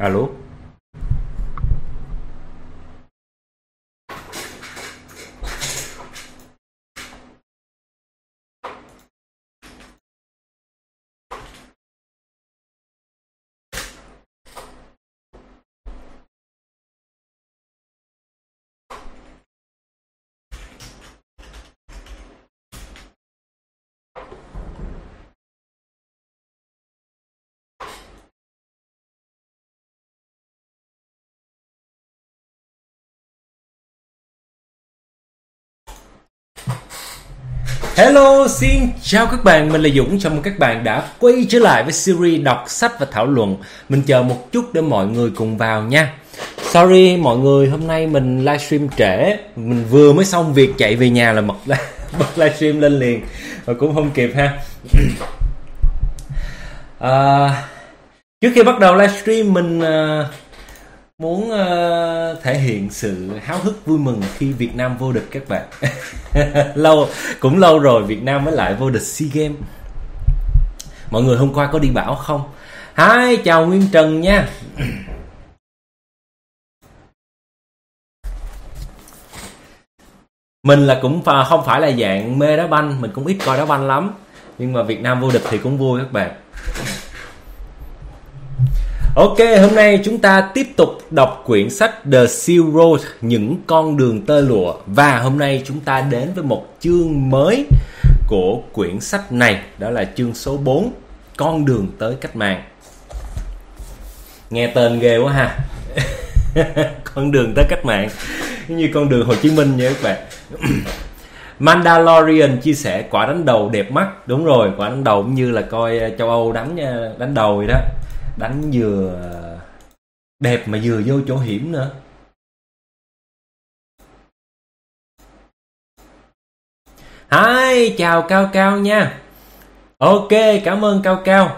Alo. Hello, xin chào các bạn, mình là Dũng. Chào mừng các bạn đã quay trở lại với series đọc sách và thảo luận. Mình chờ một chút để mọi người cùng vào nha. Sorry mọi người, hôm nay mình livestream trễ. Mình vừa mới xong việc chạy về nhà là bật livestream lên liền và cũng không kịp ha. Trước khi bắt đầu livestream mình muốn thể hiện sự háo hức vui mừng khi Việt Nam vô địch các bạn. Cũng lâu rồi Việt Nam mới lại vô địch SEA Games. Mọi người hôm qua có đi bão không? Hi, chào Nguyên Trần nha. Mình là cũng không phải là dạng mê đá banh, mình cũng ít coi đá banh lắm, nhưng mà Việt Nam vô địch thì cũng vui các bạn. Ok, hôm nay chúng ta tiếp tục đọc quyển sách The Silk Road, những con đường tơ lụa. Và hôm nay chúng ta đến với một chương mới của quyển sách này. Đó là chương số 4, Con đường tới cách mạng. Nghe tên ghê quá ha. Con đường tới cách mạng, như con đường Hồ Chí Minh nha các bạn. Mandalorian chia sẻ quả đánh đầu đẹp mắt. Đúng rồi, quả đánh đầu cũng như là coi châu Âu đánh đầu vậy đó. Đánh vừa đẹp mà vừa vô chỗ hiểm nữa. Hi, chào Cao Cao nha. Ok, cảm ơn Cao Cao.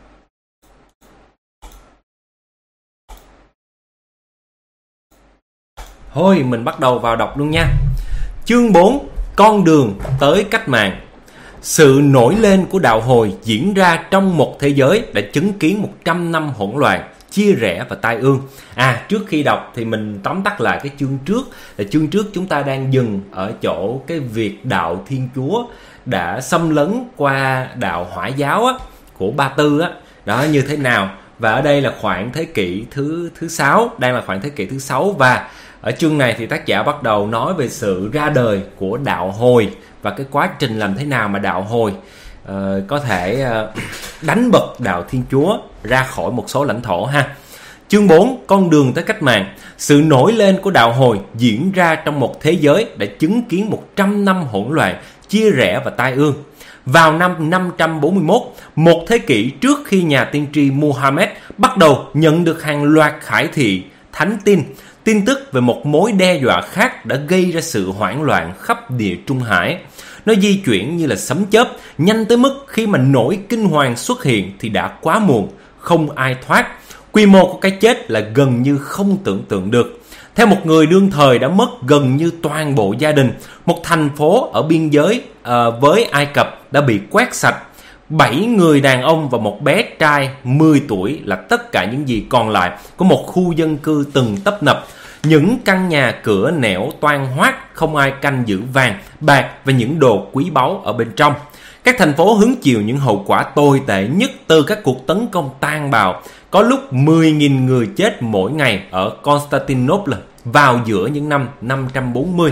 Thôi mình bắt đầu vào đọc luôn nha. Chương 4, Con đường tới cách mạng. Sự nổi lên của đạo hồi diễn ra trong một thế giới đã chứng kiến 100 năm hỗn loạn, chia rẽ và tai ương. Trước khi đọc thì mình tóm tắt lại cái chương trước. Là chương trước chúng ta đang dừng ở chỗ cái việc đạo Thiên Chúa đã xâm lấn qua đạo Hỏa giáo của Ba Tư đó như thế nào. Và ở đây là khoảng thế kỷ thứ 6, đang là khoảng thế kỷ thứ 6. Và ở chương này thì tác giả bắt đầu nói về sự ra đời của đạo hồi và cái quá trình làm thế nào mà đạo hồi có thể đánh bật đạo Thiên Chúa ra khỏi một số lãnh thổ ha. Chương 4, Con đường tới cách mạng. Sự nổi lên của đạo hồi diễn ra trong một thế giới đã chứng kiến 100 năm hỗn loạn, chia rẽ và tai ương. Vào năm 541, một thế kỷ trước khi nhà tiên tri Muhammad bắt đầu nhận được hàng loạt khải thị, thánh tin tức về một mối đe dọa khác đã gây ra sự hoảng loạn khắp địa Trung Hải. Nó di chuyển như là sấm chớp, nhanh tới mức khi mà nỗi kinh hoàng xuất hiện thì đã quá muộn, không ai thoát. Quy mô của cái chết là gần như không tưởng tượng được. Theo một người đương thời đã mất gần như toàn bộ gia đình, một thành phố ở biên giới với Ai Cập đã bị quét sạch. 7 người đàn ông và một bé trai 10 tuổi là tất cả những gì còn lại của một khu dân cư từng tấp nập. Những căn nhà cửa nẻo toang hoác, không ai canh giữ vàng, bạc và những đồ quý báu ở bên trong. Các thành phố hứng chịu những hậu quả tồi tệ nhất từ các cuộc tấn công tàn bạo. Có lúc 10.000 người chết mỗi ngày ở Constantinople vào giữa những năm 540.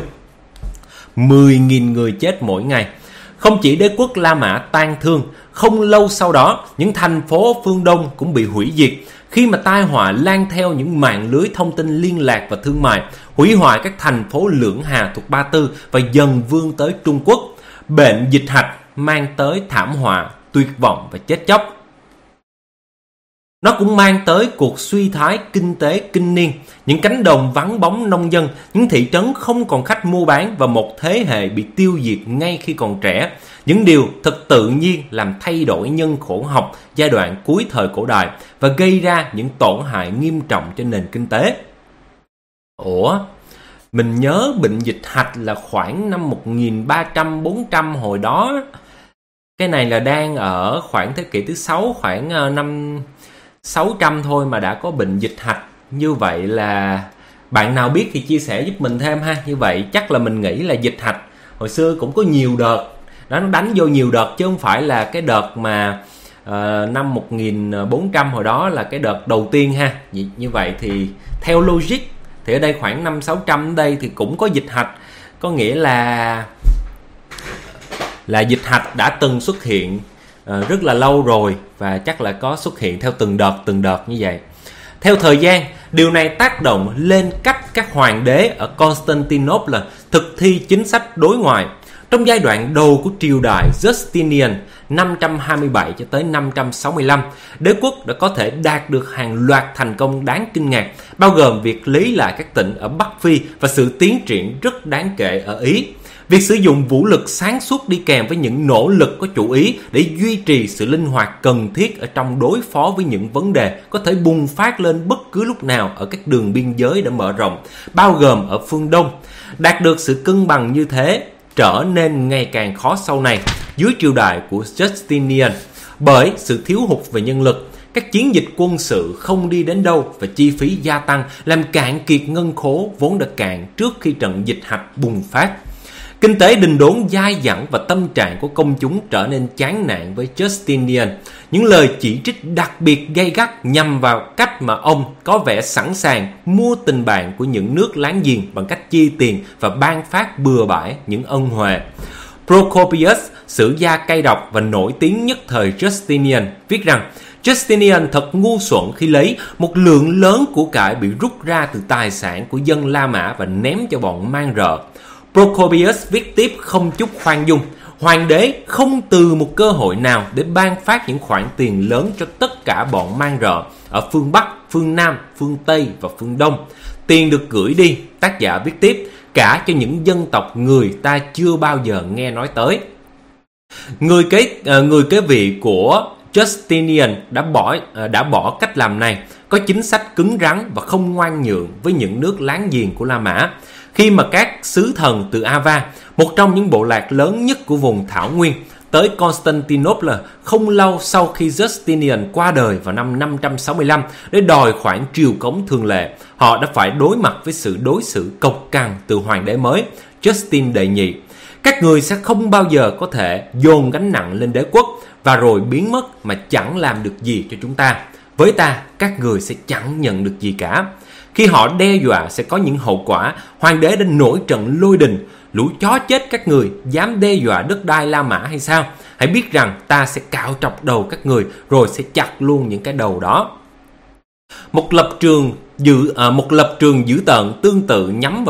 10.000 người chết mỗi ngày. Không chỉ đế quốc La Mã tan thương, không lâu sau đó, những thành phố phương Đông cũng bị hủy diệt khi mà tai họa lan theo những mạng lưới thông tin liên lạc và thương mại, hủy hoại các thành phố Lưỡng Hà thuộc Ba Tư và dần vươn tới Trung Quốc. Bệnh dịch hạch mang tới thảm họa, tuyệt vọng và chết chóc. Nó cũng mang tới cuộc suy thoái kinh tế kinh niên, những cánh đồng vắng bóng nông dân, những thị trấn không còn khách mua bán và một thế hệ bị tiêu diệt ngay khi còn trẻ. Những điều thật tự nhiên làm thay đổi nhân khẩu học giai đoạn cuối thời cổ đại và gây ra những tổn hại nghiêm trọng cho nền kinh tế. Mình nhớ bệnh dịch hạch là khoảng năm 1300-400 hồi đó. Cái này là đang ở khoảng thế kỷ thứ 6, khoảng năm 600 thôi mà đã có bệnh dịch hạch. Như vậy là bạn nào biết thì chia sẻ giúp mình thêm ha. Như vậy chắc là mình nghĩ là dịch hạch hồi xưa cũng có nhiều đợt đó, nó đánh vô nhiều đợt chứ không phải là cái đợt mà năm 1400 hồi đó là cái đợt đầu tiên ha. Như vậy thì theo logic thì ở đây khoảng 500-600 ở đây thì cũng có dịch hạch, có nghĩa là dịch hạch đã từng xuất hiện rất là lâu rồi, và chắc là có xuất hiện theo từng đợt như vậy. Theo thời gian, điều này tác động lên cách các hoàng đế ở Constantinople thực thi chính sách đối ngoại. Trong giai đoạn đầu của triều đại Justinian 527 cho tới 565, đế quốc đã có thể đạt được hàng loạt thành công đáng kinh ngạc, bao gồm việc lấy lại các tỉnh ở Bắc Phi và sự tiến triển rất đáng kể ở Ý. Việc sử dụng vũ lực sáng suốt đi kèm với những nỗ lực có chủ ý để duy trì sự linh hoạt cần thiết ở trong đối phó với những vấn đề có thể bùng phát lên bất cứ lúc nào ở các đường biên giới đã mở rộng, bao gồm ở phương Đông. Đạt được sự cân bằng như thế trở nên ngày càng khó sau này dưới triều đại của Justinian, bởi sự thiếu hụt về nhân lực, các chiến dịch quân sự không đi đến đâu và chi phí gia tăng làm cạn kiệt ngân khố vốn đã cạn trước khi trận dịch hạch bùng phát. Kinh tế đình đốn dai dẳng và tâm trạng của công chúng trở nên chán nản với Justinian. Những lời chỉ trích đặc biệt gay gắt nhằm vào cách mà ông có vẻ sẵn sàng mua tình bạn của những nước láng giềng bằng cách chi tiền và ban phát bừa bãi những ân huệ. Procopius, sử gia cay độc và nổi tiếng nhất thời Justinian, viết rằng Justinian thật ngu xuẩn khi lấy một lượng lớn của cải bị rút ra từ tài sản của dân La Mã và ném cho bọn man rợ. Procopius viết tiếp không chút khoan dung, hoàng đế không từ một cơ hội nào để ban phát những khoản tiền lớn cho tất cả bọn man rợ ở phương Bắc, phương Nam, phương Tây và phương Đông. Tiền được gửi đi, tác giả viết tiếp, cả cho những dân tộc người ta chưa bao giờ nghe nói tới. Người kế vị của Justinian đã bỏ cách làm này, có chính sách cứng rắn và không ngoan nhượng với những nước láng giềng của La Mã. Khi mà các sứ thần từ Ava, một trong những bộ lạc lớn nhất của vùng Thảo Nguyên, tới Constantinople không lâu sau khi Justinian qua đời vào năm 565 để đòi khoản triều cống thường lệ, họ đã phải đối mặt với sự đối xử cộc cằn từ hoàng đế mới, Justin đệ nhị. Các người sẽ không bao giờ có thể dồn gánh nặng lên đế quốc và rồi biến mất mà chẳng làm được gì cho chúng ta. Với ta, các người sẽ chẳng nhận được gì cả. Khi họ đe dọa sẽ có những hậu quả, hoàng đế đã nổi trận lôi đình. Lũ chó chết các người, dám đe dọa đất đai La Mã hay sao? Hãy biết rằng ta sẽ cạo trọc đầu các người, rồi sẽ chặt luôn những cái đầu đó. Một lập trường dữ tợn tương tự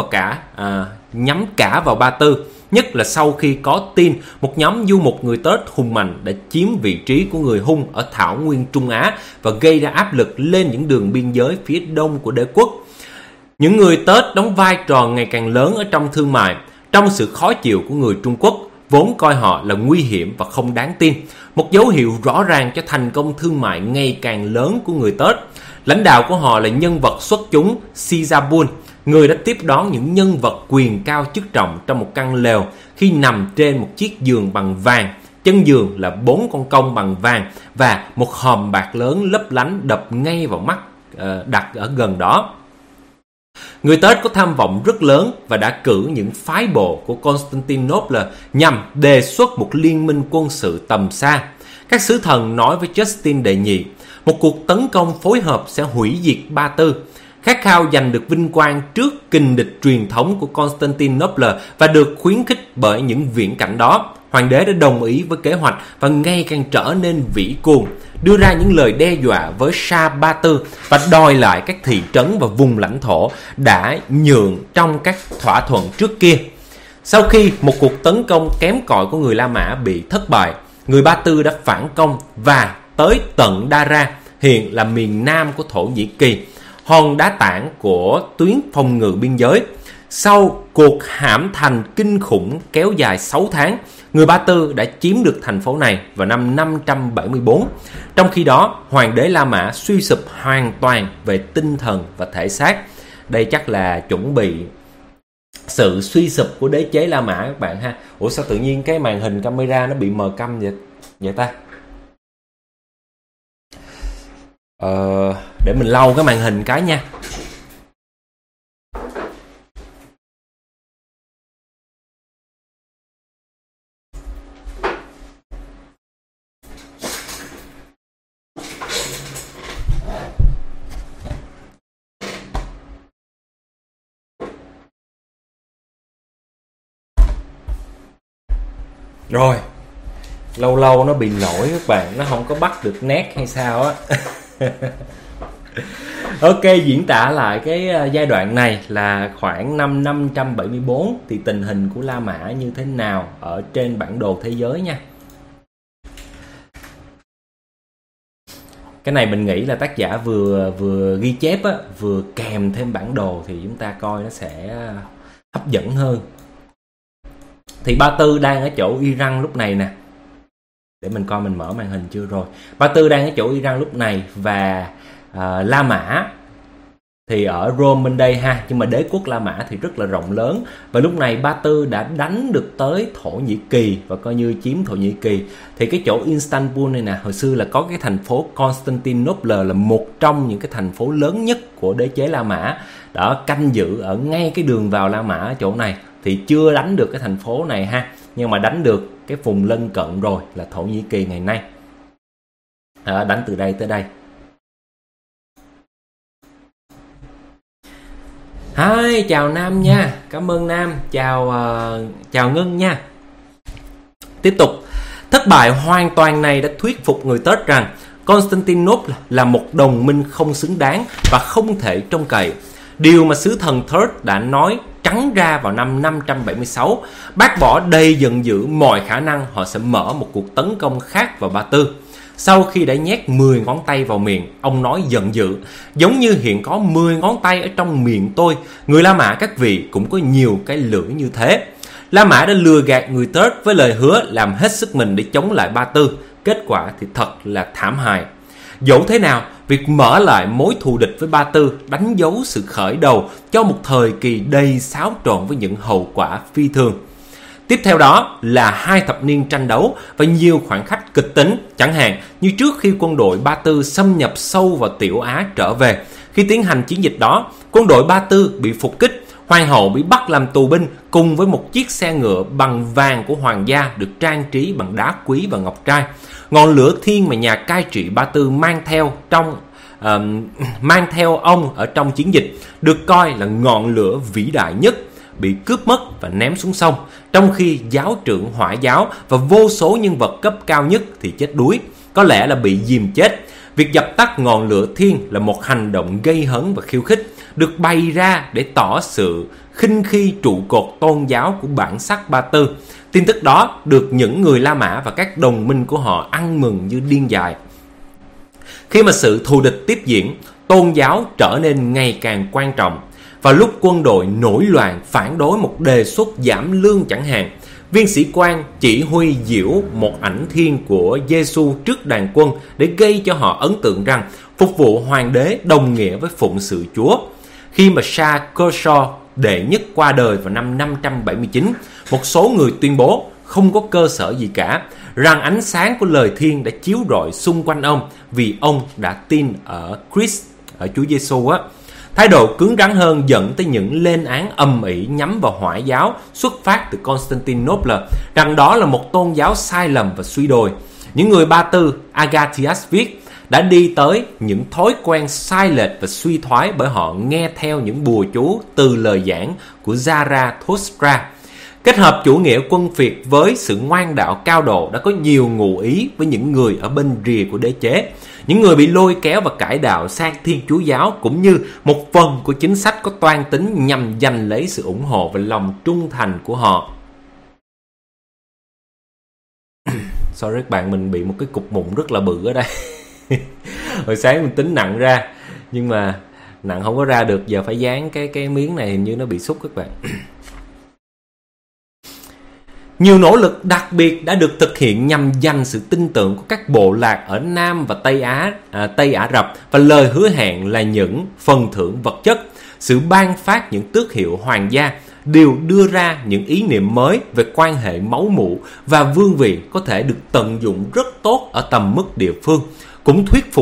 nhắm cả vào Ba Tư, nhất là sau khi có tin một nhóm du mục người Tết hùng mạnh đã chiếm vị trí của người Hun ở Thảo Nguyên Trung Á và gây ra áp lực lên những đường biên giới phía đông của đế quốc. Những người Tết đóng vai trò ngày càng lớn ở trong thương mại, trong sự khó chịu của người Trung Quốc, vốn coi họ là nguy hiểm và không đáng tin. Một dấu hiệu rõ ràng cho thành công thương mại ngày càng lớn của người Tết. Lãnh đạo của họ là nhân vật xuất chúng Sizabun, người đã tiếp đón những nhân vật quyền cao chức trọng trong một căn lều khi nằm trên một chiếc giường bằng vàng. Chân giường là 4 con công bằng vàng và một hòm bạc lớn lấp lánh đập ngay vào mắt đặt ở gần đó. Người Tết có tham vọng rất lớn và đã cử những phái bộ của Constantinople nhằm đề xuất một liên minh quân sự tầm xa. Các sứ thần nói với Justin đệ nhị, một cuộc tấn công phối hợp sẽ hủy diệt Ba Tư. Khát khao giành được vinh quang trước kình địch truyền thống của Constantinople và được khuyến khích bởi những viễn cảnh đó, hoàng đế đã đồng ý với kế hoạch và ngày càng trở nên vĩ cuồng, đưa ra những lời đe dọa với Shah Ba Tư và đòi lại các thị trấn và vùng lãnh thổ đã nhượng trong các thỏa thuận trước kia. Sau khi một cuộc tấn công kém cỏi của người La Mã bị thất bại, người Ba Tư đã phản công và tới tận Dara, hiện là miền nam của Thổ Nhĩ Kỳ, hòn đá tảng của tuyến phòng ngự biên giới. Sau cuộc hãm thành kinh khủng kéo dài 6 tháng, người Ba Tư đã chiếm được thành phố này vào năm 574. Trong khi đó, hoàng đế La Mã suy sụp hoàn toàn về tinh thần và thể xác. Đây chắc là chuẩn bị sự suy sụp của đế chế La Mã các bạn ha. Ủa sao tự nhiên cái màn hình camera nó bị mờ câm vậy ta? Để mình lau cái màn hình cái nha. Rồi, lâu lâu nó bị lỗi các bạn, nó không có bắt được nét hay sao á. Ok, diễn tả lại cái giai đoạn này là khoảng năm 574 thì tình hình của La Mã như thế nào ở trên bản đồ thế giới nha. Cái này mình nghĩ là tác giả vừa ghi chép á, vừa kèm thêm bản đồ thì chúng ta coi nó sẽ hấp dẫn hơn. Thì Ba Tư đang ở chỗ Iran lúc này nè. Để mình coi mình mở màn hình chưa rồi. Ba Tư đang ở chỗ Iran lúc này và La Mã thì ở Rome bên đây ha, nhưng mà đế quốc La Mã thì rất là rộng lớn. Và lúc này Ba Tư đã đánh được tới Thổ Nhĩ Kỳ và coi như chiếm Thổ Nhĩ Kỳ. Thì cái chỗ Istanbul này nè, hồi xưa là có cái thành phố Constantinople là một trong những cái thành phố lớn nhất của đế chế La Mã. Đó, canh giữ ở ngay cái đường vào La Mã ở chỗ này. Thì chưa đánh được cái thành phố này ha, nhưng mà đánh được cái vùng lân cận rồi là Thổ Nhĩ Kỳ ngày nay. Đánh từ đây tới đây. Hi, chào Nam nha, cảm ơn Nam, chào Ngân nha. Tiếp tục, thất bại hoàn toàn này đã thuyết phục người Tết rằng Constantinople là một đồng minh không xứng đáng và không thể trông cậy. Điều mà sứ thần Third đã nói trắng ra vào năm 576, bác bỏ đầy giận dữ mọi khả năng họ sẽ mở một cuộc tấn công khác vào Ba Tư. Sau khi đã nhét 10 ngón tay vào miệng, ông nói giận dữ, giống như hiện có 10 ngón tay ở trong miệng tôi, người La Mã các vị cũng có nhiều cái lưỡi như thế. La Mã đã lừa gạt người Tết với lời hứa làm hết sức mình để chống lại Ba Tư, kết quả thì thật là thảm hại. Dẫu thế nào, việc mở lại mối thù địch với Ba Tư đánh dấu sự khởi đầu cho một thời kỳ đầy xáo trộn với những hậu quả phi thường. Tiếp theo đó là 2 thập niên tranh đấu và nhiều khoảnh khắc kịch tính, chẳng hạn như trước khi quân đội Ba Tư xâm nhập sâu vào Tiểu Á trở về. Khi tiến hành chiến dịch đó, quân đội Ba Tư bị phục kích, hoàng hậu bị bắt làm tù binh cùng với một chiếc xe ngựa bằng vàng của hoàng gia được trang trí bằng đá quý và ngọc trai. Ngọn lửa thiên mà nhà cai trị Ba Tư mang theo ông ở trong chiến dịch được coi là ngọn lửa vĩ đại nhất, bị cướp mất và ném xuống sông, trong khi giáo trưởng Hỏa giáo và vô số nhân vật cấp cao nhất thì chết đuối, có lẽ là bị dìm chết. Việc dập tắt ngọn lửa thiên là một hành động gây hấn và khiêu khích, được bày ra để tỏ sự khinh khi trụ cột tôn giáo của bản sắc Ba Tư. Tin tức đó được những người La Mã và các đồng minh của họ ăn mừng như điên dại. Khi mà sự thù địch tiếp diễn, tôn giáo trở nên ngày càng quan trọng. Vào lúc quân đội nổi loạn phản đối một đề xuất giảm lương chẳng hạn, viên sĩ quan chỉ huy diễu một ảnh thiên của Giêsu trước đàn quân để gây cho họ ấn tượng rằng phục vụ hoàng đế đồng nghĩa với phụng sự Chúa. Khi mà Shah Khosrow đệ nhất qua đời vào năm 579, một số người tuyên bố không có cơ sở gì cả, rằng ánh sáng của lời thiên đã chiếu rọi xung quanh ông vì ông đã tin ở Christ, ở Chúa Giêsu á. Thái độ cứng rắn hơn dẫn tới những lên án âm ỉ nhắm vào Hỏa giáo xuất phát từ Constantinople, rằng đó là một tôn giáo sai lầm và suy đồi. Những người Ba Tư, Agathias viết, đã đi tới những thói quen sai lệch và suy thoái bởi họ nghe theo những bùa chú từ lời giảng của Zarathustra. Kết hợp chủ nghĩa quân Việt với sự ngoan đạo cao độ đã có nhiều ngụ ý với những người ở bên rìa của đế chế. Những người bị lôi kéo và cải đạo sang Thiên Chúa giáo cũng như một phần của chính sách có toan tính nhằm giành lấy sự ủng hộ và lòng trung thành của họ. Sorry các bạn, mình bị một cái cục mụn rất là bự ở đây. Hồi sáng mình tính nặng ra, nhưng mà nặng không có ra được, giờ phải dán cái miếng này, hình như nó bị xúc các bạn. Nhiều nỗ lực đặc biệt đã được thực hiện nhằm giành sự tin tưởng của các bộ lạc ở Nam và Tây Ả Rập, và lời hứa hẹn là những phần thưởng vật chất, sự ban phát những tước hiệu hoàng gia đều đưa ra những ý niệm mới về quan hệ máu mủ và vương vị có thể được tận dụng rất tốt ở tầm mức địa phương, cũng thuyết phục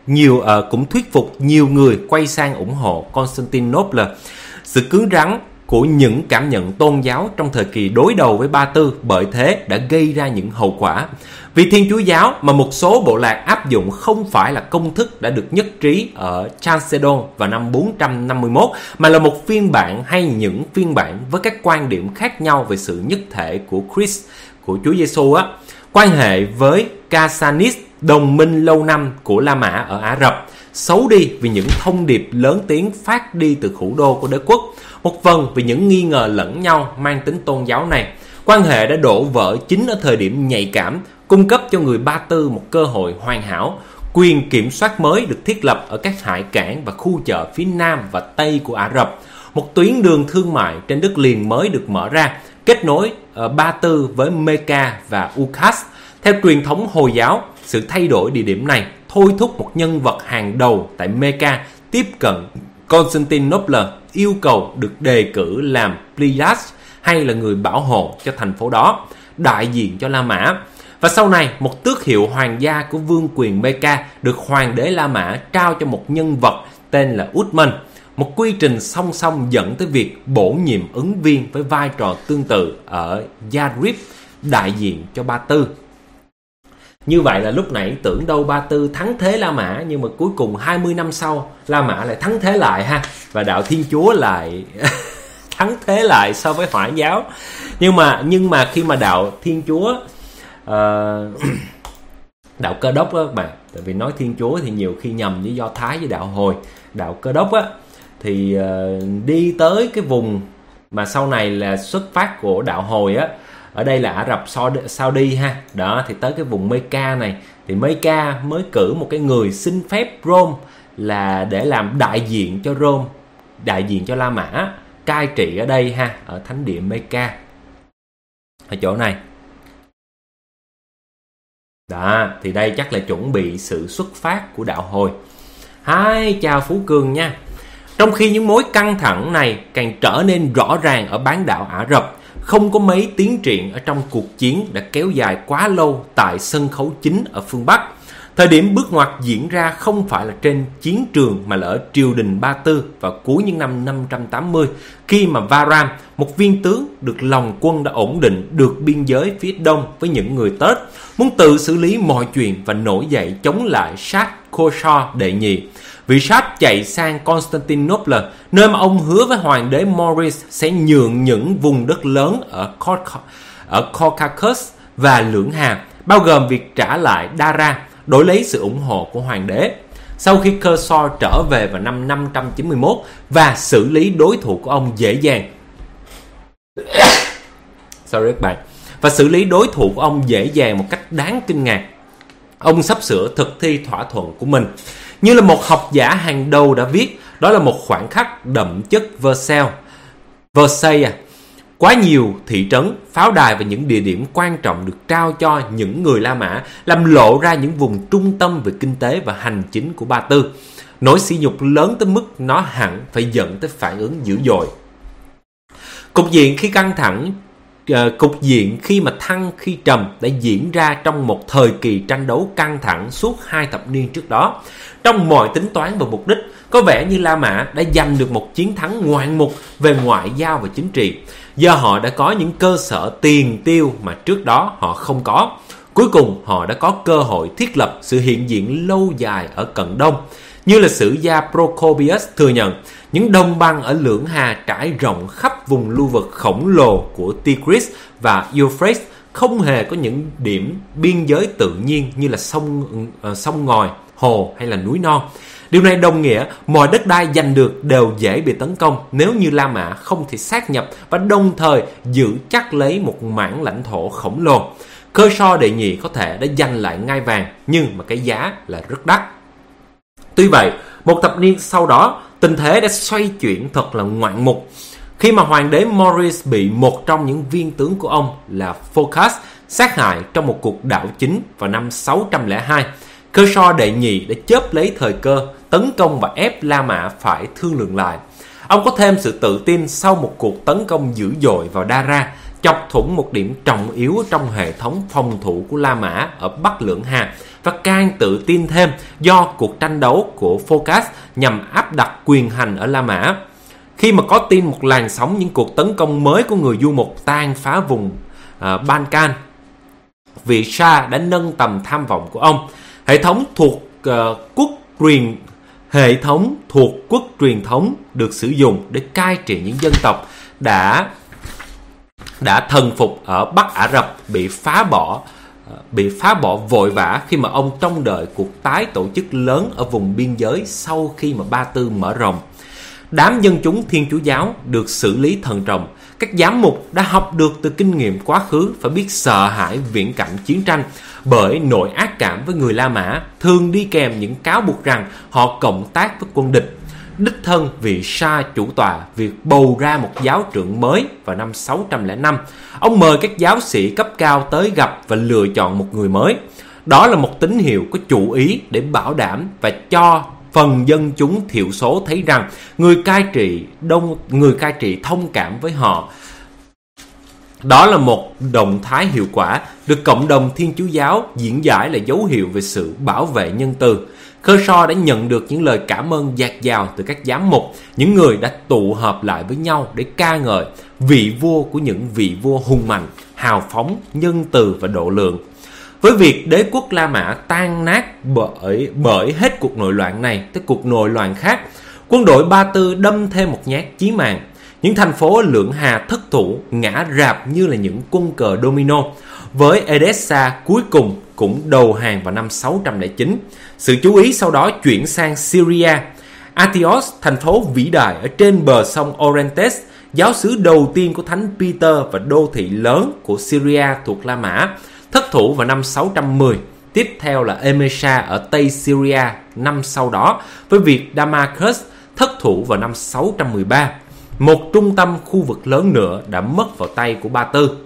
cũng thuyết phục nhiều người quay sang ủng hộ Constantinople. Sự cứng rắn của những cảm nhận tôn giáo trong thời kỳ đối đầu với Ba Tư bởi thế đã gây ra những hậu quả. Vì Thiên Chúa giáo mà một số bộ lạc áp dụng không phải là công thức đã được nhất trí ở Chalcedon vào năm 451, mà là một phiên bản hay những phiên bản với các quan điểm khác nhau về sự nhất thể của Christ, của Chúa Giêsu á. Quan hệ với Kassanis, đồng minh lâu năm của La Mã ở Ả Rập, xấu đi vì những thông điệp lớn tiếng phát đi từ thủ đô của đế quốc. Một phần vì những nghi ngờ lẫn nhau mang tính tôn giáo này. Quan hệ đã đổ vỡ chính ở thời điểm nhạy cảm, cung cấp cho người Ba Tư một cơ hội hoàn hảo. Quyền kiểm soát mới được thiết lập ở các hải cảng và khu chợ phía nam và tây của Ả Rập. Một tuyến đường thương mại trên đất liền mới được mở ra, kết nối Ba Tư với Mecca và Ukas. Theo truyền thống Hồi giáo, sự thay đổi địa điểm này thôi thúc một nhân vật hàng đầu tại Mecca tiếp cận Constantinople, yêu cầu được đề cử làm Plias hay là người bảo hộ cho thành phố đó, đại diện cho La Mã. Và sau này, một tước hiệu hoàng gia của vương quyền Mecca được hoàng đế La Mã trao cho một nhân vật tên là Uthman. Một quy trình song song dẫn tới việc bổ nhiệm ứng viên với vai trò tương tự ở Yathrib, đại diện cho Ba Tư. Như vậy là lúc nãy tưởng đâu Ba Tư thắng thế La Mã, nhưng mà cuối cùng 20 năm sau La Mã lại thắng thế lại ha, và đạo Thiên Chúa lại thắng thế lại so với Hỏa giáo. Nhưng mà khi mà đạo Thiên Chúa đạo Cơ Đốc á bạn, tại vì nói Thiên Chúa thì nhiều khi nhầm với Do Thái với đạo Hồi. Đạo Cơ Đốc á thì đi tới cái vùng mà sau này là xuất phát của đạo Hồi á, ở đây là Ả Rập Saudi ha. Đó, thì tới cái vùng Mecca này thì Mecca mới cử một cái người xin phép Rome là để làm đại diện cho Rome, đại diện cho La Mã cai trị ở đây ha, ở thánh địa Mecca, ở chỗ này. Đó, thì đây chắc là chuẩn bị sự xuất phát của đạo Hồi. Hai, chào Phú Cường nha. Trong khi những mối căng thẳng này càng trở nên rõ ràng ở bán đảo Ả Rập, không có mấy tiến triển ở trong cuộc chiến đã kéo dài quá lâu tại sân khấu chính ở phương Bắc. Thời điểm bước ngoặt diễn ra không phải là trên chiến trường mà là ở triều đình Ba Tư vào cuối những năm 580, khi mà Bahram, một viên tướng được lòng quân đã ổn định được biên giới phía đông với những người Tết, muốn tự xử lý mọi chuyện và nổi dậy chống lại Shah Khosrow đệ nhị. Vị Shah chạy sang Constantinople, nơi mà ông hứa với hoàng đế Maurice sẽ nhượng những vùng đất lớn ở Caucasus và Lưỡng Hà, bao gồm việc trả lại Dara, đổi lấy sự ủng hộ của hoàng đế. Sau khi Kershaw trở về vào năm 591 và xử lý đối thủ của ông dễ dàng một cách đáng kinh ngạc, ông sắp sửa thực thi thỏa thuận của mình. Như là một học giả hàng đầu đã viết, đó là một khoảnh khắc đậm chất Versailles. Quá nhiều thị trấn, pháo đài và những địa điểm quan trọng được trao cho những người La Mã, làm lộ ra những vùng trung tâm về kinh tế và hành chính của Ba Tư. Nỗi sỉ nhục lớn tới mức nó hẳn phải dẫn tới phản ứng dữ dội. Cục diện khi mà thăng khi trầm đã diễn ra trong một thời kỳ tranh đấu căng thẳng suốt 2 thập niên trước đó. Trong mọi tính toán và mục đích, có vẻ như La Mã đã giành được một chiến thắng ngoạn mục về ngoại giao và chính trị, do họ đã có những cơ sở tiền tiêu mà trước đó họ không có. Cuối cùng họ đã có cơ hội thiết lập sự hiện diện lâu dài ở Cận Đông. Như là sử gia Procopius thừa nhận, những đồng bằng ở Lưỡng Hà trải rộng khắp vùng lưu vực khổng lồ của Tigris và Euphrates không hề có những điểm biên giới tự nhiên như là sông ngòi, hồ hay là núi non. Điều này đồng nghĩa mọi đất đai giành được đều dễ bị tấn công nếu như La Mã không thể sát nhập và đồng thời giữ chắc lấy một mảng lãnh thổ khổng lồ. Kershaw đệ nhị có thể đã giành lại ngai vàng, nhưng mà cái giá là rất đắt. Tuy vậy, một thập niên sau đó, tình thế đã xoay chuyển thật là ngoạn mục. Khi mà hoàng đế Maurice bị một trong những viên tướng của ông là Phocas sát hại trong một cuộc đảo chính vào năm 602, Kershaw đệ nhị đã chớp lấy thời cơ tấn công và ép La Mã phải thương lượng lại. Ông có thêm sự tự tin sau một cuộc tấn công dữ dội vào Dara, chọc thủng một điểm trọng yếu trong hệ thống phòng thủ của La Mã ở Bắc Lưỡng Hà, và càng tự tin thêm do cuộc tranh đấu của Phocas nhằm áp đặt quyền hành ở La Mã. Khi mà có tin một làn sóng những cuộc tấn công mới của người du mục tàn phá vùng Balkan, vị Shah đã nâng tầm tham vọng của ông. Hệ thống thuộc quốc truyền thống được sử dụng để cai trị những dân tộc đã thần phục ở Bắc Ả Rập bị phá bỏ vội vã khi mà ông trông đợi cuộc tái tổ chức lớn ở vùng biên giới sau khi mà Ba Tư mở rộng. Đám dân chúng Thiên Chúa giáo được xử lý thận trọng. Các giám mục đã học được từ kinh nghiệm quá khứ phải biết sợ hãi viễn cảnh chiến tranh, bởi nỗi ác cảm với người La Mã thường đi kèm những cáo buộc rằng họ cộng tác với quân địch. Đích thân vị Shah chủ tọa việc bầu ra một giáo trưởng mới vào năm 605. Ông mời các giáo sĩ cấp cao tới gặp và lựa chọn một người mới. Đó là một tín hiệu có chủ ý để bảo đảm và cho phần dân chúng thiểu số thấy rằng người cai trị thông cảm với họ. Đó là một động thái hiệu quả được cộng đồng Thiên Chúa giáo diễn giải là dấu hiệu về sự bảo vệ nhân từ. Kershaw đã nhận được những lời cảm ơn dạt dào từ các giám mục, những người đã tụ hợp lại với nhau để ca ngợi vị vua của những vị vua hùng mạnh, hào phóng, nhân từ và độ lượng. Với việc đế quốc La Mã tan nát bởi hết cuộc nội loạn này tới cuộc nội loạn khác, quân đội Ba Tư đâm thêm một nhát chí mạng. Những thành phố Lưỡng Hà thất thủ, ngã rạp như là những quân cờ domino, với Edessa cuối cùng cũng đầu hàng vào năm 609. Sự chú ý sau đó chuyển sang Syria. Antioch, thành phố vĩ đại ở trên bờ sông Orontes, giáo xứ đầu tiên của Thánh Peter và đô thị lớn của Syria thuộc La Mã, thất thủ vào năm 610. Tiếp theo là Emesa ở Tây Syria năm sau đó, với việc Damascus thất thủ vào năm 613. Một trung tâm khu vực lớn nữa đã mất vào tay của Ba Tư.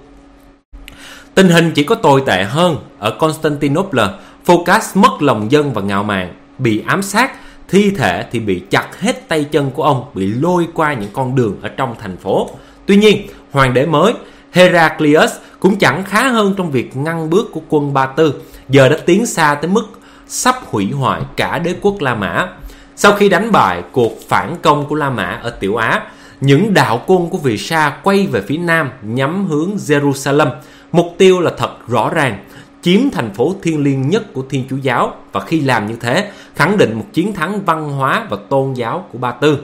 Tình hình chỉ có tồi tệ hơn. Ở Constantinople, Phocas mất lòng dân và ngạo mạn, bị ám sát, thi thể thì bị chặt hết tay chân của ông, bị lôi qua những con đường ở trong thành phố. Tuy nhiên, hoàng đế mới Heraclius cũng chẳng khá hơn trong việc ngăn bước của quân Ba Tư, giờ đã tiến xa tới mức sắp hủy hoại cả đế quốc La Mã. Sau khi đánh bại cuộc phản công của La Mã ở Tiểu Á, những đạo quân của vị Shah quay về phía nam nhắm hướng Jerusalem. Mục tiêu là thật rõ ràng, chiếm thành phố thiêng liêng nhất của Thiên Chúa giáo, và khi làm như thế, khẳng định một chiến thắng văn hóa và tôn giáo của Ba Tư.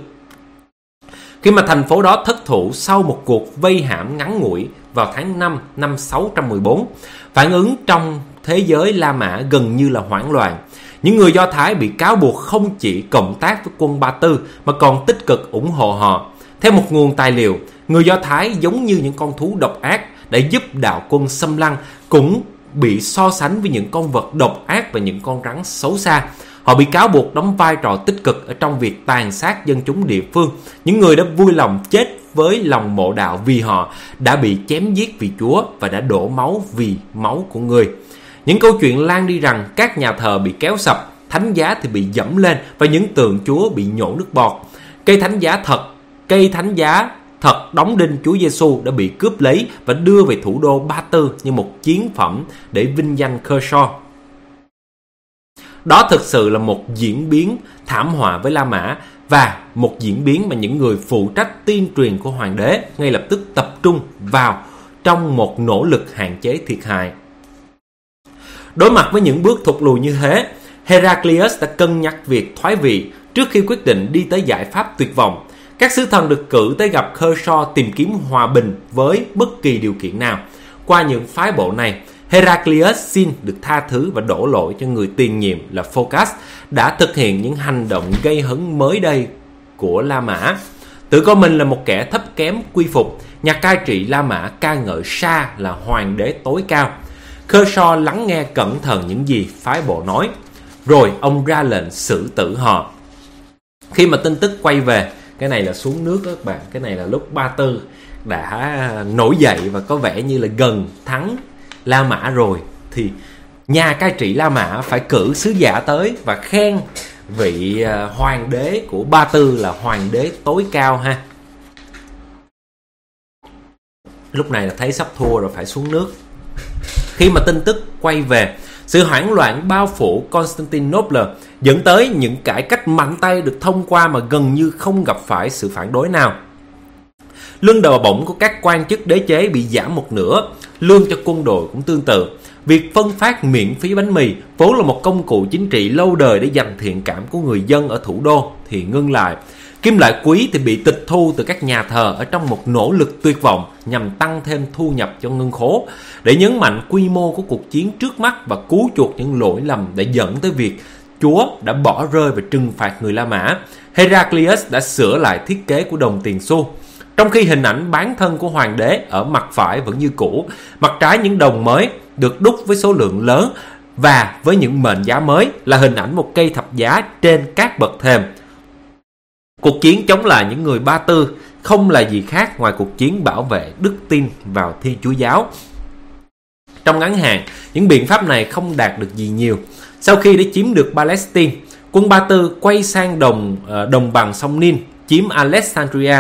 Khi mà thành phố đó thất thủ sau một cuộc vây hãm ngắn ngủi vào tháng 5 năm 614, phản ứng trong thế giới La Mã gần như là hoảng loạn. Những người Do Thái bị cáo buộc không chỉ cộng tác với quân Ba Tư mà còn tích cực ủng hộ họ. Theo một nguồn tài liệu, người Do Thái giống như những con thú độc ác đã giúp đạo quân xâm lăng, cũng bị so sánh với những con vật độc ác và những con rắn xấu xa. Họ bị cáo buộc đóng vai trò tích cực ở trong việc tàn sát dân chúng địa phương, những người đã vui lòng chết với lòng mộ đạo vì họ đã bị chém giết vì Chúa và đã đổ máu vì máu của người. Những câu chuyện lan đi rằng các nhà thờ bị kéo sập, thánh giá thì bị dẫm lên và những tượng Chúa bị nhổ nước bọt. Cây thánh giá thật đóng đinh Chúa Giêsu đã bị cướp lấy và đưa về thủ đô Ba Tư như một chiến phẩm để vinh danh Kershaw. Đó thực sự là một diễn biến thảm họa với La Mã, và một diễn biến mà những người phụ trách tuyên truyền của hoàng đế ngay lập tức tập trung vào trong một nỗ lực hạn chế thiệt hại. Đối mặt với những bước thụt lùi như thế, Heraclius đã cân nhắc việc thoái vị trước khi quyết định đi tới giải pháp tuyệt vọng. Các sứ thần được cử tới gặp Kershaw tìm kiếm hòa bình với bất kỳ điều kiện nào. Qua những phái bộ này, Heraclius xin được tha thứ và đổ lỗi cho người tiền nhiệm là Phocas đã thực hiện những hành động gây hấn mới đây của La Mã. Tự coi mình là một kẻ thấp kém quy phục, nhà cai trị La Mã ca ngợi Shah là hoàng đế tối cao. Kershaw lắng nghe cẩn thận những gì phái bộ nói, rồi ông ra lệnh xử tử họ. Khi mà tin tức quay về, cái này là xuống nước đó các bạn, cái này là lúc Ba Tư đã nổi dậy và có vẻ như là gần thắng La Mã rồi, thì nhà cai trị La Mã phải cử sứ giả tới và khen vị hoàng đế của Ba Tư là hoàng đế tối cao ha. Lúc này là thấy sắp thua rồi, phải xuống nước. Khi mà tin tức quay về, sự hoảng loạn bao phủ Constantinople dẫn tới những cải cách mạnh tay được thông qua mà gần như không gặp phải sự phản đối nào. Lương đào bổng của các quan chức đế chế bị giảm một nửa, lương cho quân đội cũng tương tự. Việc phân phát miễn phí bánh mì vốn là một công cụ chính trị lâu đời để giành thiện cảm của người dân ở thủ đô thì ngưng lại. Kim loại quý thì bị tịch thu từ các nhà thờ ở trong một nỗ lực tuyệt vọng nhằm tăng thêm thu nhập cho ngân khố. Để nhấn mạnh quy mô của cuộc chiến trước mắt và cứu chuộc những lỗi lầm đã dẫn tới việc Chúa đã bỏ rơi và trừng phạt người La Mã, Heraclius đã sửa lại thiết kế của đồng tiền xu. Trong khi hình ảnh bán thân của hoàng đế ở mặt phải vẫn như cũ, mặt trái những đồng mới được đúc với số lượng lớn và với những mệnh giá mới là hình ảnh một cây thập giá trên các bậc thềm. Cuộc chiến chống lại những người Ba Tư không là gì khác ngoài cuộc chiến bảo vệ đức tin vào Thiên Chúa giáo. Trong ngắn hạn, những biện pháp này không đạt được gì nhiều. Sau khi đã chiếm được Palestine, quân Ba Tư quay sang đồng bằng sông Nin, chiếm Alexandria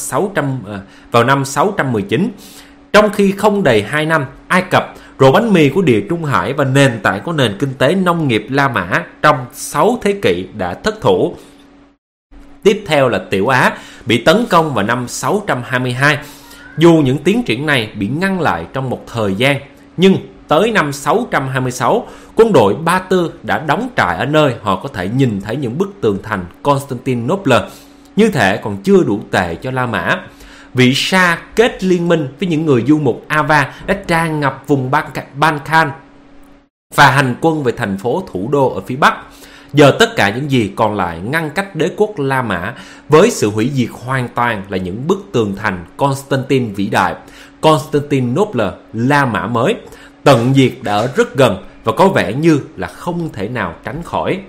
vào năm 619. Trong khi không đầy 2 năm, Ai Cập, rổ bánh mì của Địa Trung Hải và nền tảng của nền kinh tế nông nghiệp La Mã trong 6 thế kỷ đã thất thủ. Tiếp theo là Tiểu Á bị tấn công vào năm 622. Dù những tiến triển này bị ngăn lại trong một thời gian, nhưng tới năm 626, quân đội Ba Tư đã đóng trại ở nơi họ có thể nhìn thấy những bức tường thành Constantinople. Như thể còn chưa đủ tệ cho La Mã. Vị Sa kết liên minh với những người du mục Ava đã tràn ngập vùng Balkan và hành quân về thành phố thủ đô ở phía Bắc. Giờ tất cả những gì còn lại ngăn cách đế quốc La Mã với sự hủy diệt hoàn toàn là những bức tường thành Constantine vĩ đại, Constantinople, La Mã mới. Tận diệt đã ở rất gần và có vẻ như là không thể nào tránh khỏi.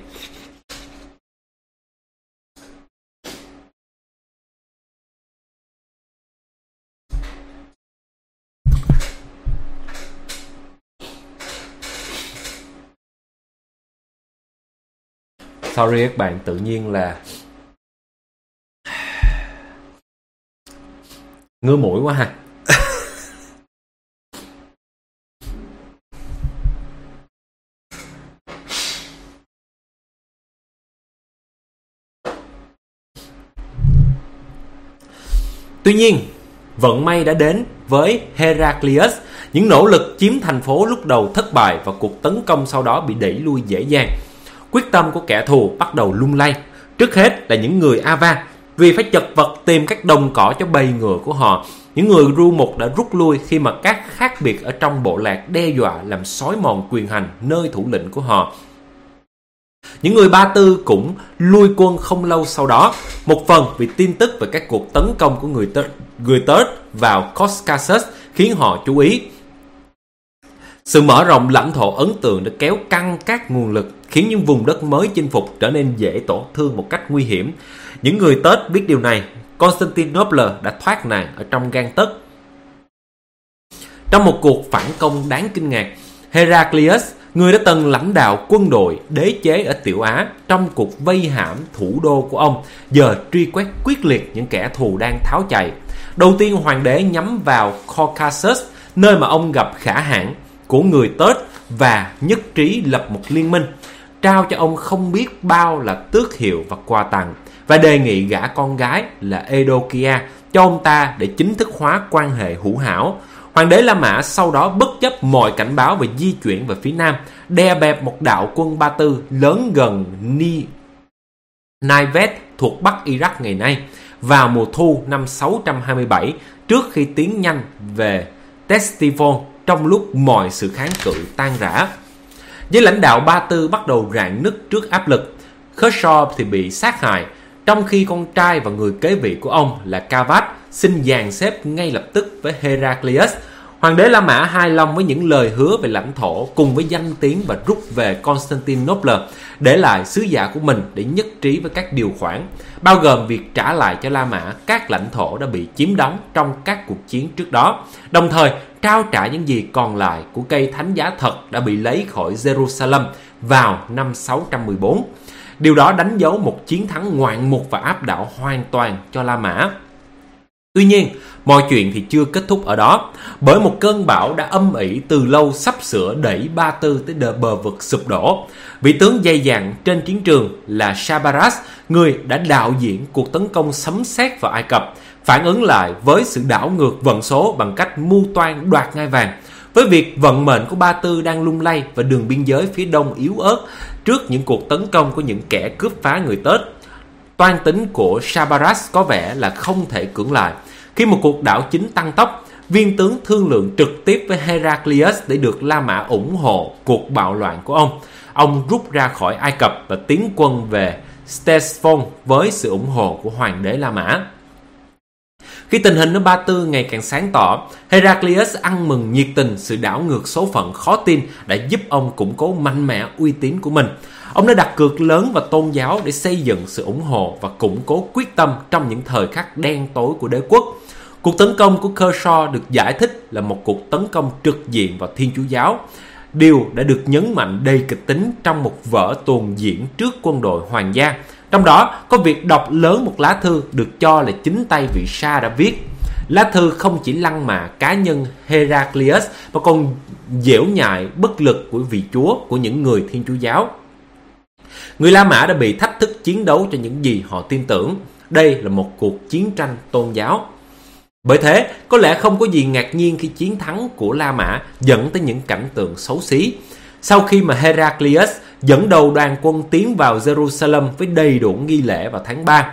Sorry các bạn, tự nhiên là ngứa mũi quá ha. Tuy nhiên, vận may đã đến với Heraclius. Những nỗ lực chiếm thành phố lúc đầu thất bại và cuộc tấn công sau đó bị đẩy lui dễ dàng. Quyết tâm của kẻ thù bắt đầu lung lay. Trước hết là những người Ava, vì phải chật vật tìm các đồng cỏ cho bầy ngựa của họ. Những người Ru Mục đã rút lui khi mà các khác biệt ở trong bộ lạc đe dọa làm xói mòn quyền hành nơi thủ lĩnh của họ. Những người Ba Tư cũng lui quân không lâu sau đó, một phần vì tin tức về các cuộc tấn công của người Tớt vào Caucasus khiến họ chú ý. Sự mở rộng lãnh thổ ấn tượng đã kéo căng các nguồn lực, khiến những vùng đất mới chinh phục trở nên dễ tổn thương một cách nguy hiểm. Những người Tớt biết điều này, Constantinople đã thoát nạn ở trong gang tấc. Trong một cuộc phản công đáng kinh ngạc, Heraclius, người đã từng lãnh đạo quân đội đế chế ở Tiểu Á trong cuộc vây hãm thủ đô của ông, giờ truy quét quyết liệt những kẻ thù đang tháo chạy. Đầu tiên, hoàng đế nhắm vào Caucasus, nơi mà ông gặp khả hãn của người Tớt và nhất trí lập một liên minh, trao cho ông không biết bao là tước hiệu và quà tặng, và đề nghị gả con gái là Eudokia cho ông ta để chính thức hóa quan hệ hữu hảo. Hoàng đế La Mã sau đó bất chấp mọi cảnh báo về di chuyển về phía nam, đè bẹp một đạo quân Ba Tư lớn gần Naivet thuộc Bắc Iraq ngày nay vào mùa thu năm 627, trước khi tiến nhanh về Ctesiphon trong lúc mọi sự kháng cự tan rã. Giới lãnh đạo Ba Tư bắt đầu rạn nứt trước áp lực. Khosrow thì bị sát hại, trong khi con trai và người kế vị của ông là Cavad xin dàn xếp ngay lập tức với Heraclius. Hoàng đế La Mã hài lòng với những lời hứa về lãnh thổ cùng với danh tiếng và rút về Constantinople, để lại sứ giả của mình để nhất trí với các điều khoản, bao gồm việc trả lại cho La Mã các lãnh thổ đã bị chiếm đóng trong các cuộc chiến trước đó, đồng thời trao trả những gì còn lại của cây thánh giá thật đã bị lấy khỏi Jerusalem vào năm 614. Điều đó đánh dấu một chiến thắng ngoạn mục và áp đảo hoàn toàn cho La Mã. Tuy nhiên, mọi chuyện thì chưa kết thúc ở đó, bởi một cơn bão đã âm ỉ từ lâu sắp sửa đẩy Ba Tư tới bờ vực sụp đổ. Vị tướng dày dặn trên chiến trường là Sharbaraz, người đã đạo diễn cuộc tấn công sấm sét vào Ai Cập, phản ứng lại với sự đảo ngược vận số bằng cách mưu toan đoạt ngai vàng. Với việc vận mệnh của Ba Tư đang lung lay và đường biên giới phía đông yếu ớt trước những cuộc tấn công của những kẻ cướp phá người Tết, toan tính của Sharbaraz có vẻ là không thể cưỡng lại. Khi một cuộc đảo chính tăng tốc, viên tướng thương lượng trực tiếp với Heraclius để được La Mã ủng hộ cuộc bạo loạn của ông. Ông rút ra khỏi Ai Cập và tiến quân về Ctesiphon với sự ủng hộ của hoàng đế La Mã. Khi tình hình ở Ba Tư ngày càng sáng tỏ, Heraclius ăn mừng nhiệt tình sự đảo ngược số phận khó tin đã giúp ông củng cố mạnh mẽ uy tín của mình. Ông đã đặt cược lớn vào tôn giáo để xây dựng sự ủng hộ và củng cố quyết tâm trong những thời khắc đen tối của đế quốc. Cuộc tấn công của Kershaw được giải thích là một cuộc tấn công trực diện vào Thiên Chúa giáo, điều đã được nhấn mạnh đầy kịch tính trong một vở tuồng diễn trước quân đội hoàng gia. Trong đó có việc đọc lớn một lá thư được cho là chính tay vị Sa đã viết. Lá thư không chỉ lăng mạ cá nhân Heraclius mà còn dẻo nhại bất lực của vị chúa của những người Thiên Chúa giáo. Người La Mã đã bị thách thức chiến đấu cho những gì họ tin tưởng. Đây là một cuộc chiến tranh tôn giáo. Bởi thế, có lẽ không có gì ngạc nhiên khi chiến thắng của La Mã dẫn tới những cảnh tượng xấu xí. Sau khi mà Heraclius dẫn đầu đoàn quân tiến vào Jerusalem với đầy đủ nghi lễ vào tháng 3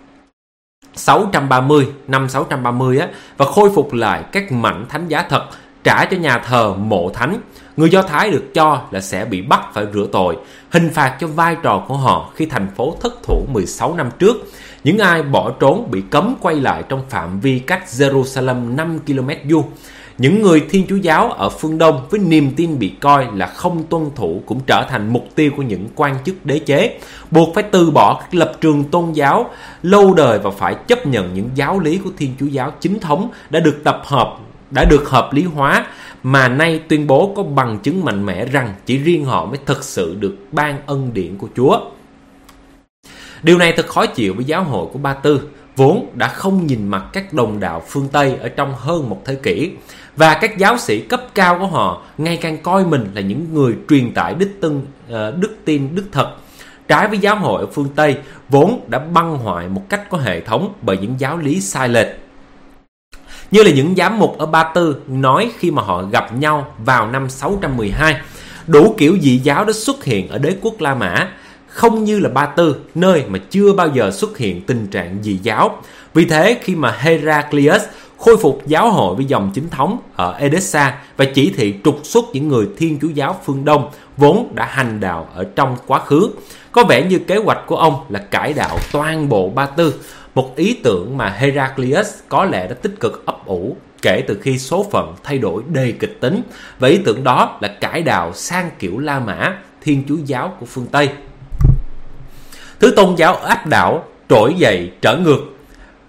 năm 630 và khôi phục lại các mảnh thánh giá thật, trả cho nhà thờ mộ thánh, người Do Thái được cho là sẽ bị bắt phải rửa tội, hình phạt cho vai trò của họ khi thành phố thất thủ 16 năm trước. Những ai bỏ trốn bị cấm quay lại trong phạm vi cách Jerusalem 5 km vuông. Những người Thiên Chúa giáo ở phương Đông với niềm tin bị coi là không tuân thủ cũng trở thành mục tiêu của những quan chức đế chế, buộc phải từ bỏ các lập trường tôn giáo lâu đời và phải chấp nhận những giáo lý của Thiên Chúa giáo chính thống đã được hợp lý hóa, mà nay tuyên bố có bằng chứng mạnh mẽ rằng chỉ riêng họ mới thực sự được ban ân điển của Chúa. Điều này thật khó chịu với giáo hội của Ba Tư, vốn đã không nhìn mặt các đồng đạo phương Tây ở trong hơn một thế kỷ, và các giáo sĩ cấp cao của họ ngày càng coi mình là những người truyền tải đức tin đức thật, trái với giáo hội ở phương Tây vốn đã băng hoại một cách có hệ thống bởi những giáo lý sai lệch. Như là những giám mục ở Ba Tư nói khi mà họ gặp nhau vào năm 612, đủ kiểu dị giáo đã xuất hiện ở đế quốc La Mã, không như là Ba Tư, nơi mà chưa bao giờ xuất hiện tình trạng dị giáo. Vì thế, khi mà Heraclius khôi phục giáo hội với dòng chính thống ở Edessa và chỉ thị trục xuất những người Thiên Chúa giáo phương Đông vốn đã hành đạo ở trong quá khứ, có vẻ như kế hoạch của ông là cải đạo toàn bộ Ba Tư, một ý tưởng mà Heraclius có lẽ đã tích cực ấp ủ kể từ khi số phận thay đổi đầy kịch tính, và ý tưởng đó là cải đạo sang kiểu La Mã, Thiên Chúa giáo của phương Tây. Thứ tôn giáo áp đảo trỗi dậy trở ngược,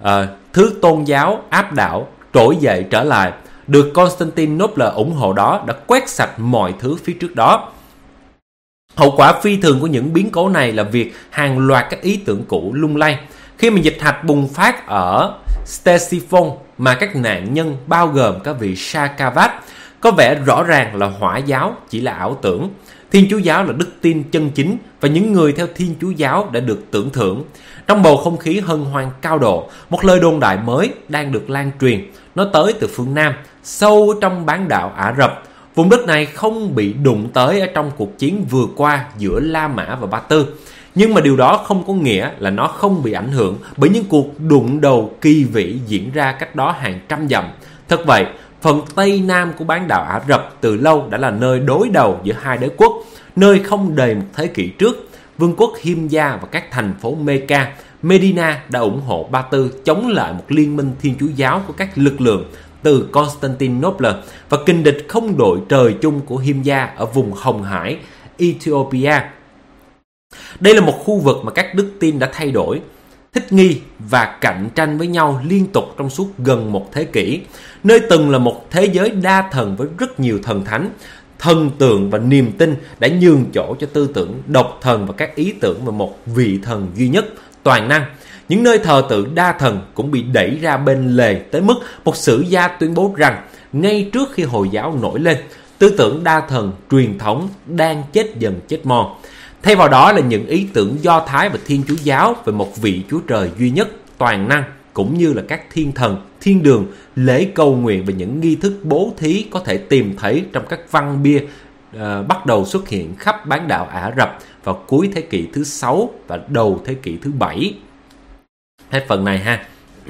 trỗi dậy trở lại, được Constantinople ủng hộ đó đã quét sạch mọi thứ phía trước đó. Hậu quả phi thường của những biến cố này là việc hàng loạt các ý tưởng cũ lung lay. Khi mà dịch hạch bùng phát ở Ctesiphon mà các nạn nhân bao gồm các vị Sacavat, có vẻ rõ ràng là Hỏa giáo chỉ là ảo tưởng. Thiên Chúa giáo là đức tin chân chính và những người theo Thiên Chúa giáo đã được tưởng thưởng. Trong bầu không khí hân hoan cao độ, một lời đồn đại mới đang được lan truyền. Nó tới từ phương Nam, sâu trong bán đảo Ả Rập. Vùng đất này không bị đụng tới ở trong cuộc chiến vừa qua giữa La Mã và Ba Tư. Nhưng mà điều đó không có nghĩa là nó không bị ảnh hưởng bởi những cuộc đụng đầu kỳ vĩ diễn ra cách đó hàng trăm dặm. Thật vậy, phần Tây Nam của bán đảo Ả Rập từ lâu đã là nơi đối đầu giữa hai đế quốc, nơi không đầy một thế kỷ trước, vương quốc Himya và các thành phố Mecca, Medina đã ủng hộ Ba Tư chống lại một liên minh Thiên Chúa giáo của các lực lượng từ Constantinople và kình địch không đội trời chung của Himya ở vùng Hồng Hải, Ethiopia. Đây là một khu vực mà các đức tin đã thay đổi, thích nghi và cạnh tranh với nhau liên tục trong suốt gần một thế kỷ, nơi từng là một thế giới đa thần với rất nhiều thần thánh. Thần tượng và niềm tin đã nhường chỗ cho tư tưởng độc thần và các ý tưởng về một vị thần duy nhất, toàn năng. Những nơi thờ tự đa thần cũng bị đẩy ra bên lề tới mức một sử gia tuyên bố rằng ngay trước khi Hồi giáo nổi lên, tư tưởng đa thần truyền thống đang chết dần chết mòn. Thay vào đó là những ý tưởng Do Thái và Thiên Chúa giáo về một vị Chúa Trời duy nhất, toàn năng, cũng như là các thiên thần, thiên đường, lễ cầu nguyện và những nghi thức bố thí có thể tìm thấy trong các văn bia bắt đầu xuất hiện khắp bán đảo Ả Rập vào cuối thế kỷ thứ 6 và đầu thế kỷ thứ 7. Hết phần này ha.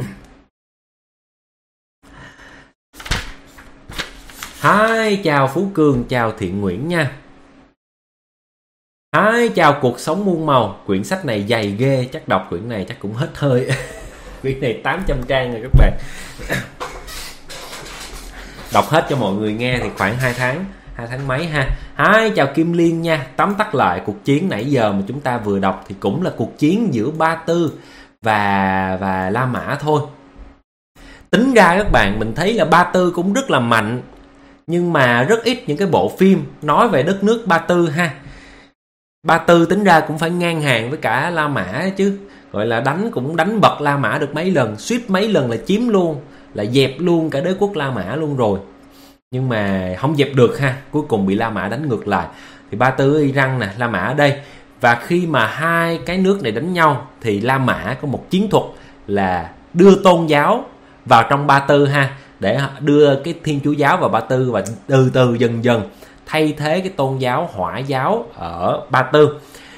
Hi, chào Phú Cường, chào Thiện Nguyễn nha. Hi, chào Cuộc Sống Muôn Màu. Quyển sách này dày ghê, chắc đọc quyển này chắc cũng hết hơi. Quyển này 800 trang rồi các bạn. Đọc hết cho mọi người nghe thì khoảng 2 tháng mấy ha. Hi, chào Kim Liên nha. Tóm tắt lại cuộc chiến nãy giờ mà chúng ta vừa đọc thì cũng là cuộc chiến giữa Ba Tư và La Mã thôi. Tính ra các bạn, mình thấy là Ba Tư cũng rất là mạnh, nhưng mà rất ít những cái bộ phim nói về đất nước Ba Tư ha. Ba Tư tính ra cũng phải ngang hàng với cả La Mã chứ. Gọi là cũng đánh bật La Mã được mấy lần, suýt mấy lần là chiếm luôn, là dẹp luôn cả đế quốc La Mã luôn rồi. Nhưng mà không dẹp được ha, cuối cùng bị La Mã đánh ngược lại. Thì Ba Tư ở Iran nè, La Mã ở đây. Và khi mà hai cái nước này đánh nhau thì La Mã có một chiến thuật là đưa tôn giáo vào trong Ba Tư ha, để đưa cái Thiên Chúa giáo vào Ba Tư và từ từ dần dần thay thế cái tôn giáo Hỏa giáo ở Ba Tư.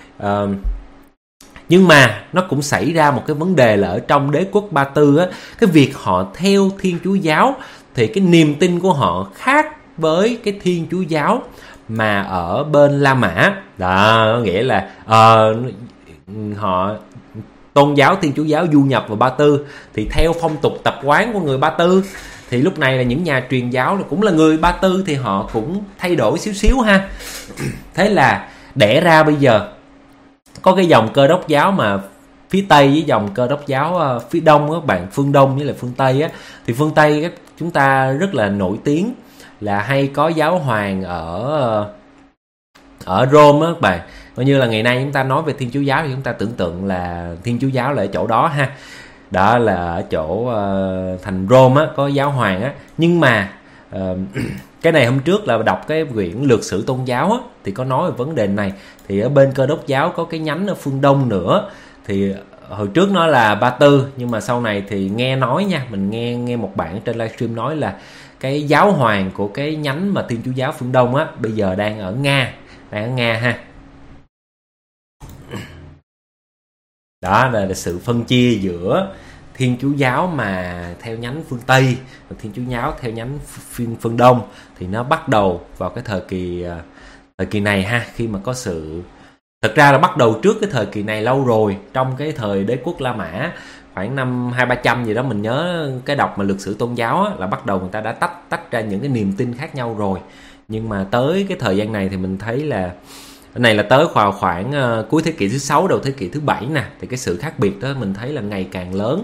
Nhưng mà nó cũng xảy ra một cái vấn đề là ở trong đế quốc Ba Tư á, cái việc họ theo Thiên Chúa giáo thì cái niềm tin của họ khác với cái Thiên Chúa giáo mà ở bên La Mã. Đó, nghĩa là họ tôn giáo Thiên Chúa giáo du nhập vào Ba Tư thì theo phong tục tập quán của người Ba Tư, thì lúc này là những nhà truyền giáo là cũng là người Ba Tư thì họ cũng thay đổi xíu xíu ha. Thế là đẻ ra bây giờ có cái dòng Cơ Đốc giáo mà phía Tây với dòng Cơ Đốc giáo phía Đông các bạn, phương Đông với lại phương Tây á. Thì phương Tây chúng ta rất là nổi tiếng là hay có giáo hoàng ở Rome á các bạn. Coi như là ngày nay chúng ta nói về Thiên Chúa giáo thì chúng ta tưởng tượng là Thiên Chúa giáo là ở chỗ đó ha. Đó là ở chỗ thành Rome á, có giáo hoàng á. Nhưng mà cái này hôm trước là đọc cái quyển Lược sử tôn giáo á, thì có nói về vấn đề này. Thì ở bên Cơ Đốc giáo có cái nhánh ở phương Đông nữa. Thì hồi trước nó là Ba Tư, nhưng mà sau này thì nghe nói nha, mình nghe một bạn trên livestream nói là cái giáo hoàng của cái nhánh mà Thiên Chúa giáo phương Đông á bây giờ đang ở Nga ha. Đó là sự phân chia giữa Thiên Chúa giáo mà theo nhánh phương Tây và Thiên Chúa giáo theo nhánh phương Đông. Thì nó bắt đầu vào cái thời kỳ này ha, khi mà có sự, thật ra là bắt đầu trước cái thời kỳ này lâu rồi, trong cái thời đế quốc La Mã khoảng năm 200-300 gì đó. Mình nhớ cái đọc mà Lược sử tôn giáo á, là bắt đầu người ta đã tách ra những cái niềm tin khác nhau rồi. Nhưng mà tới cái thời gian này thì mình thấy là cái này là tới khoảng cuối thế kỷ thứ 6 đầu thế kỷ thứ 7 nè, thì cái sự khác biệt đó mình thấy là ngày càng lớn.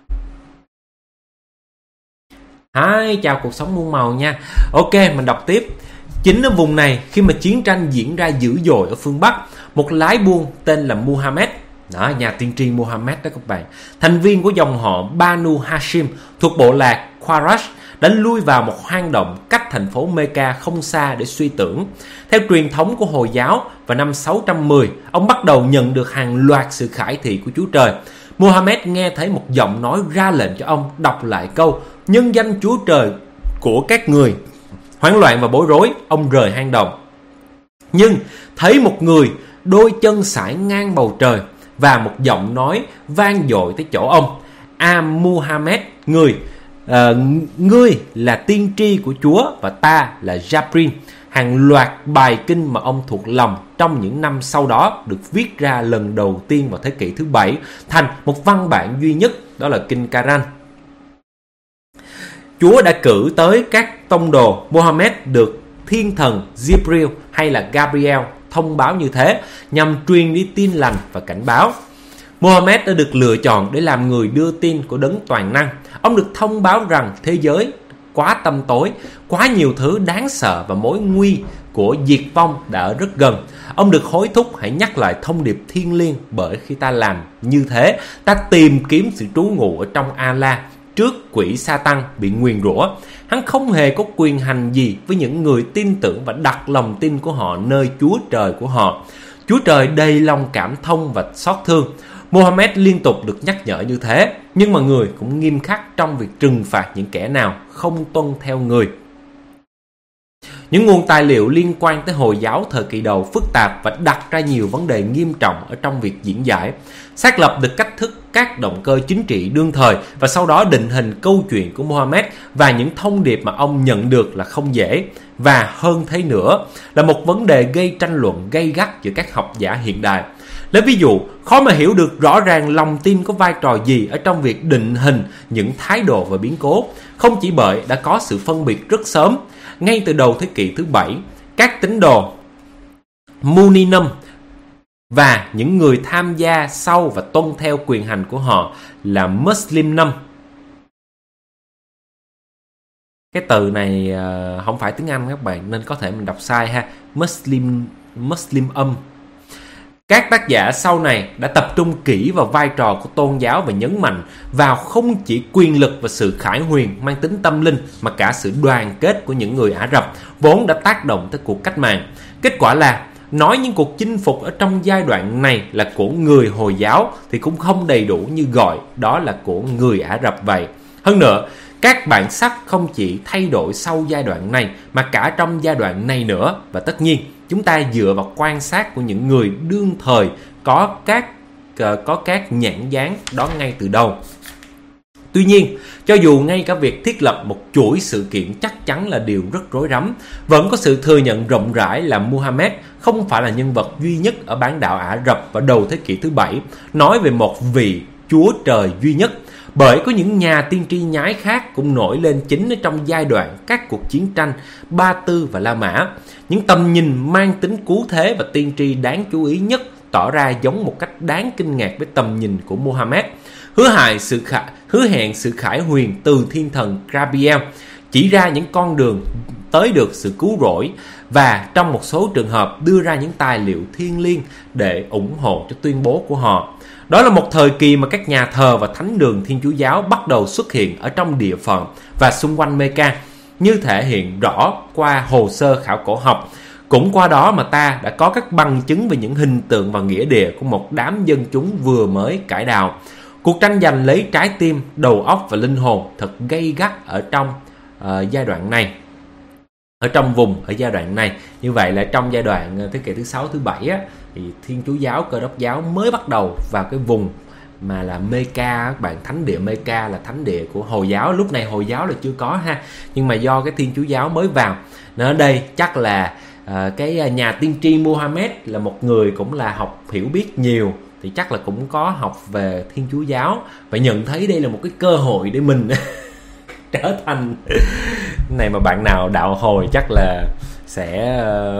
Hi, chào Cuộc Sống Muôn Màu nha. Ok, mình đọc tiếp. Chính ở vùng này, khi mà chiến tranh diễn ra dữ dội ở phương Bắc, một lái buôn tên là Muhammad, đó, nhà tiên tri Muhammad đó các bạn, thành viên của dòng họ Banu Hashim thuộc bộ lạc Quraysh, đã lui vào một hang động cách thành phố Mecca không xa để suy tưởng. Theo truyền thống của Hồi giáo, vào năm 610, ông bắt đầu nhận được hàng loạt sự khải thị của Chúa Trời. Muhammad nghe thấy một giọng nói ra lệnh cho ông đọc lại câu nhân danh Chúa Trời của các người. Hoảng loạn và bối rối, ông rời hang động. Nhưng thấy một người đôi chân sải ngang bầu trời, và một giọng nói vang dội tới chỗ ông: Muhammad, ngươi là tiên tri của Chúa và ta là Jabrin. Hàng loạt bài kinh mà ông thuộc lòng trong những năm sau đó được viết ra lần đầu tiên vào thế kỷ thứ 7 thành một văn bản duy nhất, đó là kinh Quran. Chúa đã cử tới các tông đồ. Muhammad được thiên thần Jibril hay là Gabriel thông báo như thế nhằm truyền đi tin lành và cảnh báo. Muhammad đã được lựa chọn để làm người đưa tin của đấng toàn năng. Ông được thông báo rằng thế giới quá tăm tối, quá nhiều thứ đáng sợ và mối nguy của diệt vong đã ở rất gần. Ông được hối thúc hãy nhắc lại thông điệp thiêng liêng, bởi khi ta làm như thế, ta tìm kiếm sự trú ngụ ở trong Allah trước quỷ Sa-tăng bị nguyền rủa. Hắn không hề có quyền hành gì với những người tin tưởng và đặt lòng tin của họ nơi Chúa Trời của họ. Chúa Trời đầy lòng cảm thông và xót thương. Muhammad liên tục được nhắc nhở như thế, nhưng mà người cũng nghiêm khắc trong việc trừng phạt những kẻ nào không tuân theo người. Những nguồn tài liệu liên quan tới Hồi giáo thời kỳ đầu phức tạp và đặt ra nhiều vấn đề nghiêm trọng ở trong việc diễn giải, xác lập được cách thức các động cơ chính trị đương thời và sau đó định hình câu chuyện của Muhammad và những thông điệp mà ông nhận được là không dễ. Và hơn thế nữa là một vấn đề gây tranh luận gay gắt giữa các học giả hiện đại. Lấy ví dụ, khó mà hiểu được rõ ràng lòng tin có vai trò gì ở trong việc định hình những thái độ và biến cố, không chỉ bởi đã có sự phân biệt rất sớm. Ngay từ đầu thế kỷ thứ 7, các tín đồ Muninum và những người tham gia sau và tuân theo quyền hành của họ là Muslimnum. Cái từ này không phải tiếng Anh các bạn, nên có thể mình đọc sai ha. Muslimum. Các tác giả sau này đã tập trung kỹ vào vai trò của tôn giáo và nhấn mạnh vào không chỉ quyền lực và sự khải huyền mang tính tâm linh, mà cả sự đoàn kết của những người Ả Rập vốn đã tác động tới cuộc cách mạng. Kết quả là nói những cuộc chinh phục ở trong giai đoạn này là của người Hồi giáo thì cũng không đầy đủ như gọi đó là của người Ả Rập vậy. Hơn nữa, các bản sắc không chỉ thay đổi sau giai đoạn này mà cả trong giai đoạn này nữa. Và tất nhiên, chúng ta dựa vào quan sát của những người đương thời có các nhãn dán đó ngay từ đầu. Tuy nhiên, cho dù ngay cả việc thiết lập một chuỗi sự kiện chắc chắn là điều rất rối rắm, vẫn có sự thừa nhận rộng rãi là Muhammad không phải là nhân vật duy nhất ở bán đảo Ả Rập vào đầu thế kỷ thứ 7 nói về một vị Chúa Trời duy nhất. Bởi có những nhà tiên tri nhái khác cũng nổi lên chính ở trong giai đoạn các cuộc chiến tranh Ba Tư và La Mã. Những tầm nhìn mang tính cứu thế và tiên tri đáng chú ý nhất tỏ ra giống một cách đáng kinh ngạc với tầm nhìn của Muhammad, hứa hẹn sự khải huyền từ thiên thần Gabriel, chỉ ra những con đường tới được sự cứu rỗi và trong một số trường hợp đưa ra những tài liệu thiêng liêng để ủng hộ cho tuyên bố của họ. Đó là một thời kỳ mà các nhà thờ và thánh đường Thiên Chúa giáo bắt đầu xuất hiện ở trong địa phận và xung quanh Mecca, như thể hiện rõ qua hồ sơ khảo cổ học. Cũng qua đó mà ta đã có các bằng chứng về những hình tượng và nghĩa địa của một đám dân chúng vừa mới cải đạo. Cuộc tranh giành lấy trái tim, đầu óc và linh hồn thật gay gắt ở trong giai đoạn này. Ở trong vùng ở giai đoạn này. Như vậy là trong giai đoạn thế kỷ thứ 6, thứ 7 á, thì Thiên Chúa giáo, Cơ Đốc giáo mới bắt đầu vào cái vùng mà là Mecca. Các bạn, thánh địa Mecca là thánh địa của Hồi giáo. Lúc này Hồi giáo là chưa có ha, nhưng mà do cái Thiên Chúa giáo mới vào. Nên ở đây chắc là cái nhà tiên tri Muhammad là một người cũng là hiểu biết nhiều, thì chắc là cũng có học về Thiên Chúa giáo và nhận thấy đây là một cái cơ hội để mình trở thành này. Mà bạn nào đạo Hồi chắc là sẽ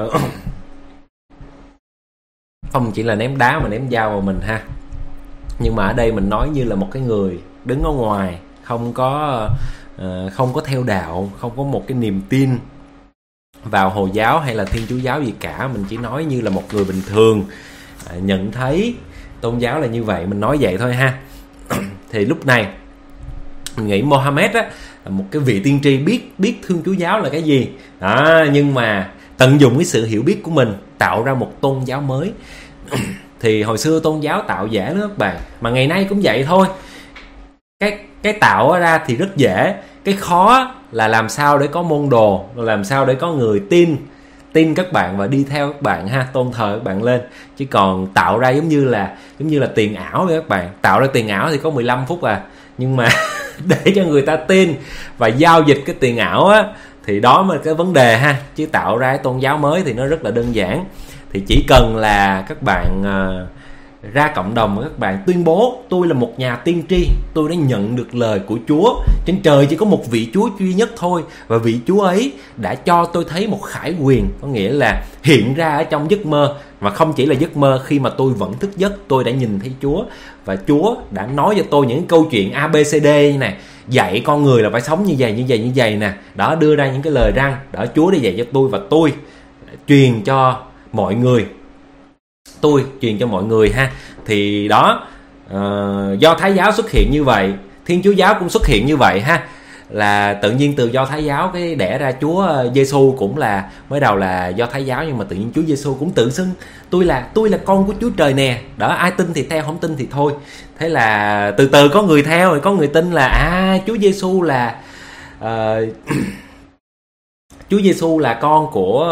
không chỉ là ném đá mà ném dao vào mình ha. Nhưng mà ở đây mình nói như là một cái người đứng ở ngoài, không có theo đạo, không có một cái niềm tin vào Hồi giáo hay là Thiên Chúa giáo gì cả. Mình chỉ nói như là một người bình thường nhận thấy tôn giáo là như vậy, mình nói vậy thôi ha. Thì lúc này mình nghĩ Mohammed á, là một cái vị tiên tri biết Thiên Chúa giáo là cái gì đó, nhưng mà tận dụng cái sự hiểu biết của mình tạo ra một tôn giáo mới. Thì hồi xưa tôn giáo tạo dễ lắm các bạn, mà ngày nay cũng vậy thôi. Cái tạo ra thì rất dễ, cái khó là làm sao để có môn đồ, làm sao để có người tin các bạn và đi theo các bạn ha, tôn thờ các bạn lên. Chứ còn tạo ra giống như là tiền ảo vậy các bạn. Tạo ra tiền ảo thì có 15 phút à, nhưng mà để cho người ta tin và giao dịch cái tiền ảo á, thì đó mới là cái vấn đề ha. Chứ tạo ra cái tôn giáo mới thì nó rất là đơn giản. Thì chỉ cần là các bạn ra cộng đồng và các bạn tuyên bố tôi là một nhà tiên tri, tôi đã nhận được lời của Chúa. Trên trời chỉ có một vị Chúa duy nhất thôi, và vị Chúa ấy đã cho tôi thấy một khải huyền, có nghĩa là hiện ra ở trong giấc mơ. Và không chỉ là giấc mơ, khi mà tôi vẫn thức giấc tôi đã nhìn thấy Chúa, và Chúa đã nói cho tôi những câu chuyện ABCD này, dạy con người là phải sống như vậy nè, đó, đưa ra những cái lời răn đó. Chúa đã dạy cho tôi và tôi truyền cho mọi người. Tôi truyền cho mọi người ha. Thì đó, Do Thái giáo xuất hiện như vậy, Thiên Chúa giáo cũng xuất hiện như vậy ha. Là tự nhiên từ Do Thái giáo cái đẻ ra Chúa Giêsu cũng là mới đầu là Do Thái giáo, nhưng mà tự nhiên Chúa Giêsu cũng tự xưng tôi là con của Chúa Trời nè. Đó, ai tin thì theo, không tin thì thôi. Thế là từ từ có người theo rồi có người tin là Chúa Giêsu là Chúa Giêsu là con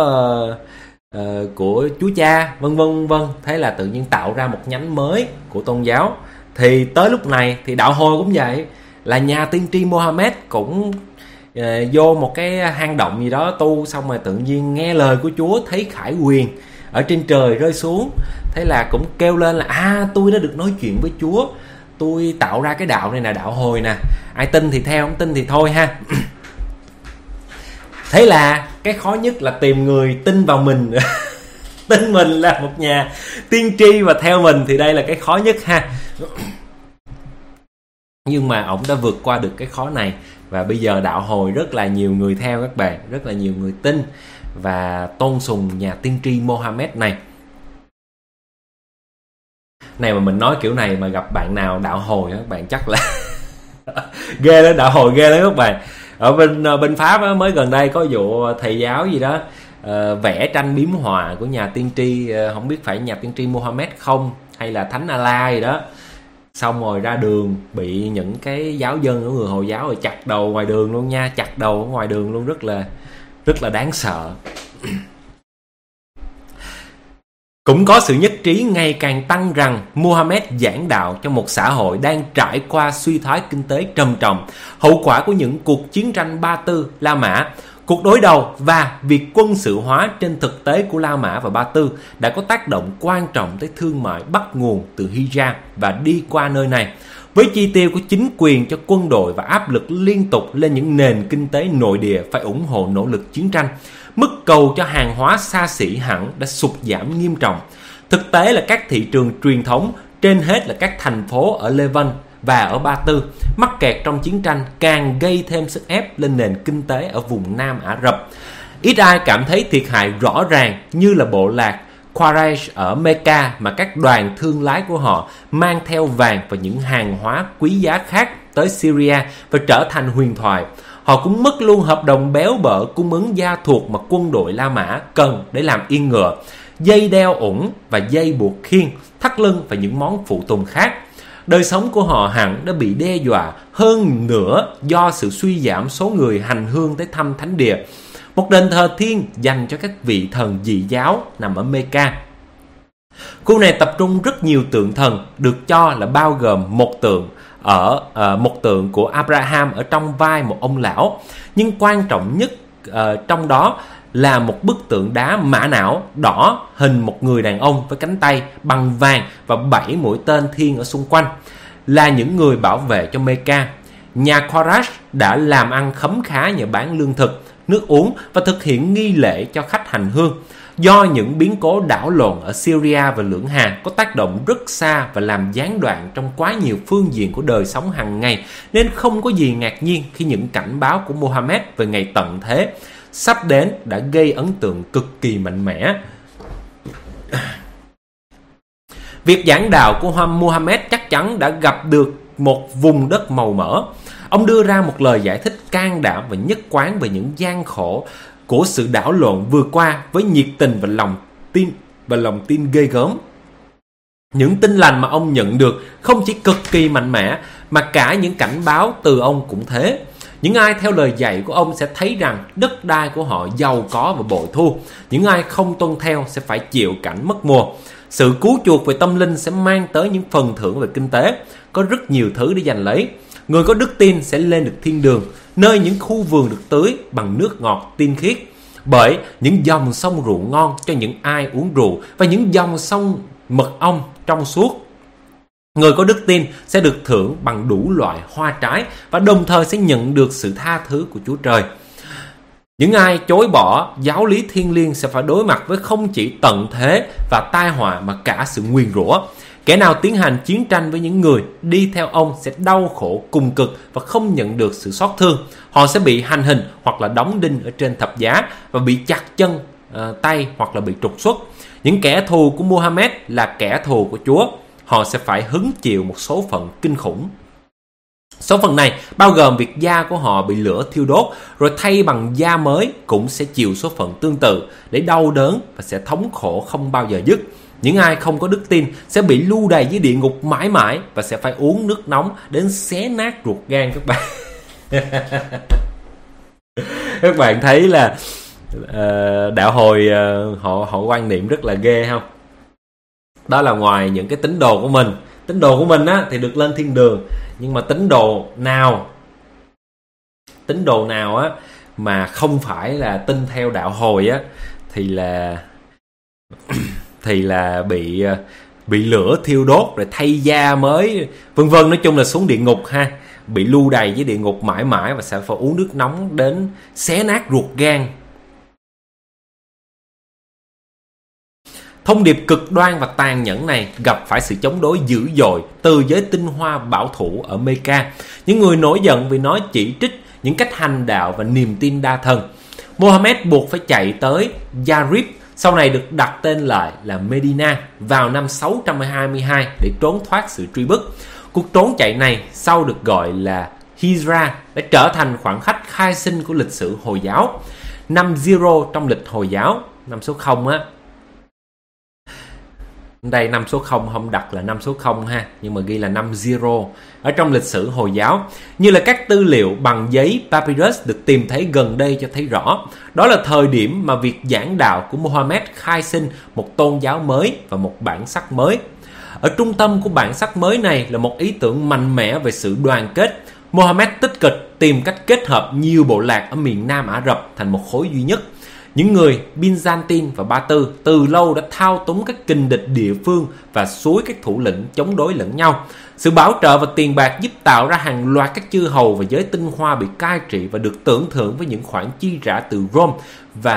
của Chúa Cha, vân vân vân. Thế là tự nhiên tạo ra một nhánh mới của tôn giáo. Thì tới lúc này thì đạo hồi cũng vậy, là nhà tiên tri Mohammed cũng vô một cái hang động gì đó tu, xong rồi tự nhiên nghe lời của Chúa, thấy khải quyền ở trên trời rơi xuống. Thế là cũng kêu lên là tôi đã được nói chuyện với Chúa, tôi tạo ra cái đạo này nè, đạo hồi nè, ai tin thì theo, không tin thì thôi ha. Thế là cái khó nhất là tìm người tin vào mình tin mình là một nhà tiên tri và theo mình, thì đây là cái khó nhất ha. Nhưng mà ổng đã vượt qua được cái khó này, và bây giờ đạo hồi rất là nhiều người theo các bạn, rất là nhiều người tin và tôn sùng nhà tiên tri Mohammed này. Này mà mình nói kiểu này mà gặp bạn nào đạo hồi các bạn chắc là ghê lắm, đạo hồi ghê lắm các bạn. Ở bên Pháp á, mới gần đây có vụ thầy giáo gì đó vẽ tranh biếm họa của nhà tiên tri, không biết phải nhà tiên tri Mohammed không hay là Thánh Allah gì đó. Xong rồi ra đường bị những cái giáo dân của người Hồi giáo rồi chặt đầu ngoài đường luôn nha, chặt đầu ở ngoài đường luôn, rất là đáng sợ. Cũng có sự nhất trí ngày càng tăng rằng Muhammad giảng đạo cho một xã hội đang trải qua suy thoái kinh tế trầm trọng, hậu quả của những cuộc chiến tranh Ba Tư, La Mã. Cuộc đối đầu và việc quân sự hóa trên thực tế của La Mã và Ba Tư đã có tác động quan trọng tới thương mại bắt nguồn từ Hijaz và đi qua nơi này. Với chi tiêu của chính quyền cho quân đội và áp lực liên tục lên những nền kinh tế nội địa phải ủng hộ nỗ lực chiến tranh, mức cầu cho hàng hóa xa xỉ hẳn đã sụt giảm nghiêm trọng. Thực tế là các thị trường truyền thống, trên hết là các thành phố ở Levant và ở Ba Tư, mắc kẹt trong chiến tranh càng gây thêm sức ép lên nền kinh tế ở vùng Nam Ả Rập. Ít ai cảm thấy thiệt hại rõ ràng như là bộ lạc Quraysh ở Mecca mà các đoàn thương lái của họ mang theo vàng và những hàng hóa quý giá khác tới Syria và trở thành huyền thoại. Họ cũng mất luôn hợp đồng béo bở cung ứng gia thuộc mà quân đội La Mã cần để làm yên ngựa, dây đeo ủng và dây buộc khiên, thắt lưng và những món phụ tùng khác. Đời sống của họ hẳn đã bị đe dọa hơn nữa do sự suy giảm số người hành hương tới thăm thánh địa, một đền thờ thiên dành cho các vị thần dị giáo nằm ở Mecca. Khu này tập trung rất nhiều tượng thần, được cho là bao gồm một tượng của Abraham ở trong vai một ông lão, nhưng quan trọng nhất trong đó là một bức tượng đá mã não đỏ hình một người đàn ông với cánh tay bằng vàng và 7 mũi tên thiên ở xung quanh, là những người bảo vệ cho Mecca. Nhà Quraysh đã làm ăn khấm khá nhờ bán lương thực, nước uống và thực hiện nghi lễ cho khách hành hương. Do những biến cố đảo lộn ở Syria và Lưỡng Hà có tác động rất xa và làm gián đoạn trong quá nhiều phương diện của đời sống hàng ngày, nên không có gì ngạc nhiên khi những cảnh báo của Muhammad về ngày tận thế sắp đến đã gây ấn tượng cực kỳ mạnh mẽ. Việc giảng đạo của Muhammad chắc chắn đã gặp được một vùng đất màu mỡ. Ông đưa ra một lời giải thích can đảm và nhất quán về những gian khổ của sự đảo lộn vừa qua với nhiệt tình và lòng tin ghê gớm. Những tin lành mà ông nhận được không chỉ cực kỳ mạnh mẽ mà cả những cảnh báo từ ông cũng thế. Những ai theo lời dạy của ông sẽ thấy rằng đất đai của họ giàu có và bội thu. Những ai không tuân theo sẽ phải chịu cảnh mất mùa. Sự cứu chuộc về tâm linh sẽ mang tới những phần thưởng về kinh tế. Có rất nhiều thứ để giành lấy. Người có đức tin sẽ lên được thiên đường, nơi những khu vườn được tưới bằng nước ngọt tinh khiết, bởi những dòng sông rượu ngon cho những ai uống rượu và những dòng sông mật ong trong suốt. Người có đức tin sẽ được thưởng bằng đủ loại hoa trái và đồng thời sẽ nhận được sự tha thứ của Chúa Trời. Những ai chối bỏ giáo lý thiêng liêng sẽ phải đối mặt với không chỉ tận thế và tai họa mà cả sự nguyền rủa. Kẻ nào tiến hành chiến tranh với những người đi theo ông sẽ đau khổ cùng cực và không nhận được sự xót thương. Họ sẽ bị hành hình hoặc là đóng đinh ở trên thập giá và bị chặt chân tay hoặc là bị trục xuất. Những kẻ thù của Muhammad là kẻ thù của Chúa. Họ sẽ phải hứng chịu một số phận kinh khủng. Số phận này bao gồm việc da của họ bị lửa thiêu đốt rồi thay bằng da mới, cũng sẽ chịu số phận tương tự để đau đớn và sẽ thống khổ không bao giờ dứt. Những ai không có đức tin sẽ bị lưu đày dưới địa ngục mãi mãi và sẽ phải uống nước nóng đến xé nát ruột gan các bạn. Các bạn thấy là đạo hồi họ quan niệm rất là ghê không? Đó là ngoài những cái tín đồ của mình. Tín đồ của mình á, thì được lên thiên đường. Nhưng mà tín đồ nào á mà không phải là tin theo đạo hồi á thì là bị lửa thiêu đốt rồi thay da mới, vân vân, nói chung là xuống địa ngục ha, bị lưu đày với địa ngục mãi mãi và sẽ phải uống nước nóng đến xé nát ruột gan. Thông điệp cực đoan và tàn nhẫn này gặp phải sự chống đối dữ dội từ giới tinh hoa bảo thủ ở Mecca, những người nổi giận vì nó chỉ trích những cách hành đạo và niềm tin đa thần. Muhammad buộc phải chạy tới Yarib, sau này được đặt tên lại là Medina, vào năm 622 để trốn thoát sự truy bức. Cuộc trốn chạy này sau được gọi là Hijra đã trở thành khoảng khắc khai sinh của lịch sử Hồi giáo. Năm Zero trong lịch Hồi giáo, năm số 0 á. Đây năm số 0 không đặt là năm số 0 ha, nhưng mà ghi là năm Zero ở trong lịch sử Hồi giáo. Như là các tư liệu bằng giấy papyrus được tìm thấy gần đây cho thấy rõ, đó là thời điểm mà việc giảng đạo của Muhammad khai sinh một tôn giáo mới và một bản sắc mới. Ở trung tâm của bản sắc mới này là một ý tưởng mạnh mẽ về sự đoàn kết. Muhammad tích cực tìm cách kết hợp nhiều bộ lạc ở miền Nam Ả Rập thành một khối duy nhất. Những người Byzantine và Ba Tư từ lâu đã thao túng các kình địch địa phương và xúi các thủ lĩnh chống đối lẫn nhau. Sự bảo trợ và tiền bạc giúp tạo ra hàng loạt các chư hầu và giới tinh hoa bị cai trị và được tưởng thưởng với những khoản chi trả từ Rome và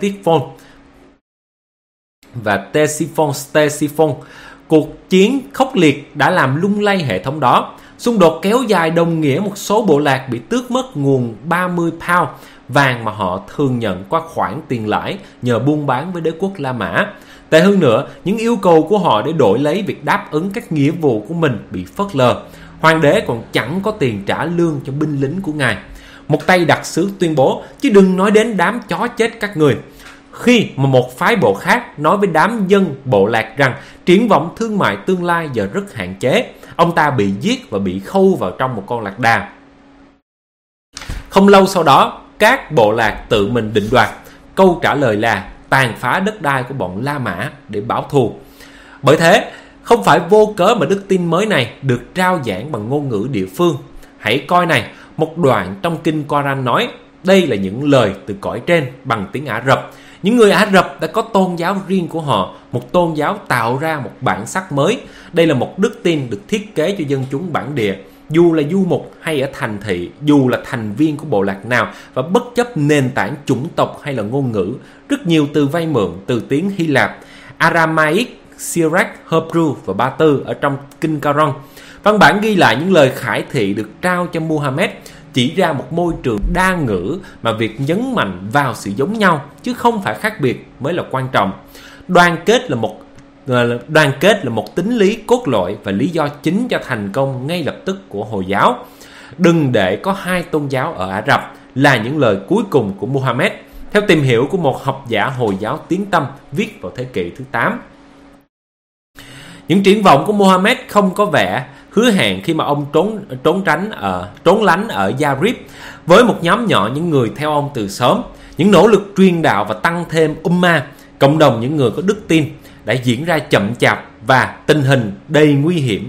Ctesiphon. Cuộc chiến khốc liệt đã làm lung lay hệ thống đó. Xung đột kéo dài đồng nghĩa một số bộ lạc bị tước mất nguồn 30 pound vàng mà họ thường nhận qua khoản tiền lãi nhờ buôn bán với đế quốc La Mã. Tệ hơn nữa, những yêu cầu của họ để đổi lấy việc đáp ứng các nghĩa vụ của mình bị phớt lờ. Hoàng đế còn chẳng có tiền trả lương cho binh lính của ngài. Một tay đặc sứ tuyên bố, chứ đừng nói đến đám chó chết các người. Khi mà một phái bộ khác nói với đám dân bộ lạc rằng triển vọng thương mại tương lai giờ rất hạn chế, ông ta bị giết và bị khâu vào trong một con lạc đà. Không lâu sau đó, các bộ lạc tự mình định đoạt. Câu trả lời là tàn phá đất đai của bọn La Mã để báo thù. Bởi thế, không phải vô cớ mà đức tin mới này được trao giảng bằng ngôn ngữ địa phương. Hãy coi này, một đoạn trong kinh Koran nói, đây là những lời từ cõi trên bằng tiếng Ả Rập. Những người Ả Rập đã có tôn giáo riêng của họ, một tôn giáo tạo ra một bản sắc mới. Đây là một đức tin được thiết kế cho dân chúng bản địa, dù là du mục hay ở thành thị, dù là thành viên của bộ lạc nào, và bất chấp nền tảng chủng tộc hay là ngôn ngữ. Rất nhiều từ vay mượn từ tiếng Hy Lạp, Aramaic, Syriac, Hebrew và Ba Tư ở trong kinh Koran. Văn bản ghi lại những lời khải thị được trao cho Muhammad, chỉ ra một môi trường đa ngữ mà việc nhấn mạnh vào sự giống nhau chứ không phải khác biệt mới là quan trọng. Đoàn kết là một tính lý cốt lõi và lý do chính cho thành công ngay lập tức của Hồi giáo. Đừng để có hai tôn giáo ở Ả Rập là những lời cuối cùng của Muhammad, theo tìm hiểu của một học giả Hồi giáo tiếng tăm viết vào thế kỷ thứ 8. Những triển vọng của Muhammad không có vẻ hứa hẹn khi mà ông trốn lánh ở Yarib với một nhóm nhỏ những người theo ông từ sớm. Những nỗ lực truyền đạo và tăng thêm Ummah, cộng đồng những người có đức tin, đã diễn ra chậm chạp và tình hình đầy nguy hiểm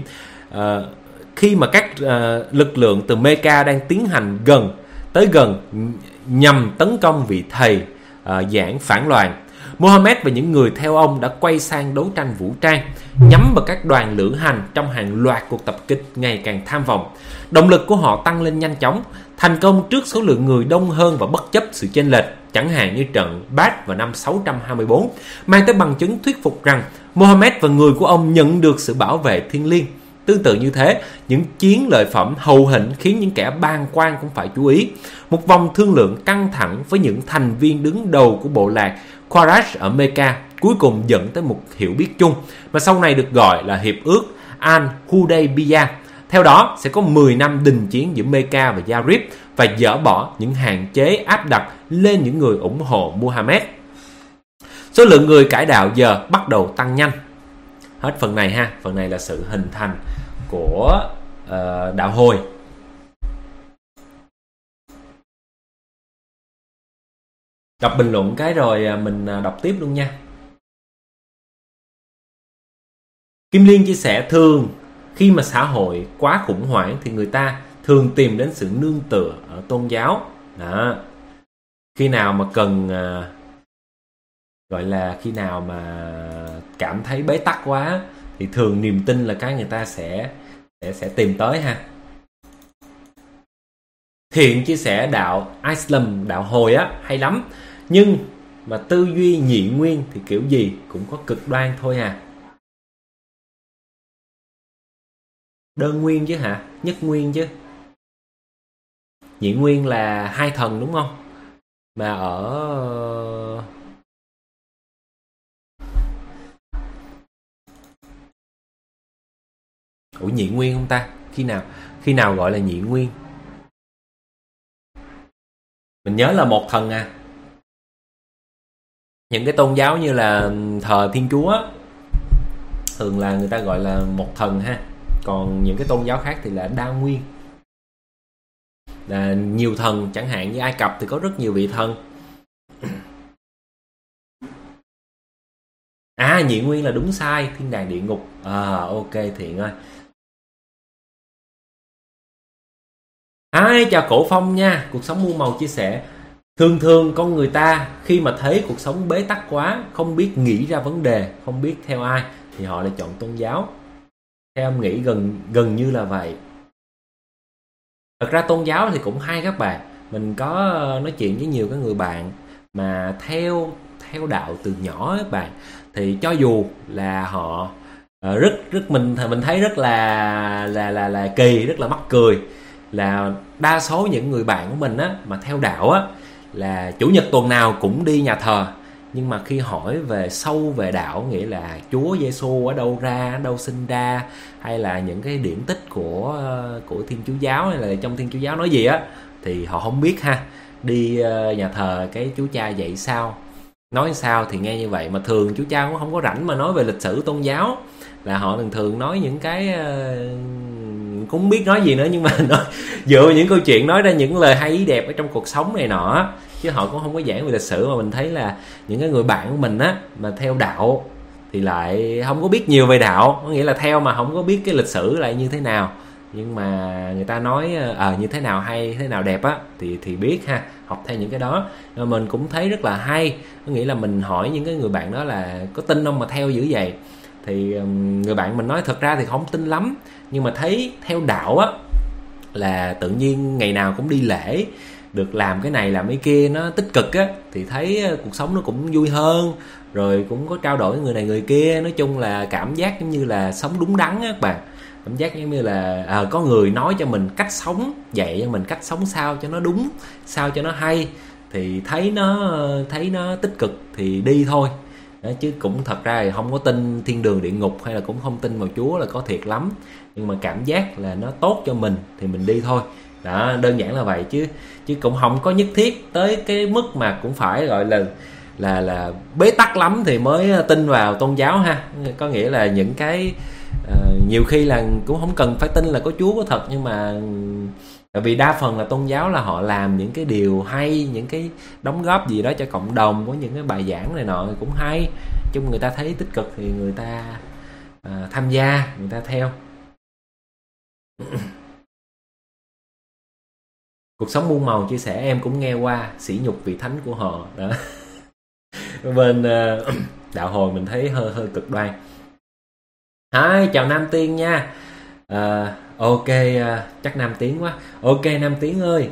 khi mà các lực lượng từ Mecca đang tiến hành gần nhằm tấn công vị thầy giảng phản loạn. Muhammad và những người theo ông đã quay sang đấu tranh vũ trang, nhắm vào các đoàn lữ hành trong hàng loạt cuộc tập kích ngày càng tham vọng. Động lực của họ tăng lên nhanh chóng, thành công trước số lượng người đông hơn và bất chấp sự chênh lệch, chẳng hạn như trận Badr vào năm 624, mang tới bằng chứng thuyết phục rằng Muhammad và người của ông nhận được sự bảo vệ thiêng liêng. Tương tự như thế, những chiến lợi phẩm hậu hĩnh khiến những kẻ bàng quan cũng phải chú ý. Một vòng thương lượng căng thẳng với những thành viên đứng đầu của bộ lạc Quraysh ở Mecca cuối cùng dẫn tới một hiểu biết chung mà sau này được gọi là Hiệp ước Al-Hudaybiyah. Theo đó, sẽ có 10 năm đình chiến giữa Mecca và Yarib và dỡ bỏ những hạn chế áp đặt lên những người ủng hộ Muhammad. Số lượng người cải đạo giờ bắt đầu tăng nhanh. Hết phần này ha. Phần này là sự hình thành của đạo Hồi. Đọc bình luận cái rồi mình đọc tiếp luôn nha. Kim Liên chia sẻ thường khi mà xã hội quá khủng hoảng thì người ta thường tìm đến sự nương tựa ở tôn giáo. Đó. Khi nào mà cần gọi là khi nào mà cảm thấy bế tắc quá thì thường niềm tin là cái người ta sẽ tìm tới ha. Thiện chia sẻ đạo Islam, đạo Hồi á hay lắm, nhưng mà tư duy nhị nguyên thì kiểu gì cũng có cực đoan thôi à. Đơn nguyên chứ hả? Nhất nguyên chứ. Nhị nguyên là hai thần đúng không? Mà ở nhị nguyên không ta? Khi nào gọi là nhị nguyên? Mình nhớ là một thần à. Những cái tôn giáo như là thờ Thiên Chúa thường là người ta gọi là một thần ha. Còn những cái tôn giáo khác thì là đa nguyên, là nhiều thần. Chẳng hạn như Ai Cập thì có rất nhiều vị thần. Nhị nguyên là đúng sai, thiên đàng địa ngục. Ok Thiện ơi. Chào Cổ Phong nha. Cuộc sống muôn màu chia sẻ, thường con người ta khi mà thấy cuộc sống bế tắc quá, không biết nghĩ ra vấn đề, không biết theo ai, thì họ lại chọn tôn giáo. Theo em nghĩ gần như là vậy. Thật ra tôn giáo thì cũng hay các bạn. Mình có nói chuyện với nhiều cái người bạn mà theo đạo từ nhỏ các bạn, thì cho dù là họ rất mình thấy rất là kỳ, rất là mắc cười, là đa số những người bạn của mình á mà theo đạo á là chủ nhật tuần nào cũng đi nhà thờ. Nhưng mà khi hỏi về sâu về đạo, nghĩa là Chúa Giêsu ở đâu ra, ở đâu sinh ra, hay là những cái điển tích của Thiên Chúa giáo hay là trong Thiên Chúa giáo nói gì á, thì họ không biết ha. Đi nhà thờ cái chú cha dạy sao, nói sao thì nghe như vậy. Mà thường chú cha cũng không có rảnh mà nói về lịch sử tôn giáo, là họ thường nói những cái cũng không biết nói gì nữa, nhưng mà dựa vào những câu chuyện nói ra những lời hay ý đẹp ở trong cuộc sống này nọ, chứ họ cũng không có giảng về lịch sử. Mà mình thấy là những cái người bạn của mình á mà theo đạo thì lại không có biết nhiều về đạo, có nghĩa là theo mà không có biết cái lịch sử lại như thế nào, nhưng mà người ta nói như thế nào hay, thế nào đẹp á thì biết ha, học theo những cái đó. Rồi mình cũng thấy rất là hay, có nghĩa là mình hỏi những cái người bạn đó là có tin không mà theo dữ vậy, thì người bạn mình nói thật ra thì không tin lắm, nhưng mà thấy theo đạo á là tự nhiên ngày nào cũng đi lễ, được làm cái này làm cái kia nó tích cực á, thì thấy cuộc sống nó cũng vui hơn, rồi cũng có trao đổi với người này người kia. Nói chung là cảm giác giống như là sống đúng đắn á các bạn, cảm giác giống như là có người nói cho mình cách sống, dạy cho mình cách sống sao cho nó đúng, sao cho nó hay, thì thấy nó tích cực thì đi thôi đó. Chứ cũng thật ra thì không có tin thiên đường địa ngục, hay là cũng không tin vào Chúa là có thiệt lắm, nhưng mà cảm giác là nó tốt cho mình thì mình đi thôi đó, đơn giản là vậy. Chứ cũng không có nhất thiết tới cái mức mà cũng phải gọi là bế tắc lắm thì mới tin vào tôn giáo ha. Có nghĩa là những cái nhiều khi là cũng không cần phải tin là có Chúa có thật, nhưng mà tại vì đa phần là tôn giáo là họ làm những cái điều hay, những cái đóng góp gì đó cho cộng đồng, có những cái bài giảng này nọ cũng hay, chung người ta thấy tích cực thì người ta tham gia, người ta theo. Cuộc sống muôn màu chia sẻ, em cũng nghe qua, sỉ nhục vị thánh của họ đó. Bên đạo Hồi mình thấy hơi cực đoan. Chào Nam Tiến nha. Ok, chắc Nam Tiến quá. Ok Nam Tiến ơi,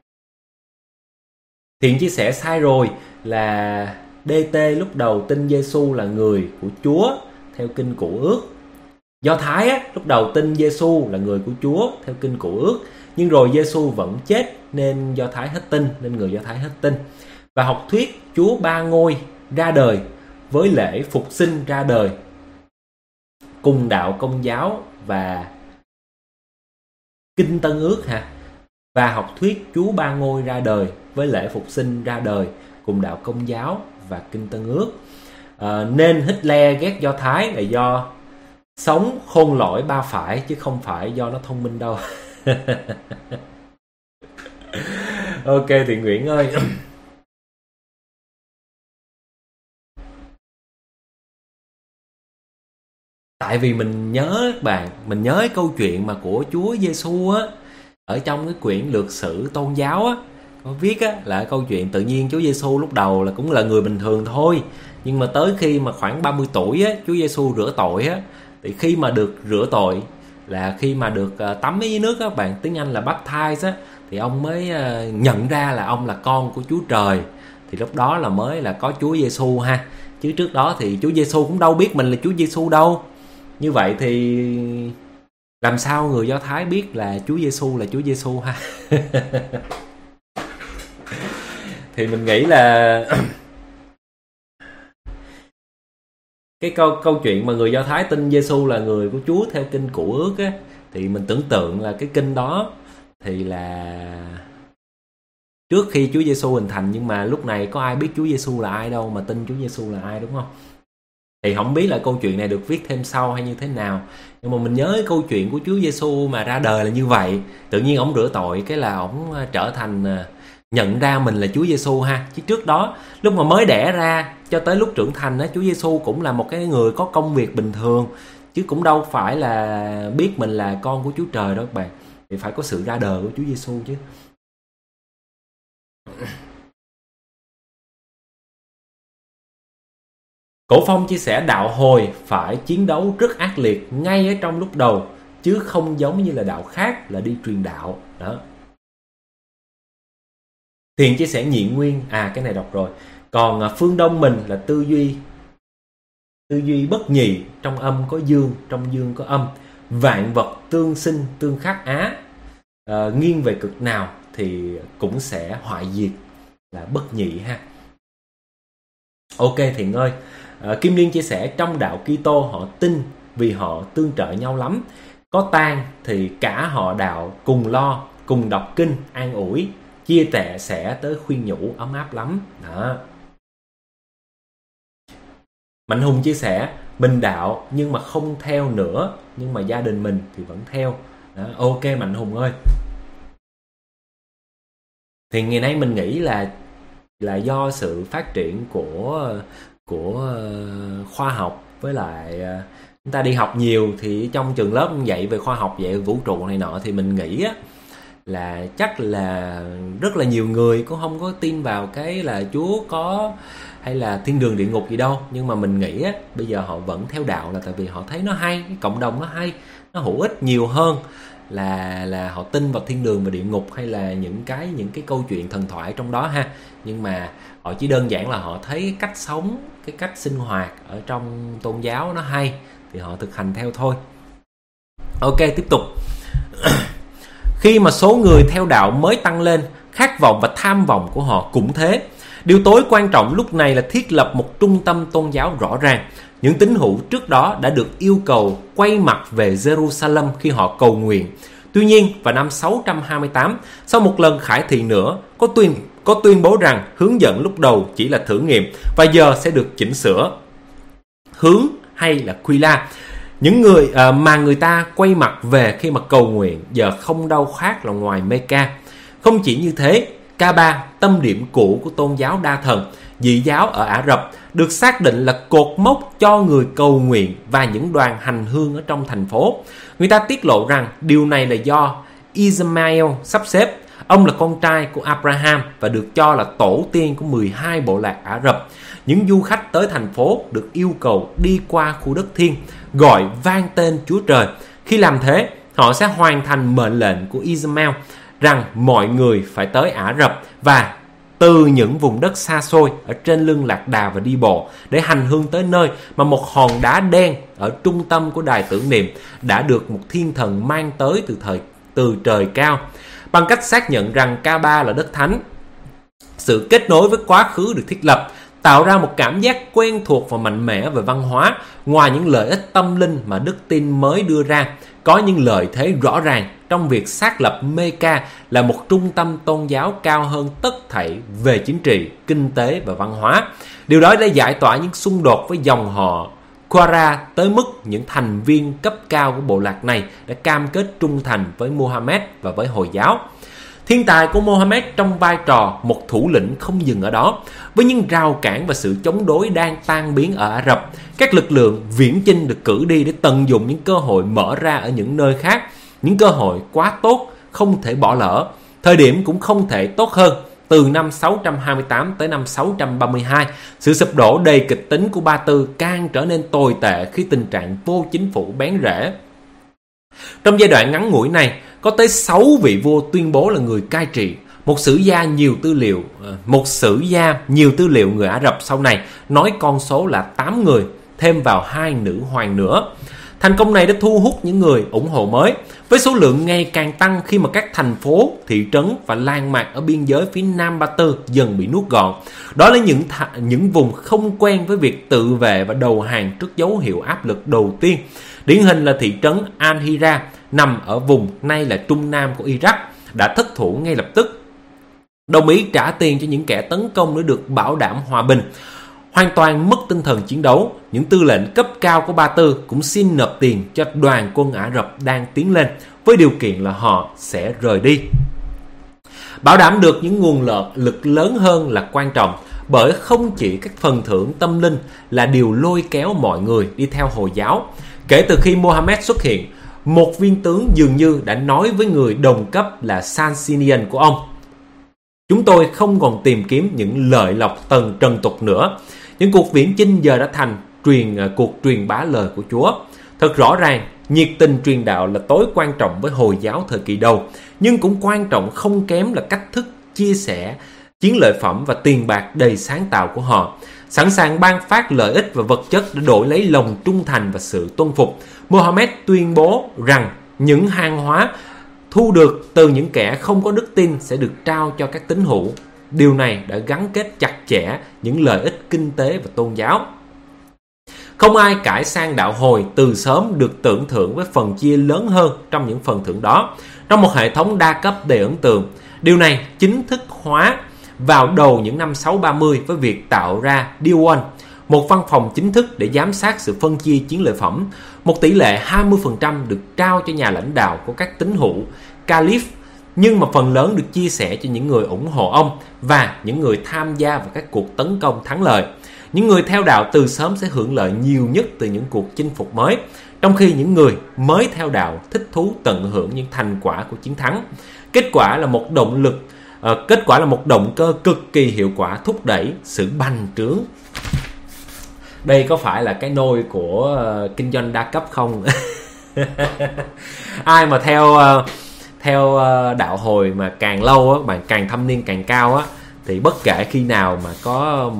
Thiện chia sẻ sai rồi, là DT lúc đầu tin Giêsu là người của Chúa theo kinh Cựu Ước. Do Thái á, lúc đầu tin Giêsu là người của Chúa theo kinh Cựu Ước, nhưng rồi Giêsu vẫn chết nên Do Thái hết tin, nên người Do Thái hết tin. Và học thuyết Chúa ba ngôi ra đời, với lễ phục sinh ra đời, cùng đạo Công giáo và Kinh Tân Ước và học thuyết Chúa Ba Ngôi ra đời, với lễ phục sinh ra đời, cùng đạo Công giáo và Kinh Tân Ước. Nên Hitler ghét Do Thái là do sống khôn lỗi ba phải, chứ không phải do nó thông minh đâu. Ok Thiện Nguyễn ơi. Tại vì mình nhớ các bạn, mình nhớ cái câu chuyện mà của Chúa Giêsu á, ở trong cái quyển Lược Sử Tôn Giáo á, có viết á là câu chuyện tự nhiên Chúa Giêsu lúc đầu là cũng là người bình thường thôi, nhưng mà tới khi mà khoảng 30 tuổi á, Chúa Giêsu rửa tội á, thì khi mà được rửa tội là khi mà được tắm với nước á bạn, tiếng Anh là baptize á, thì ông mới nhận ra là ông là con của Chúa Trời. Thì lúc đó là mới là có Chúa Giêsu ha. Chứ trước đó thì Chúa Giêsu cũng đâu biết mình là Chúa Giêsu đâu. Như vậy thì làm sao người Do Thái biết là Chúa Giêsu là Chúa Giêsu ha? Thì mình nghĩ là cái câu chuyện mà người Do Thái tin Giêsu là người của Chúa theo kinh Cựu Ước á, thì mình tưởng tượng là cái kinh đó thì là trước khi Chúa Giêsu hình thành, nhưng mà lúc này có ai biết Chúa Giêsu là ai đâu mà tin Chúa Giêsu là ai, đúng không? Thì không biết là câu chuyện này được viết thêm sau hay như thế nào, nhưng mà mình nhớ câu chuyện của Chúa Giêsu mà ra đời là như vậy. Tự nhiên ổng rửa tội cái là ổng trở thành nhận ra mình là Chúa Giêsu ha. Chứ trước đó lúc mà mới đẻ ra cho tới lúc trưởng thành á, Chúa Giêsu cũng là một cái người có công việc bình thường, chứ cũng đâu phải là biết mình là con của Chúa Trời đâu các bạn. Thì phải có sự ra đời của Chúa Giêsu chứ. Cổ Phong chia sẻ đạo hồi phải chiến đấu rất ác liệt ngay ở trong lúc đầu, chứ không giống như là đạo khác là đi truyền đạo đó. Thiện chia sẻ nhị nguyên, cái này đọc rồi. Còn Phương Đông mình là tư duy bất nhị, trong âm có dương, trong dương có âm, vạn vật tương sinh tương khắc nghiêng về cực nào thì cũng sẽ hoại diệt, là bất nhị ha. Ok Thiện ơi. Kim Liên chia sẻ trong đạo Kitô họ tin vì họ tương trợ nhau lắm, có tang thì cả họ đạo cùng lo, cùng đọc kinh an ủi, chia sẻ tới khuyên nhủ, ấm áp lắm đó. Mạnh Hùng chia sẻ mình đạo nhưng mà không theo nữa, nhưng mà gia đình mình thì vẫn theo đó. Ok Mạnh Hùng ơi. Thì ngày nay mình nghĩ là do sự phát triển của khoa học, với lại chúng ta đi học nhiều, thì trong trường lớp dạy về khoa học, dạy về vũ trụ này nọ, thì mình nghĩ là chắc là rất là nhiều người cũng không có tin vào cái là Chúa có hay là thiên đường địa ngục gì đâu. Nhưng mà mình nghĩ bây giờ họ vẫn theo đạo là tại vì họ thấy nó hay, cái cộng đồng nó hay, nó hữu ích nhiều hơn là họ tin vào thiên đường và địa ngục, hay là những cái câu chuyện thần thoại trong đó ha. Nhưng mà họ chỉ đơn giản là họ thấy cách sống, cái cách sinh hoạt ở trong tôn giáo nó hay thì họ thực hành theo thôi. Ok tiếp tục. Khi mà số người theo đạo mới tăng lên, khát vọng và tham vọng của họ cũng thế. Điều tối quan trọng lúc này là thiết lập một trung tâm tôn giáo rõ ràng. Những tín hữu trước đó đã được yêu cầu quay mặt về Jerusalem khi họ cầu nguyện. Tuy nhiên, vào năm 628, sau một lần khải thị nữa, có tuyên bố rằng hướng dẫn lúc đầu chỉ là thử nghiệm và giờ sẽ được chỉnh sửa. Hướng hay là Quy-la. Những người mà người ta quay mặt về khi mà cầu nguyện giờ không đâu khác là ngoài Mecca. Không chỉ như thế, Kaaba, tâm điểm cũ của tôn giáo đa thần, dị giáo ở Ả Rập, được xác định là cột mốc cho người cầu nguyện và những đoàn hành hương ở trong thành phố. Người ta tiết lộ rằng điều này là do Ismail sắp xếp. Ông là con trai của Abraham và được cho là tổ tiên của 12 bộ lạc Ả Rập. Những du khách tới thành phố được yêu cầu đi qua khu đất thiên, gọi vang tên Chúa Trời. Khi làm thế, họ sẽ hoàn thành mệnh lệnh của Ismail rằng mọi người phải tới Ả Rập và từ những vùng đất xa xôi ở trên lưng lạc đà và đi bộ để hành hương tới nơi mà một hòn đá đen ở trung tâm của đài tưởng niệm đã được một thiên thần mang tới từ trời cao. Bằng cách xác nhận rằng Kaaba là đất thánh, sự kết nối với quá khứ được thiết lập. tạo ra một cảm giác quen thuộc và mạnh mẽ về văn hóa. Ngoài những lợi ích tâm linh mà đức tin mới đưa ra, có những lợi thế rõ ràng trong việc xác lập Mecca là một trung tâm tôn giáo cao hơn tất thảy về chính trị, kinh tế và văn hóa. Điều đó đã giải tỏa những xung đột với dòng họ Quraysh tới mức những thành viên cấp cao của bộ lạc này đã cam kết trung thành với Muhammad và với Hồi giáo. Thiên tài của Muhammad trong vai trò một thủ lĩnh không dừng ở đó. Với những rào cản và sự chống đối đang tan biến ở Ả Rập, các lực lượng viễn chinh được cử đi để tận dụng những cơ hội mở ra ở những nơi khác. Những cơ hội quá tốt, không thể bỏ lỡ. Thời điểm cũng không thể tốt hơn. Từ năm 628 tới năm 632, sự sụp đổ đầy kịch tính của Ba Tư càng trở nên tồi tệ khi tình trạng vô chính phủ bén rễ. Trong giai đoạn ngắn ngủi này, có tới 6 vị vua tuyên bố là người cai trị. Một sử gia nhiều tư liệu người Ả Rập sau này nói con số là 8 người, thêm vào 2 nữ hoàng nữa. Thành công này đã thu hút những người ủng hộ mới, với số lượng ngày càng tăng khi mà các thành phố, thị trấn và làng mạc ở biên giới phía nam Ba Tư dần bị nuốt gọn. Đó là những vùng không quen với việc tự vệ và đầu hàng trước dấu hiệu áp lực đầu tiên. Điển hình là thị trấn Al-Hira nằm ở vùng nay là trung nam của Iraq đã thất thủ ngay lập tức, đồng ý trả tiền cho những kẻ tấn công để được bảo đảm hòa bình. Hoàn toàn mất tinh thần chiến đấu, những tư lệnh cấp cao của Ba Tư cũng xin nộp tiền cho đoàn quân Ả Rập đang tiến lên với điều kiện là họ sẽ rời đi. Bảo đảm được những nguồn lực lớn hơn là quan trọng, bởi không chỉ các phần thưởng tâm linh là điều lôi kéo mọi người đi theo Hồi giáo. Kể từ khi Muhammad xuất hiện, một viên tướng dường như đã nói với người đồng cấp là Sansinian của ông: chúng tôi không còn tìm kiếm những lợi lộc trần tục nữa. Những cuộc viễn chinh giờ đã thành cuộc truyền bá lời của Chúa. Thật rõ ràng, nhiệt tình truyền đạo là tối quan trọng với Hồi giáo thời kỳ đầu, nhưng cũng quan trọng không kém là cách thức chia sẻ chiến lợi phẩm và tiền bạc đầy sáng tạo của họ, sẵn sàng ban phát lợi ích và vật chất để đổi lấy lòng trung thành và sự tuân phục. Muhammad tuyên bố rằng những hàng hóa thu được từ những kẻ không có đức tin sẽ được trao cho các tín hữu. Điều này đã gắn kết chặt chẽ những lợi ích kinh tế và tôn giáo. Không ai cải sang đạo Hồi từ sớm được tưởng thưởng với phần chia lớn hơn trong những phần thưởng đó, trong một hệ thống đa cấp đầy ấn tượng. Điều này chính thức hóa vào đầu những năm 630 với việc tạo ra Diwan, một văn phòng chính thức để giám sát sự phân chia chiến lợi phẩm. Một tỷ lệ 20% được trao cho nhà lãnh đạo của các tín hữu, Caliph, nhưng mà phần lớn được chia sẻ cho những người ủng hộ ông và những người tham gia vào các cuộc tấn công thắng lợi. Những người theo đạo từ sớm sẽ hưởng lợi nhiều nhất từ những cuộc chinh phục mới, trong khi những người mới theo đạo thích thú tận hưởng những thành quả của chiến thắng. Kết quả là một động cơ cực kỳ hiệu quả thúc đẩy sự bành trướng. Đây có phải là cái nôi của kinh doanh đa cấp không? Ai mà theo đạo Hồi mà càng lâu á, bạn càng thâm niên càng cao á, thì bất kể khi nào mà có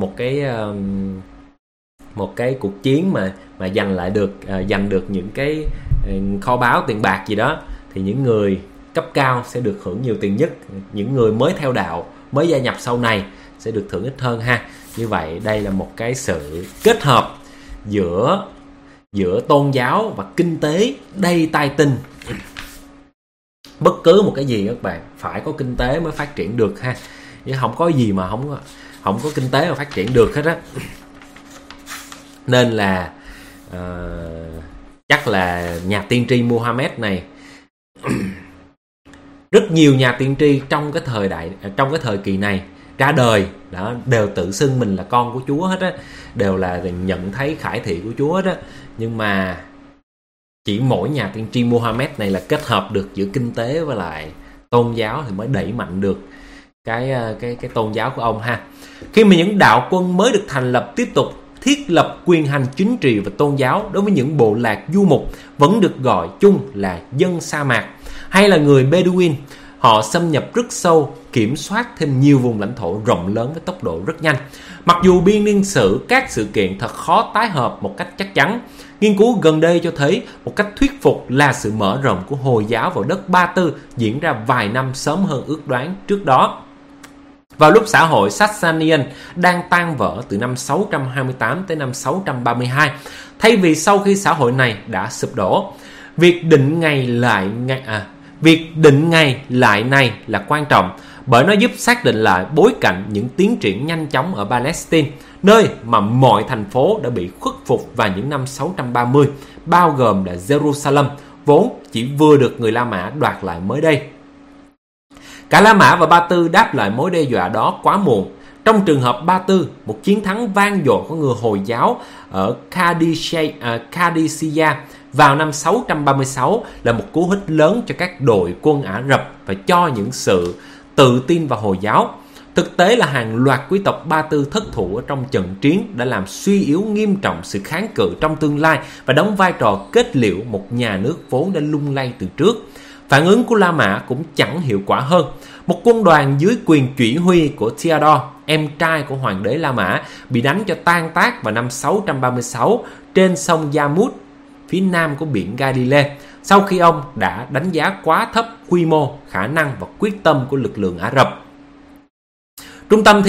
một cái cuộc chiến mà giành được những cái kho báu tiền bạc gì đó, thì những người cấp cao sẽ được hưởng nhiều tiền nhất. Những người mới theo đạo, mới gia nhập sau này sẽ được thưởng ít hơn ha. Như vậy đây là một cái sự kết hợp giữa tôn giáo và kinh tế đầy tài tình. Bất cứ một cái gì các bạn phải có kinh tế mới phát triển được ha, chứ không có gì mà không có kinh tế mà phát triển được hết á. Nên là chắc là nhà tiên tri Muhammad này rất nhiều nhà tiên tri trong cái thời kỳ này ra đời đó đều tự xưng mình là con của Chúa hết á, đều là nhận thấy khải thị của Chúa hết á. Nhưng mà chỉ mỗi nhà tiên tri Muhammad này là kết hợp được giữa kinh tế với lại tôn giáo thì mới đẩy mạnh được cái tôn giáo của ông ha. Khi mà những đạo quân mới được thành lập tiếp tục thiết lập quyền hành chính trị và tôn giáo đối với những bộ lạc du mục vẫn được gọi chung là dân sa mạc hay là người Bedouin. Họ xâm nhập rất sâu, kiểm soát thêm nhiều vùng lãnh thổ rộng lớn với tốc độ rất nhanh. Mặc dù biên niên sử các sự kiện thật khó tái hợp một cách chắc chắn, nghiên cứu gần đây cho thấy một cách thuyết phục là sự mở rộng của Hồi giáo vào đất Ba Tư diễn ra vài năm sớm hơn ước đoán trước đó. Vào lúc xã hội Sasanian đang tan vỡ từ năm 628 tới năm 632, thay vì sau khi xã hội này đã sụp đổ, việc định ngày lại này là quan trọng, bởi nó giúp xác định lại bối cảnh những tiến triển nhanh chóng ở Palestine, nơi mà mọi thành phố đã bị khuất phục vào những năm 630, bao gồm là Jerusalem, vốn chỉ vừa được người La Mã đoạt lại mới đây. Cả La Mã và Ba Tư đáp lại mối đe dọa đó quá muộn. Trong trường hợp Ba Tư, một chiến thắng vang dội của người Hồi giáo ở Qadisiyah vào năm 636 là một cú hích lớn cho các đội quân Ả Rập và cho những sự tự tin vào Hồi giáo. Thực tế là hàng loạt quý tộc Ba Tư thất thủ ở trong trận chiến đã làm suy yếu nghiêm trọng sự kháng cự trong tương lai và đóng vai trò kết liễu một nhà nước vốn đã lung lay từ trước. Phản ứng của La Mã cũng chẳng hiệu quả hơn. Một quân đoàn dưới quyền chỉ huy của Theodore, em trai của hoàng đế La Mã, bị đánh cho tan tác vào năm 636 trên sông Yarmouk, phía nam của biển Galilee, sau khi ông đã đánh giá quá thấp quy mô, khả năng và quyết tâm của lực lượng Ả Rập. Trung tâm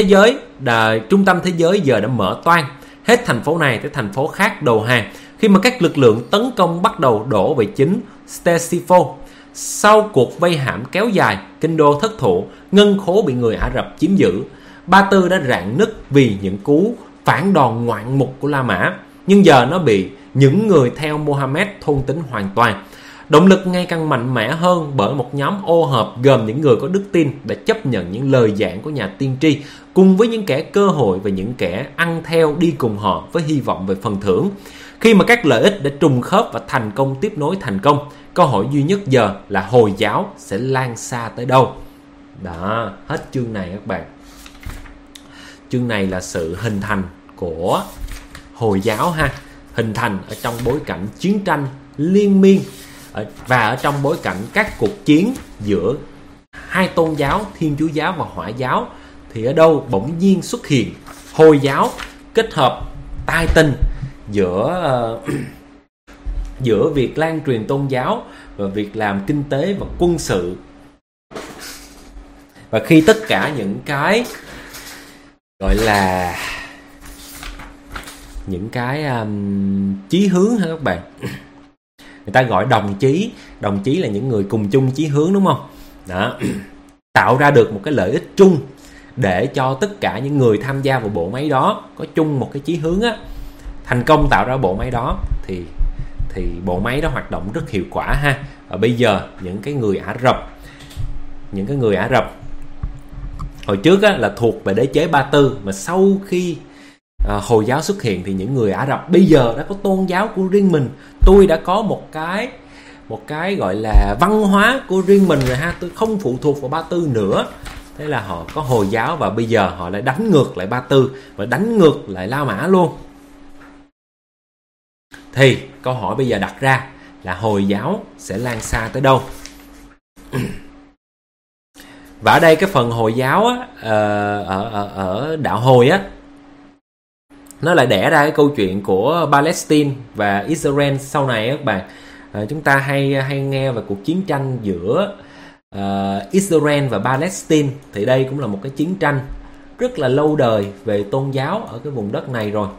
thế giới giờ đã mở toang, hết thành phố này tới thành phố khác đầu hàng, khi mà các lực lượng tấn công bắt đầu đổ về chính Ctesiphon. Sau cuộc vây hãm kéo dài, kinh đô thất thủ, ngân khố bị người Ả Rập chiếm giữ. Ba Tư đã rạn nứt vì những cú phản đòn ngoạn mục của La Mã, nhưng giờ nó bị những người theo Mohammed thôn tính hoàn toàn. Động lực ngày càng mạnh mẽ hơn bởi một nhóm ô hợp gồm những người có đức tin đã chấp nhận những lời giảng của nhà tiên tri, cùng với những kẻ cơ hội và những kẻ ăn theo đi cùng họ với hy vọng về phần thưởng. Khi mà các lợi ích đã trùng khớp và thành công tiếp nối thành công, câu hỏi duy nhất giờ là Hồi giáo sẽ lan xa tới đâu. Đó, hết chương này các bạn. Chương này là sự hình thành của Hồi giáo ha, hình thành ở trong bối cảnh chiến tranh liên miên và ở trong bối cảnh các cuộc chiến giữa hai tôn giáo, Thiên Chúa giáo và Hỏa giáo, thì ở đâu bỗng nhiên xuất hiện Hồi giáo kết hợp tai tình giữa việc lan truyền tôn giáo và việc làm kinh tế và quân sự. Và khi tất cả những cái gọi là những cái chí hướng ha các bạn, người ta gọi đồng chí là những người cùng chung chí hướng, đúng không? Đó, tạo ra được một cái lợi ích chung để cho tất cả những người tham gia vào bộ máy đó có chung một cái chí hướng á, thành công tạo ra bộ máy đó thì bộ máy đó hoạt động rất hiệu quả ha. Và bây giờ những cái người Ả Rập hồi trước á, là thuộc về đế chế Ba Tư, mà sau khi Hồi giáo xuất hiện thì những người Ả Rập bây giờ đã có tôn giáo của riêng mình. Tôi đã có một cái gọi là văn hóa của riêng mình rồi ha, tôi không phụ thuộc vào Ba Tư nữa. Thế là họ có Hồi giáo và bây giờ họ lại đánh ngược lại Ba Tư và đánh ngược lại La Mã luôn. Thì câu hỏi bây giờ đặt ra là Hồi giáo sẽ lan xa tới đâu? Và ở đây cái phần Hồi giáo á, ở đạo Hồi á, nó lại đẻ ra cái câu chuyện của Palestine và Israel sau này các bạn. Chúng ta hay nghe về cuộc chiến tranh giữa Israel và Palestine, thì đây cũng là một cái chiến tranh rất là lâu đời về tôn giáo ở cái vùng đất này rồi.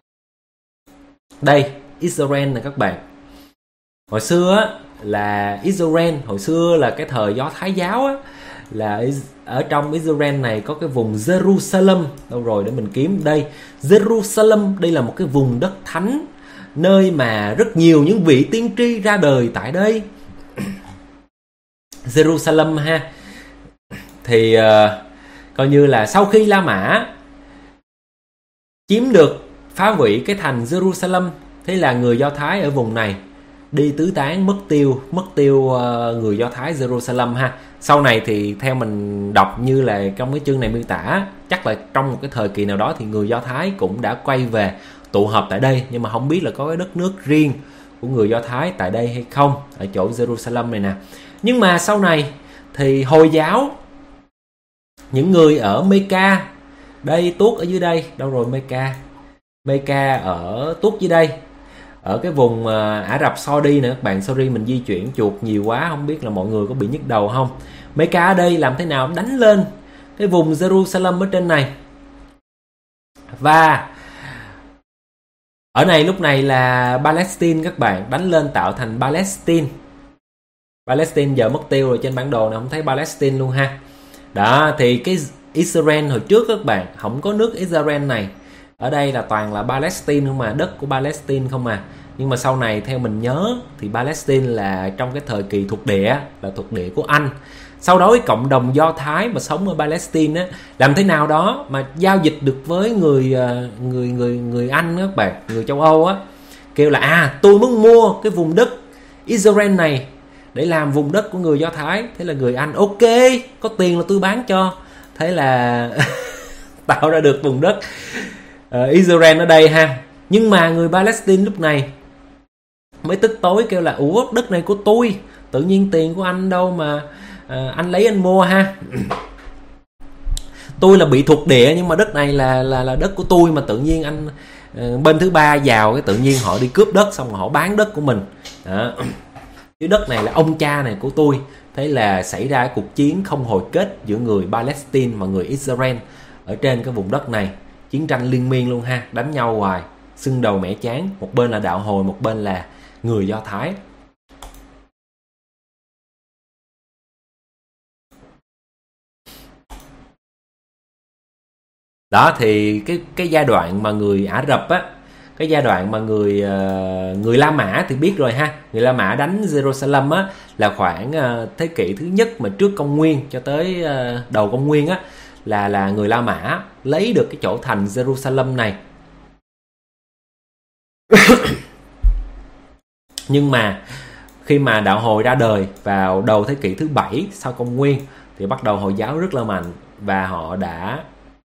Đây, Israel nè các bạn. Hồi xưa là Israel, hồi xưa là cái thời Do Thái giáo á, là ở trong Israel này có cái vùng Jerusalem. Đâu rồi để mình kiếm đây. Jerusalem, đây là một cái vùng đất thánh, nơi mà rất nhiều những vị tiên tri ra đời tại đây. Jerusalem ha. Thì coi như là sau khi La Mã chiếm được, phá hủy cái thành Jerusalem, thế là người Do Thái ở vùng này đi tứ tán, mất tiêu người Do Thái Jerusalem ha. Sau này thì theo mình đọc như là trong cái chương này miêu tả, chắc là trong một cái thời kỳ nào đó thì người Do Thái cũng đã quay về tụ họp tại đây, nhưng mà không biết là có cái đất nước riêng của người Do Thái tại đây hay không, ở chỗ Jerusalem này nè. Nhưng mà sau này thì Hồi giáo, những người ở Mecca, đây tuốt ở dưới đây, đâu rồi Mecca ở tuốt dưới đây, ở cái vùng Ả Rập Saudi nè các bạn. Sorry, mình di chuyển chuột nhiều quá, không biết là mọi người có bị nhức đầu không. Mecca ở đây làm thế nào đánh lên cái vùng Jerusalem ở trên này. Và ở này lúc này là Palestine các bạn, đánh lên tạo thành Palestine. Palestine giờ mất tiêu rồi, trên bản đồ này không thấy Palestine luôn ha. Đó, thì cái Israel hồi trước các bạn, không có nước Israel này. Ở đây là toàn là Palestine không mà, đất của Palestine không mà. Nhưng mà sau này theo mình nhớ thì Palestine là trong cái thời kỳ thuộc địa, là thuộc địa của Anh. Sau đó cái cộng đồng Do Thái mà sống ở Palestine á, làm thế nào đó mà giao dịch được với người Anh các bạn, người châu Âu á, kêu là tôi muốn mua cái vùng đất Israel này để làm vùng đất của người Do Thái. Thế là người Anh ok, có tiền là tôi bán cho. Thế là tạo ra được vùng đất Israel ở đây ha. Nhưng mà người Palestine lúc này mới tức tối kêu là ủa, đất này của tôi, tự nhiên tiền của anh đâu mà anh lấy anh mua ha. Tôi là bị thuộc địa, nhưng mà đất này là đất của tôi, mà tự nhiên anh bên thứ ba vào, cái tự nhiên họ đi cướp đất, xong rồi họ bán đất của mình đó. Cái đất này là ông cha này của tôi. Thế là xảy ra cuộc chiến không hồi kết giữa người Palestine và người Israel ở trên cái vùng đất này. Chiến tranh liên miên luôn ha, đánh nhau hoài, sưng đầu mẻ chán. Một bên là đạo Hồi, một bên là người Do Thái. Đó thì cái giai đoạn mà người Ả Rập á, cái giai đoạn mà người La Mã thì biết rồi ha. Người La Mã đánh Jerusalem á là khoảng thế kỷ thứ nhất mà trước công nguyên cho tới đầu công nguyên á, là người La Mã lấy được cái chỗ thành Jerusalem này. Nhưng mà khi mà đạo Hồi ra đời vào đầu thế kỷ thứ 7 sau công nguyên thì bắt đầu Hồi giáo rất là mạnh, và họ đã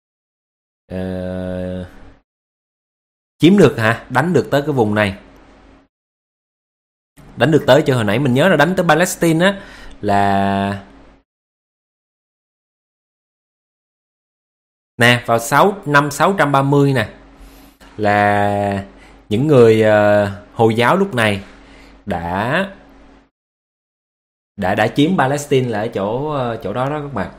chiếm được đánh được tới cái vùng này. Đánh được tới, cho hồi nãy mình nhớ là đánh tới Palestine á, là nè vào năm 630 nè, là những người Hồi giáo lúc này đã chiếm Palestine là ở chỗ đó đó các bạn.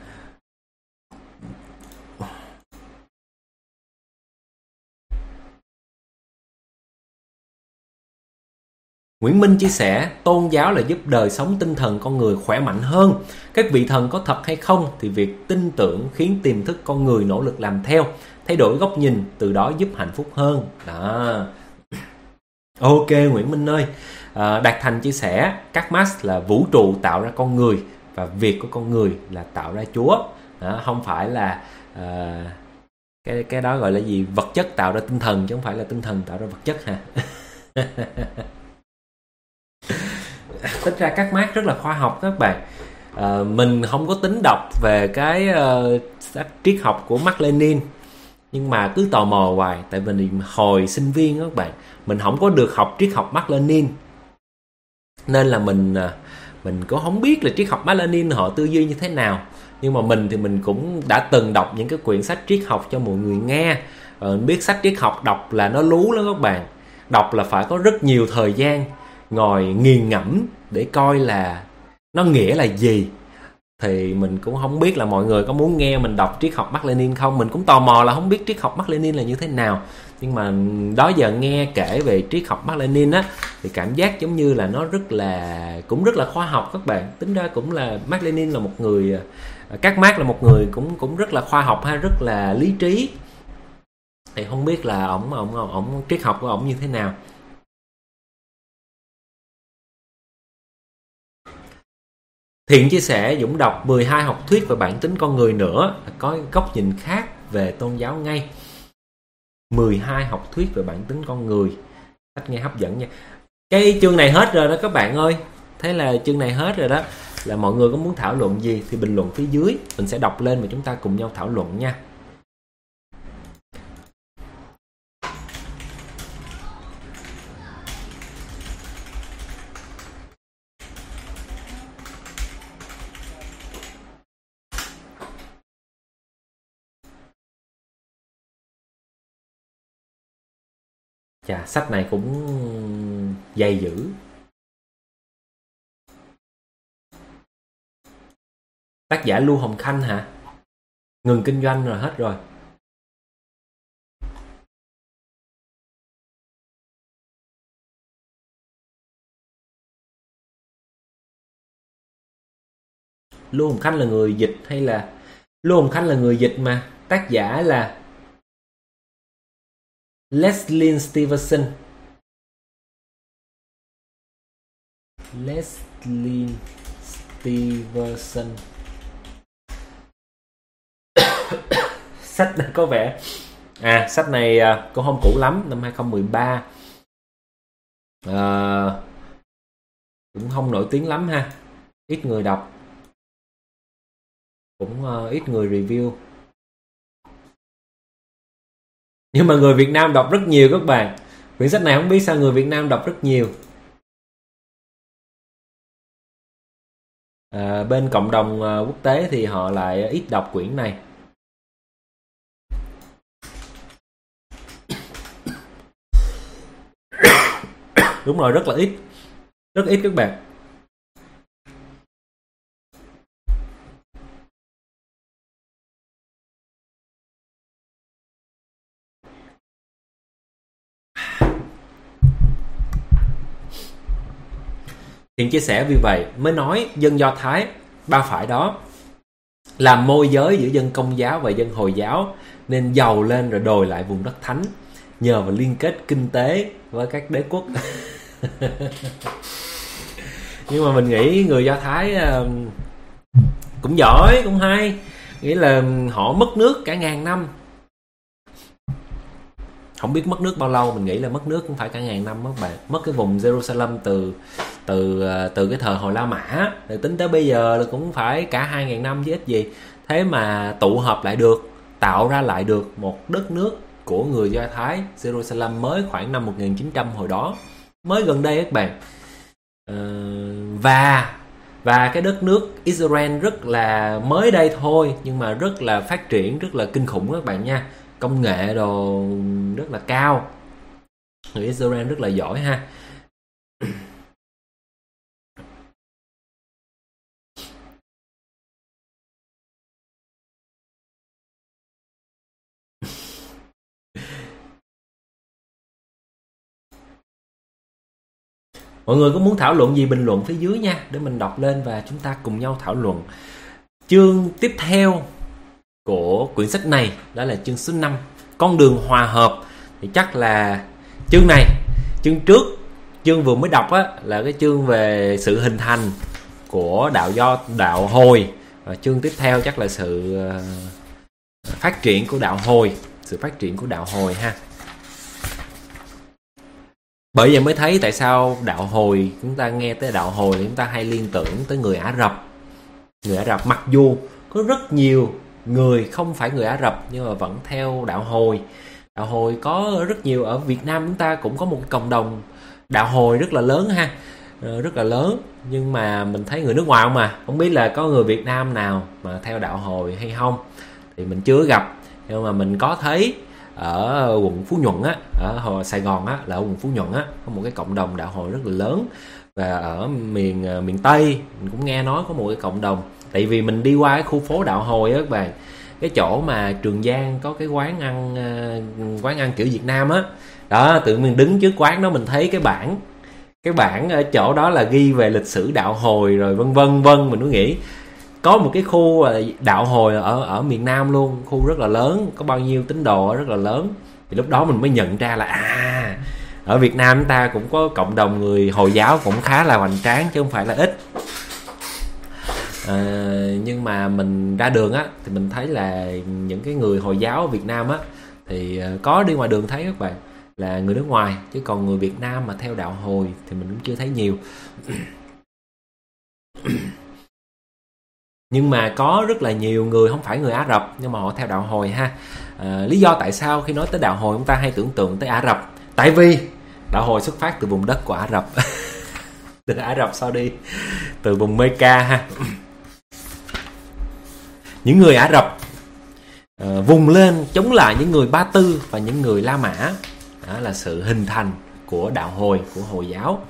Nguyễn Minh chia sẻ, tôn giáo là giúp đời sống tinh thần con người khỏe mạnh hơn. Các vị thần có thật hay không thì việc tin tưởng khiến tiềm thức con người nỗ lực làm theo, thay đổi góc nhìn, từ đó giúp hạnh phúc hơn. Đó. Ok Nguyễn Minh ơi. Đạt Thành chia sẻ, các Marx là vũ trụ tạo ra con người, và việc của con người là tạo ra Chúa. Đó, không phải là cái đó gọi là gì, vật chất tạo ra tinh thần, chứ không phải là tinh thần tạo ra vật chất ha. Tính ra các Marx rất là khoa học các bạn. Mình không có tính đọc về cái triết học của Mác Lênin, nhưng mà cứ tò mò hoài. Tại vì hồi sinh viên các bạn, mình không có được học triết học Mác Lênin, nên là mình cũng không biết là triết học Mác Lênin họ tư duy như thế nào. Nhưng mà mình thì mình cũng đã từng đọc những cái quyển sách triết học cho mọi người nghe. Biết sách triết học đọc là nó lú lắm các bạn. Đọc là phải có rất nhiều thời gian ngồi nghiền ngẫm để coi là nó nghĩa là gì. Thì mình cũng không biết là mọi người có muốn nghe mình đọc triết học Mác Lênin không. Mình cũng tò mò là không biết triết học Mác Lênin là như thế nào. Nhưng mà đó giờ nghe kể về triết học Mác Lênin á, thì cảm giác giống như là nó cũng rất là khoa học các bạn. Tính ra cũng là Mác Lênin là một người, các Marx là một người cũng rất là khoa học ha, rất là lý trí. Thì không biết là ổng triết học của ổng như thế nào. Thiện chia sẻ, Dũng đọc 12 học thuyết về bản tính con người nữa, có góc nhìn khác về tôn giáo ngay. 12 học thuyết về bản tính con người, sách nghe hấp dẫn nha. Cái chương này hết rồi đó các bạn ơi. Thế là chương này hết rồi đó. Là mọi người có muốn thảo luận gì thì bình luận phía dưới, mình sẽ đọc lên và chúng ta cùng nhau thảo luận nha. Chà, sách này cũng dày dữ. Tác giả Lưu Hồng Khanh hả? ngừng kinh doanh rồi, hết rồi. Lưu Hồng Khanh là người dịch hay là Lưu Hồng Khanh là người dịch mà tác giả là Leslie Stevenson. Leslie Stevenson. Sách này có vẻ sách này cũng không cũ lắm, năm 2013. Cũng không nổi tiếng lắm ha, ít người đọc, cũng ít người review. Nhưng mà người Việt Nam đọc rất nhiều các bạn. Quyển sách này không biết sao người Việt Nam đọc rất nhiều. Bên cộng đồng quốc tế thì họ lại ít đọc quyển này. Đúng rồi, rất là ít. Rất ít các bạn. Thiện chia sẻ vì vậy mới nói dân Do Thái ba phải đó làm môi giới giữa dân Công giáo và dân Hồi giáo nên giàu lên rồi đòi lại vùng đất thánh nhờ vào liên kết kinh tế với các đế quốc. Nhưng mà mình nghĩ người Do Thái cũng giỏi, cũng hay, nghĩa là họ mất nước cả ngàn năm. Không biết mất nước bao lâu, mình nghĩ là mất nước cũng phải cả ngàn năm các bạn. Mất cái vùng Jerusalem từ cái thời Hồi La Mã, rồi tính tới bây giờ là cũng phải cả 2.000 năm chứ ít gì. Thế mà tụ hợp lại được, tạo ra lại được một đất nước của người Do Thái, Jerusalem mới khoảng năm 1900 hồi đó, mới gần đây các bạn. Và cái đất nước Israel rất là mới đây thôi, nhưng mà rất là phát triển, rất là kinh khủng các bạn nha. Công nghệ đồ rất là cao. Người Israel rất là giỏi ha. Mọi người có muốn thảo luận gì bình luận phía dưới nha, để mình đọc lên và chúng ta cùng nhau thảo luận. Chương tiếp theo của quyển sách này đó là chương số 5, Con đường hòa hợp. Thì chắc là chương này, chương trước, chương vừa mới đọc á, là cái chương về sự hình thành của đạo Hồi. Và chương tiếp theo chắc là sự phát triển của đạo Hồi, sự phát triển của đạo Hồi ha. Bởi vậy mới thấy tại sao đạo Hồi, chúng ta nghe tới đạo Hồi chúng ta hay liên tưởng tới người Ả Rập. Người Ả Rập mặc dù có rất nhiều người không phải người Ả Rập nhưng mà vẫn theo đạo Hồi. Đạo Hồi có rất nhiều, ở Việt Nam chúng ta cũng có một cộng đồng đạo Hồi rất là lớn ha, rất là lớn. Nhưng mà mình thấy người nước ngoài mà không biết là có người Việt Nam nào mà theo đạo Hồi hay không thì mình chưa gặp. Nhưng mà mình có thấy ở quận Phú Nhuận á, ở Sài Gòn á, là ở quận Phú Nhuận á, có một cái cộng đồng đạo Hồi rất là lớn. Và ở miền Tây mình cũng nghe nói có một cái cộng đồng. Tại vì mình đi qua cái khu phố đạo Hồi á các bạn, cái chỗ mà Trường Giang có cái quán ăn kiểu Việt Nam á đó, tự mình đứng trước quán đó mình thấy cái bảng ở chỗ đó là ghi về lịch sử đạo Hồi rồi vân vân. Mình cứ nghĩ có một cái khu đạo Hồi ở miền Nam luôn, khu rất là lớn, có bao nhiêu tín đồ rất là lớn. Thì lúc đó mình mới nhận ra là ở Việt Nam chúng ta cũng có cộng đồng người Hồi giáo cũng khá là hoành tráng chứ không phải là ít. Nhưng mà mình ra đường á thì mình thấy là những cái người Hồi giáo ở Việt Nam á thì có đi ngoài đường thấy các bạn là người nước ngoài, chứ còn người Việt Nam mà theo đạo Hồi thì mình cũng chưa thấy nhiều. Nhưng mà có rất là nhiều người không phải người Ả Rập nhưng mà họ theo đạo Hồi ha. Lý do tại sao khi nói tới đạo Hồi chúng ta hay tưởng tượng tới Ả Rập? Tại vì đạo Hồi xuất phát từ vùng đất của Ả Rập. Từ Ả Rập Saudi, từ vùng Mecca ha. Những người Ả Rập vùng lên chống lại những người Ba Tư và những người La Mã. Đó là sự hình thành của đạo Hồi, của Hồi giáo.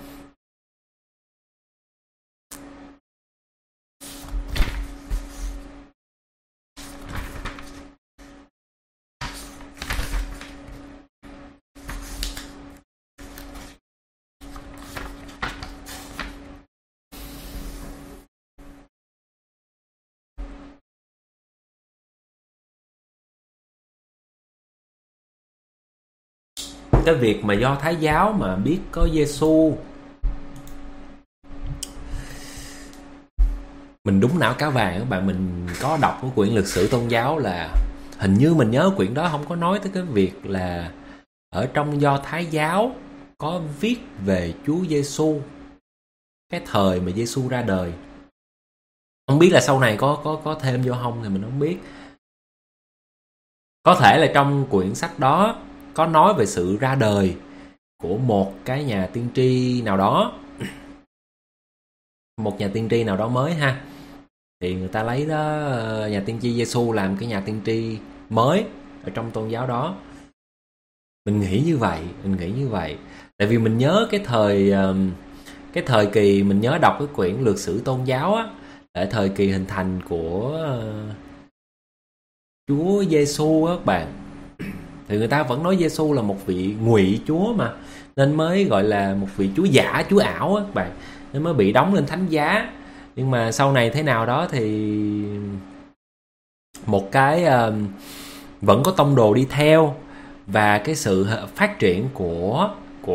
cái việc mà Do Thái giáo mà biết có Giêsu, mình đúng não cá vàng các bạn. Mình có đọc cái quyển lịch sử tôn giáo, là hình như mình nhớ quyển đó không có nói tới cái việc là ở trong Do Thái giáo có viết về Chúa Giêsu, cái thời mà Giêsu ra đời. Không biết là sau này có thêm vô không thì mình không biết. Có thể là trong quyển sách đó có nói về sự ra đời của một cái nhà tiên tri nào đó, một nhà tiên tri nào đó mới ha. Thì người ta lấy đó nhà tiên tri Giêsu làm cái nhà tiên tri mới ở trong tôn giáo đó. Mình nghĩ như vậy. Tại vì mình nhớ cái thời kỳ mình nhớ đọc cái quyển lược sử tôn giáo á, ở thời kỳ hình thành của Chúa Giêsu á các bạn, thì người ta vẫn nói Giêsu là một vị ngụy Chúa mà, nên mới gọi là một vị Chúa giả, Chúa ảo á các bạn, nên mới bị đóng lên thánh giá. Nhưng mà sau này thế nào đó thì một cái vẫn có tông đồ đi theo, và cái sự phát triển của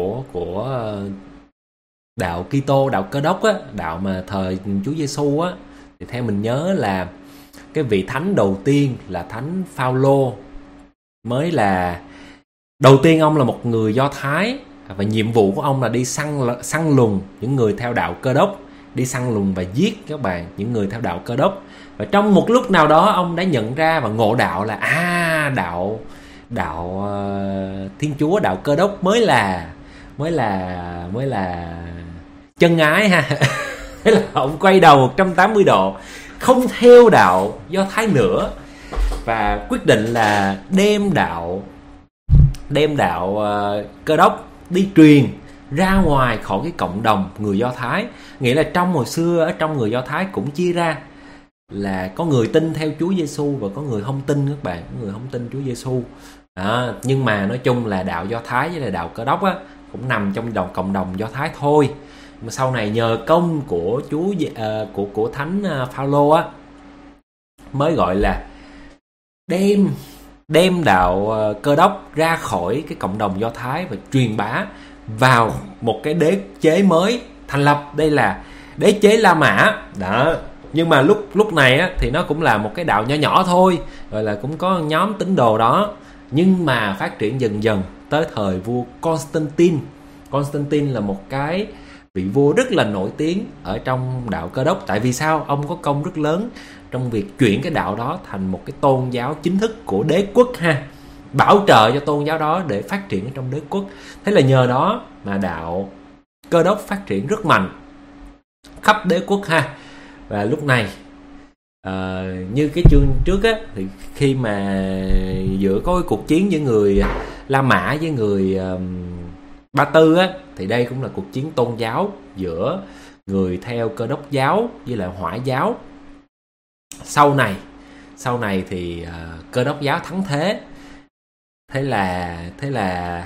đạo Kitô, đạo Cơ Đốc á, đạo mà thời Chúa Giêsu á, thì theo mình nhớ là cái vị thánh đầu tiên là thánh Phaolô, mới là đầu tiên. Ông là một người Do Thái và nhiệm vụ của ông là đi săn lùng những người theo đạo Cơ Đốc, đi săn lùng và giết các bạn những người theo đạo Cơ Đốc. Và trong một lúc nào đó ông đã nhận ra và ngộ đạo là đạo Thiên Chúa, đạo Cơ Đốc mới là chân ái ha. Thế là ông quay đầu 180 độ, không theo đạo Do Thái nữa, và quyết định là đem đạo Cơ Đốc đi truyền ra ngoài khỏi cái cộng đồng người Do Thái. Nghĩa là trong hồi xưa ở trong người Do Thái cũng chia ra là có người tin theo Chúa Giêsu và có người không tin các bạn, có người không tin Chúa Giêsu. Nhưng mà nói chung là đạo Do Thái với là đạo Cơ Đốc á, cũng nằm trong cộng đồng Do Thái thôi. Mà sau này nhờ công của của thánh Phaolô á, mới gọi là đem đạo Cơ Đốc ra khỏi cái cộng đồng Do Thái và truyền bá vào một cái đế chế mới thành lập. Đây là đế chế La Mã đó. Nhưng mà lúc này á, thì nó cũng là một cái đạo nhỏ nhỏ thôi, gọi là cũng có nhóm tín đồ đó. Nhưng mà phát triển dần dần tới thời vua Constantine. Constantine là một cái vị vua rất là nổi tiếng ở trong đạo Cơ Đốc. Tại vì sao? Ông có công rất lớn trong việc chuyển cái đạo đó thành một cái tôn giáo chính thức của đế quốc ha, bảo trợ cho tôn giáo đó để phát triển ở trong đế quốc. Thế là nhờ đó mà đạo Cơ Đốc phát triển rất mạnh khắp đế quốc ha. Và lúc này như cái chương trước á, thì khi mà giữa có cái cuộc chiến giữa người La Mã với người Ba Tư á, thì đây cũng là cuộc chiến tôn giáo giữa người theo Cơ Đốc giáo với lại Hỏa giáo. Sau này thì Cơ Đốc giáo thắng thế. Thế là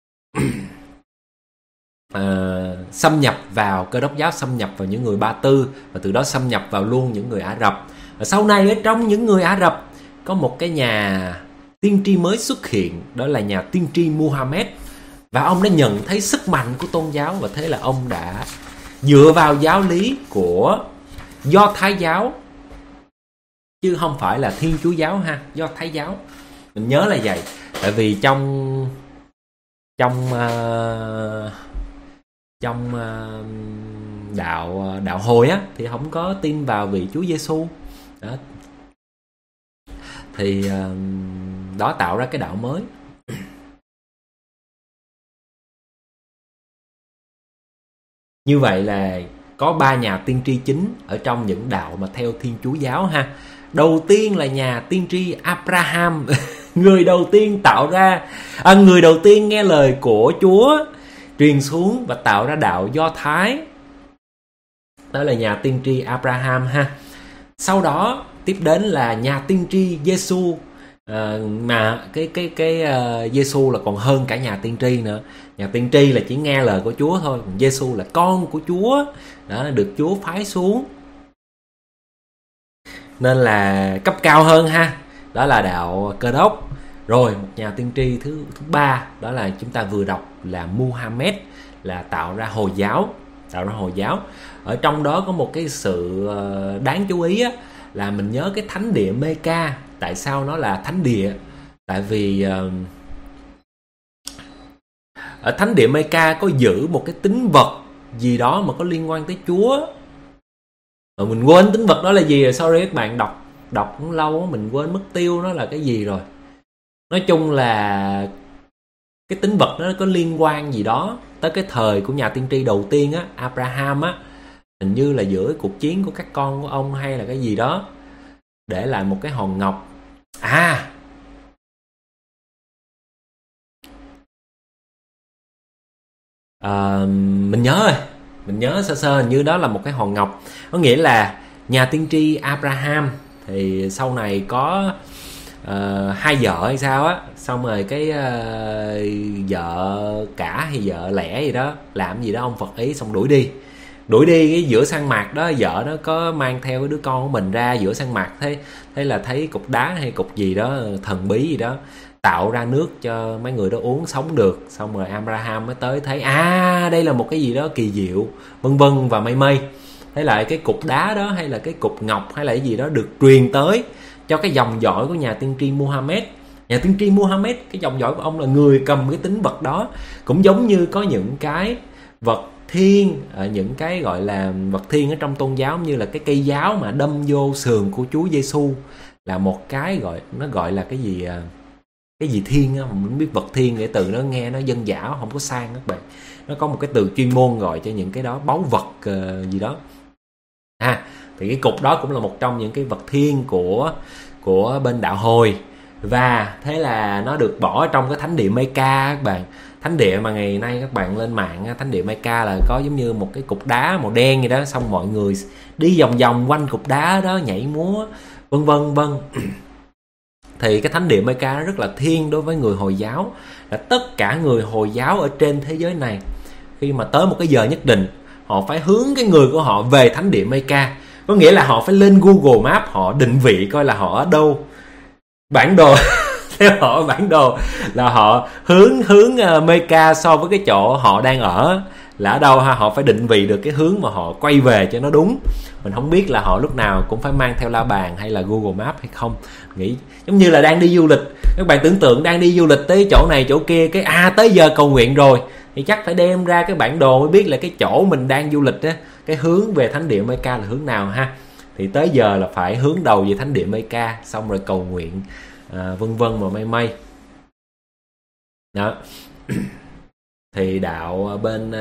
xâm nhập vào, Cơ Đốc giáo xâm nhập vào những người Ba Tư, và từ đó xâm nhập vào luôn những người Ả Rập. Và sau này ở trong những người Ả Rập có một cái nhà tiên tri mới xuất hiện, đó là nhà tiên tri Muhammad. Và ông đã nhận thấy sức mạnh của tôn giáo, và thế là ông đã dựa vào giáo lý của Do Thái giáo, chứ không phải là Thiên Chúa giáo ha, Do Thái giáo. Mình nhớ là vậy. Tại vì trong đạo Hồi á, thì không có tin vào vị Chúa Giêsu đó. Thì đó tạo ra cái đạo mới. Như vậy là có 3 nhà tiên tri chính ở trong những đạo mà theo Thiên Chúa giáo ha. Đầu tiên là nhà tiên tri Abraham, người đầu tiên người đầu tiên nghe lời của Chúa truyền xuống và tạo ra đạo Do Thái. Đó là nhà tiên tri Abraham ha. Sau đó tiếp đến là nhà tiên tri Giêsu, mà cái Giêsu là còn hơn cả nhà tiên tri nữa. Nhà tiên tri là chỉ nghe lời của Chúa thôi, còn Giêsu là con của Chúa đó, được Chúa phái xuống, nên là cấp cao hơn ha. Đó là đạo Cơ Đốc. Rồi một nhà tiên tri thứ ba đó là chúng ta vừa đọc là Muhammad, là tạo ra Hồi giáo. Ở trong đó có một cái sự đáng chú ý á, là mình nhớ cái thánh địa Mecca. Tại sao nó là thánh địa? Tại vì ở thánh địa Mecca có giữ một cái tín vật gì đó mà có liên quan tới Chúa. Mình quên tín vật đó là gì rồi, sorry các bạn, đọc cũng lâu mình quên mất tiêu nó là cái gì rồi. Nói chung là cái tín vật nó có liên quan gì đó tới cái thời của nhà tiên tri đầu tiên á, Abraham á, hình như là giữa cuộc chiến của các con của ông hay là cái gì đó, để lại một cái hòn ngọc. Mình nhớ sơ sơ, hình như đó là một cái hòn ngọc. Có nghĩa là nhà tiên tri Abraham thì sau này có hai vợ hay sao á, xong rồi cái vợ cả hay vợ lẽ gì đó làm gì đó ông Phật ý, xong đuổi đi cái giữa sa mạc đó. Vợ nó có mang theo cái đứa con của mình ra giữa sa mạc, thế là thấy cục đá hay cục gì đó thần bí gì đó tạo ra nước cho mấy người đó uống sống được. Xong rồi Abraham mới tới thấy đây là một cái gì đó kỳ diệu, vân vân và mây. Thế lại cái cục đá đó hay là cái cục ngọc hay là cái gì đó được truyền tới cho cái dòng dõi của nhà tiên tri Muhammad. Nhà tiên tri Muhammad, cái dòng dõi của ông là người cầm cái tín vật đó. Cũng giống như có những cái vật thiên, những cái gọi là vật thiên ở trong tôn giáo, như là cái cây giáo mà đâm vô sườn của Chúa Giêsu là một cái gọi là cái gì thiên á, mình không biết vật thiên, cái từ nó nghe nó dân dã không có sang các bạn. Nó có một cái từ chuyên môn gọi cho những cái đó, báu vật gì đó. Thì cái cục đó cũng là một trong những cái vật thiên của bên đạo Hồi. Và thế là nó được bỏ trong cái thánh địa Mecca các bạn. Thánh địa mà ngày nay các bạn lên mạng, thánh địa Mecca là có giống như một cái cục đá màu đen vậy đó, xong mọi người đi vòng vòng quanh cục đá đó, nhảy múa vân vân. Thì cái thánh địa Mecca rất là thiêng đối với người Hồi giáo. Là tất cả người Hồi giáo ở trên thế giới này, khi mà tới một cái giờ nhất định, họ phải hướng cái người của họ về thánh địa Mecca. Có nghĩa là họ phải lên Google Maps, họ định vị coi là họ ở đâu, bản đồ theo họ bản đồ là họ hướng Mecca so với cái chỗ họ đang ở là ở đâu ha. Họ phải định vị được cái hướng mà họ quay về cho nó đúng. Mình không biết là họ lúc nào cũng phải mang theo la bàn hay là Google Maps hay không. Nghĩ giống như là đang đi du lịch, các bạn tưởng tượng đang đi du lịch tới chỗ này chỗ kia, cái tới giờ cầu nguyện rồi thì chắc phải đem ra cái bản đồ mới biết là cái chỗ mình đang du lịch á, cái hướng về thánh địa Mecca là hướng nào ha. Thì tới giờ là phải hướng đầu về thánh địa Mecca, xong rồi cầu nguyện vân vân và mây đó. Thì đạo bên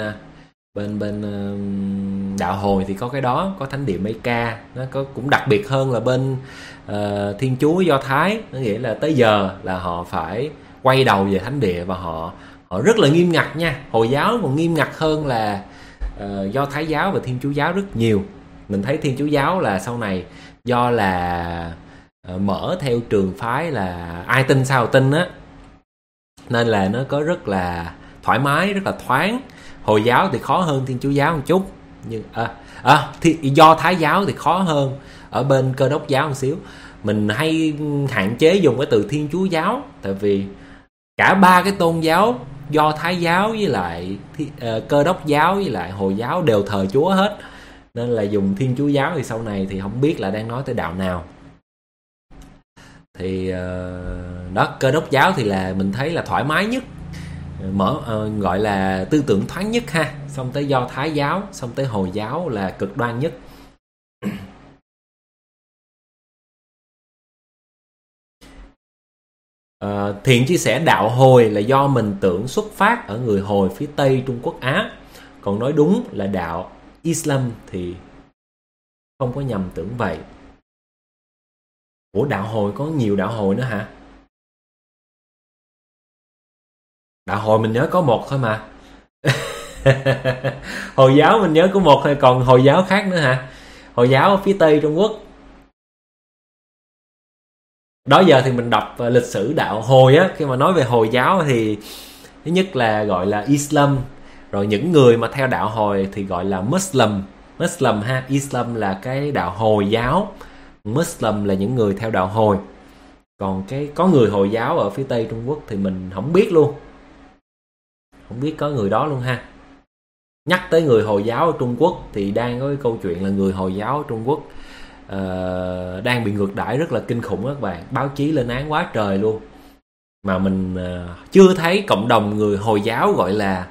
đạo Hồi thì có cái đó, có thánh địa Mecca. Nó có cũng đặc biệt hơn là bên Thiên Chúa Do Thái. Nó nghĩa là tới giờ là họ phải quay đầu về thánh địa, và họ rất là nghiêm ngặt nha. Hồi giáo còn nghiêm ngặt hơn là Do Thái giáo và Thiên Chúa giáo rất nhiều. Mình thấy Thiên Chúa giáo là sau này do là mở theo trường phái là ai tin sao tin á, nên là nó có rất là thoải mái, rất là thoáng. Hồi giáo thì khó hơn Thiên Chúa giáo một chút, nhưng Do Thái giáo thì khó hơn ở bên Cơ Đốc giáo một xíu. Mình hay hạn chế dùng cái từ Thiên Chúa giáo, tại vì cả ba cái tôn giáo Do Thái giáo với lại Cơ Đốc giáo với lại Hồi giáo đều thờ Chúa hết, nên là dùng Thiên Chúa giáo thì sau này thì không biết là đang nói tới đạo nào. Thì đó, Cơ Đốc giáo thì là mình thấy là thoải mái nhất, gọi là tư tưởng thoáng nhất ha. Xong tới Do Thái giáo, xong tới Hồi giáo là cực đoan nhất. Thiện chia sẻ đạo Hồi là do mình tưởng xuất phát ở người Hồi phía Tây Trung Quốc Á, còn nói đúng là đạo Islam thì không có nhầm tưởng vậy. Ủa, đạo Hồi có nhiều đạo Hồi nữa hả? Đạo Hồi mình nhớ có một thôi mà. Hồi giáo mình nhớ có một thôi, còn Hồi giáo khác nữa hả? Hồi giáo ở phía Tây Trung Quốc. Đó giờ thì mình đọc lịch sử đạo Hồi á, khi mà nói về Hồi giáo thì thứ nhất là gọi là Islam, rồi những người mà theo đạo Hồi thì gọi là Muslim ha. Islam là cái đạo Hồi giáo, Muslim là những người theo đạo Hồi. Còn có người Hồi giáo ở phía Tây Trung Quốc thì mình không biết luôn, không biết có người đó luôn ha. Nhắc tới người Hồi giáo ở Trung Quốc thì đang có cái câu chuyện là người Hồi giáo ở Trung Quốc đang bị ngược đãi rất là kinh khủng các bạn. Báo chí lên án quá trời luôn. Mà mình chưa thấy cộng đồng người Hồi giáo gọi là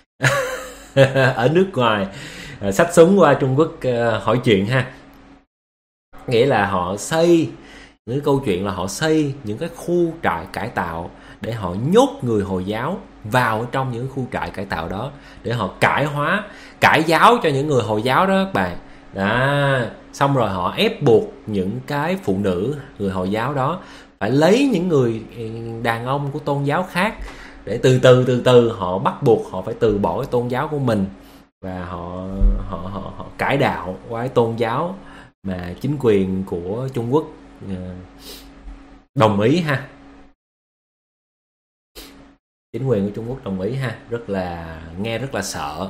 ở nước ngoài xách súng qua Trung Quốc hỏi chuyện ha. Nghĩa là họ xây những câu chuyện là họ xây những cái khu trại cải tạo để họ nhốt người Hồi giáo vào trong những khu trại cải tạo đó, để họ cải giáo cho những người Hồi giáo đó các bạn. Đó, xong rồi họ ép buộc những cái phụ nữ người Hồi giáo đó phải lấy những người đàn ông của tôn giáo khác, để từ từ họ bắt buộc họ phải từ bỏ cái tôn giáo của mình, và họ cải đạo qua cái tôn giáo mà chính quyền của Trung Quốc đồng ý ha. Chính quyền của Trung Quốc đồng ý ha. Nghe rất là sợ.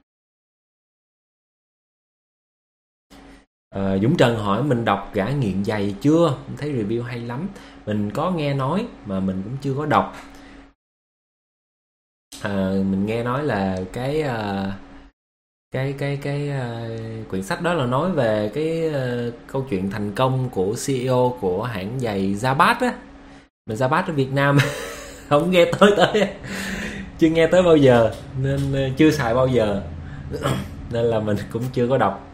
Dũng Trần hỏi mình đọc Gã Nghiện Giày chưa? Mình thấy review hay lắm. Mình có nghe nói mà mình cũng chưa có đọc. Mình nghe nói là cái quyển sách đó là nói về cái câu chuyện thành công của CEO của hãng giày Zabat á. Mà Zabat ở Việt Nam không nghe tới chưa nghe tới bao giờ, nên chưa xài bao giờ nên là mình cũng chưa có đọc.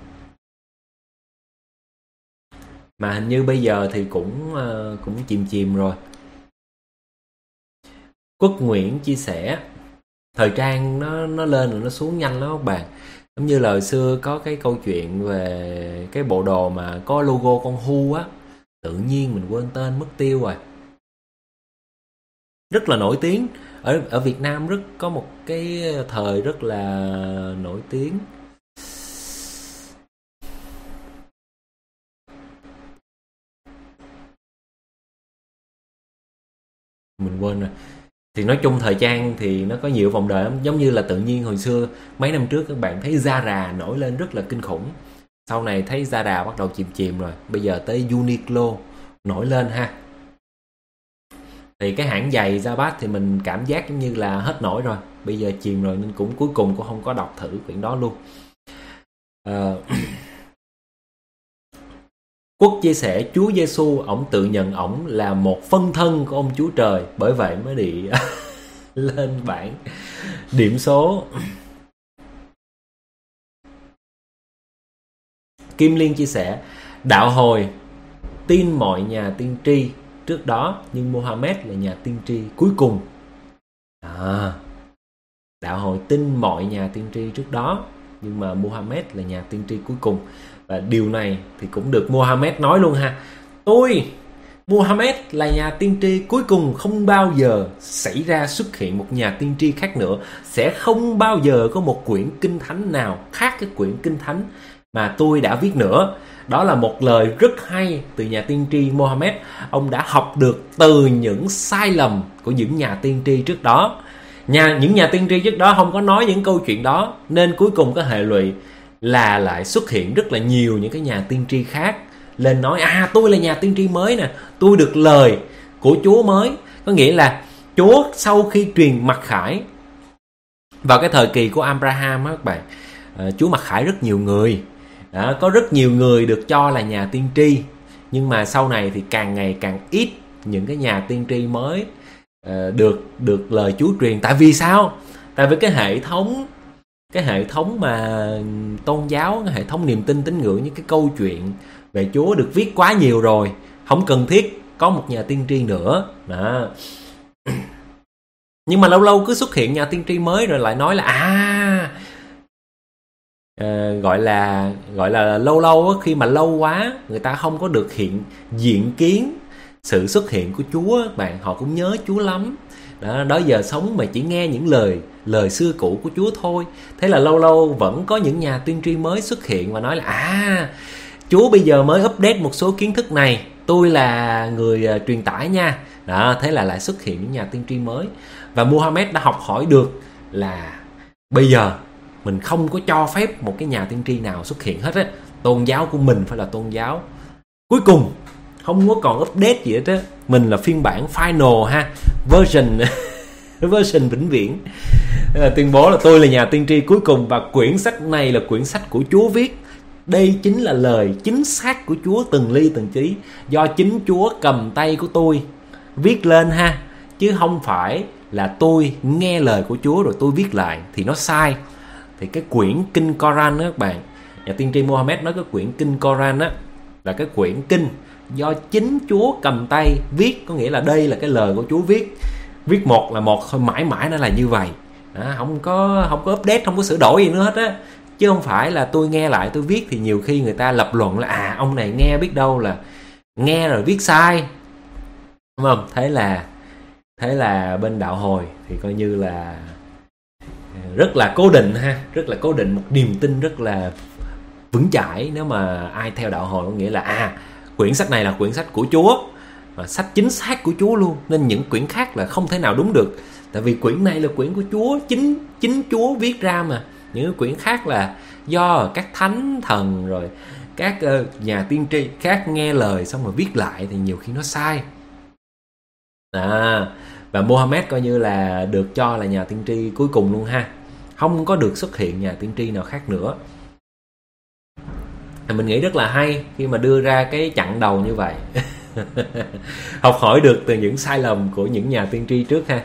Mà hình như bây giờ thì cũng chìm rồi. Quốc Nguyễn chia sẻ thời trang nó lên rồi nó xuống nhanh lắm các bạn. Giống như là hồi xưa có cái câu chuyện về cái bộ đồ mà có logo con hươu á, tự nhiên mình quên tên mất tiêu rồi. Rất là nổi tiếng. Ở Việt Nam có một cái thời rất là nổi tiếng. Mình quên rồi. Thì nói chung thời trang thì nó có nhiều vòng đời lắm. Giống như là tự nhiên hồi xưa mấy năm trước các bạn thấy Zara nổi lên rất là kinh khủng. Sau này thấy Zara bắt đầu chìm rồi. Bây giờ tới Uniqlo nổi lên ha. Thì cái hãng giày Zabat thì mình cảm giác giống như là hết nổi rồi. Bây giờ chìm rồi nên cuối cùng cũng không có đọc thử quyển đó luôn. Quốc chia sẻ Chúa Giêsu ổng tự nhận ổng là một phân thân của ông Chúa Trời, bởi vậy mới bị lên bảng điểm số. Kim Liên chia sẻ đạo hồi tin mọi nhà tiên tri trước đó, nhưng Muhammad là nhà tiên tri cuối cùng. Đạo hồi tin mọi nhà tiên tri trước đó, nhưng mà Muhammad là nhà tiên tri cuối cùng. Và điều này thì cũng được Muhammad nói luôn ha. Muhammad là nhà tiên tri cuối cùng, không bao giờ xảy ra xuất hiện một nhà tiên tri khác nữa. Sẽ không bao giờ có một quyển kinh thánh nào khác cái quyển kinh thánh mà tôi đã viết nữa. Đó là một lời rất hay từ nhà tiên tri Muhammad. Ông đã học được từ những sai lầm của những nhà tiên tri trước đó. Những nhà tiên tri trước đó không có nói những câu chuyện đó, nên cuối cùng có hệ lụy là lại xuất hiện rất là nhiều những cái nhà tiên tri khác lên nói tôi là nhà tiên tri mới nè, tôi được lời của Chúa mới. Có nghĩa là Chúa sau khi truyền mặc khải vào cái thời kỳ của Abraham á các bạn, Chúa mặc khải rất nhiều người. Có rất nhiều người được cho là nhà tiên tri, nhưng mà sau này thì càng ngày càng ít những cái nhà tiên tri mới được lời Chúa truyền. Tại vì sao? Tại vì cái hệ thống mà tôn giáo, cái hệ thống niềm tin tín ngưỡng, những cái câu chuyện về Chúa được viết quá nhiều rồi, không cần thiết có một nhà tiên tri nữa đó. Nhưng mà lâu lâu cứ xuất hiện nhà tiên tri mới rồi lại nói là gọi là lâu khi mà lâu quá người ta không có được diện kiến sự xuất hiện của Chúa, bạn họ cũng nhớ Chúa lắm. Đó giờ sống mà chỉ nghe những lời xưa cũ của Chúa thôi. Thế là lâu lâu vẫn có những nhà tiên tri mới xuất hiện và nói là Chúa bây giờ mới update một số kiến thức này, tôi là người truyền tải nha. Đó, thế là lại xuất hiện những nhà tiên tri mới. Và Muhammad đã học hỏi được là bây giờ mình không có cho phép một cái nhà tiên tri nào xuất hiện hết á. Tôn giáo của mình phải là tôn giáo cuối cùng, không có còn update gì hết á. Mình là phiên bản final ha, version vĩnh viễn. Tuyên bố là tôi là nhà tiên tri cuối cùng, và quyển sách này là quyển sách của Chúa viết. Đây chính là lời chính xác của Chúa từng ly từng tí, do chính Chúa cầm tay của tôi viết lên ha, chứ không phải là tôi nghe lời của Chúa rồi tôi viết lại thì nó sai. Thì cái quyển kinh Koran đó các bạn, nhà tiên tri Mohammed nói cái quyển kinh Koran á là cái quyển kinh do chính Chúa cầm tay viết, có nghĩa là đây là cái lời của Chúa viết một là một thôi, mãi mãi nó là như vậy đó, không có update, không có sửa đổi gì nữa hết á. Chứ không phải là tôi nghe lại tôi viết, thì nhiều khi người ta lập luận là ông này nghe biết đâu là nghe rồi viết sai, đúng không? Thế là bên đạo hồi thì coi như là rất là cố định ha, rất là cố định, một niềm tin rất là vững chãi. Nếu mà ai theo đạo hồi có nghĩa là quyển sách này là quyển sách của Chúa, và sách chính xác của Chúa luôn, nên những quyển khác là không thể nào đúng được. Tại vì quyển này là quyển của Chúa, chính Chúa viết ra mà. Những quyển khác là do các thánh thần rồi các nhà tiên tri khác nghe lời xong rồi viết lại, thì nhiều khi nó sai. Và Mohammed coi như là được cho là nhà tiên tri cuối cùng luôn ha, không có được xuất hiện nhà tiên tri nào khác nữa. Mình nghĩ rất là hay khi mà đưa ra cái chặng đầu như vậy. Học hỏi được từ những sai lầm của những nhà tiên tri trước ha.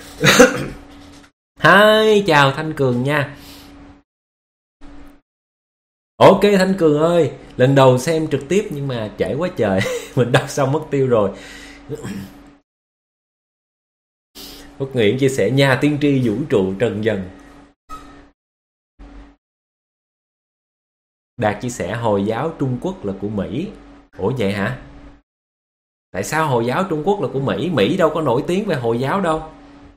Hi, chào Thanh Cường nha. Ok Thanh Cường ơi, lần đầu xem trực tiếp nhưng mà trễ quá trời. Mình đọc xong mất tiêu rồi. Phúc Nguyễn chia sẻ nhà tiên tri vũ trụ Trần Dần. Đạt chia sẻ Hồi giáo Trung Quốc là của Mỹ. Ủa vậy hả? Tại sao Hồi giáo Trung Quốc là của Mỹ? Mỹ đâu có nổi tiếng về Hồi giáo đâu.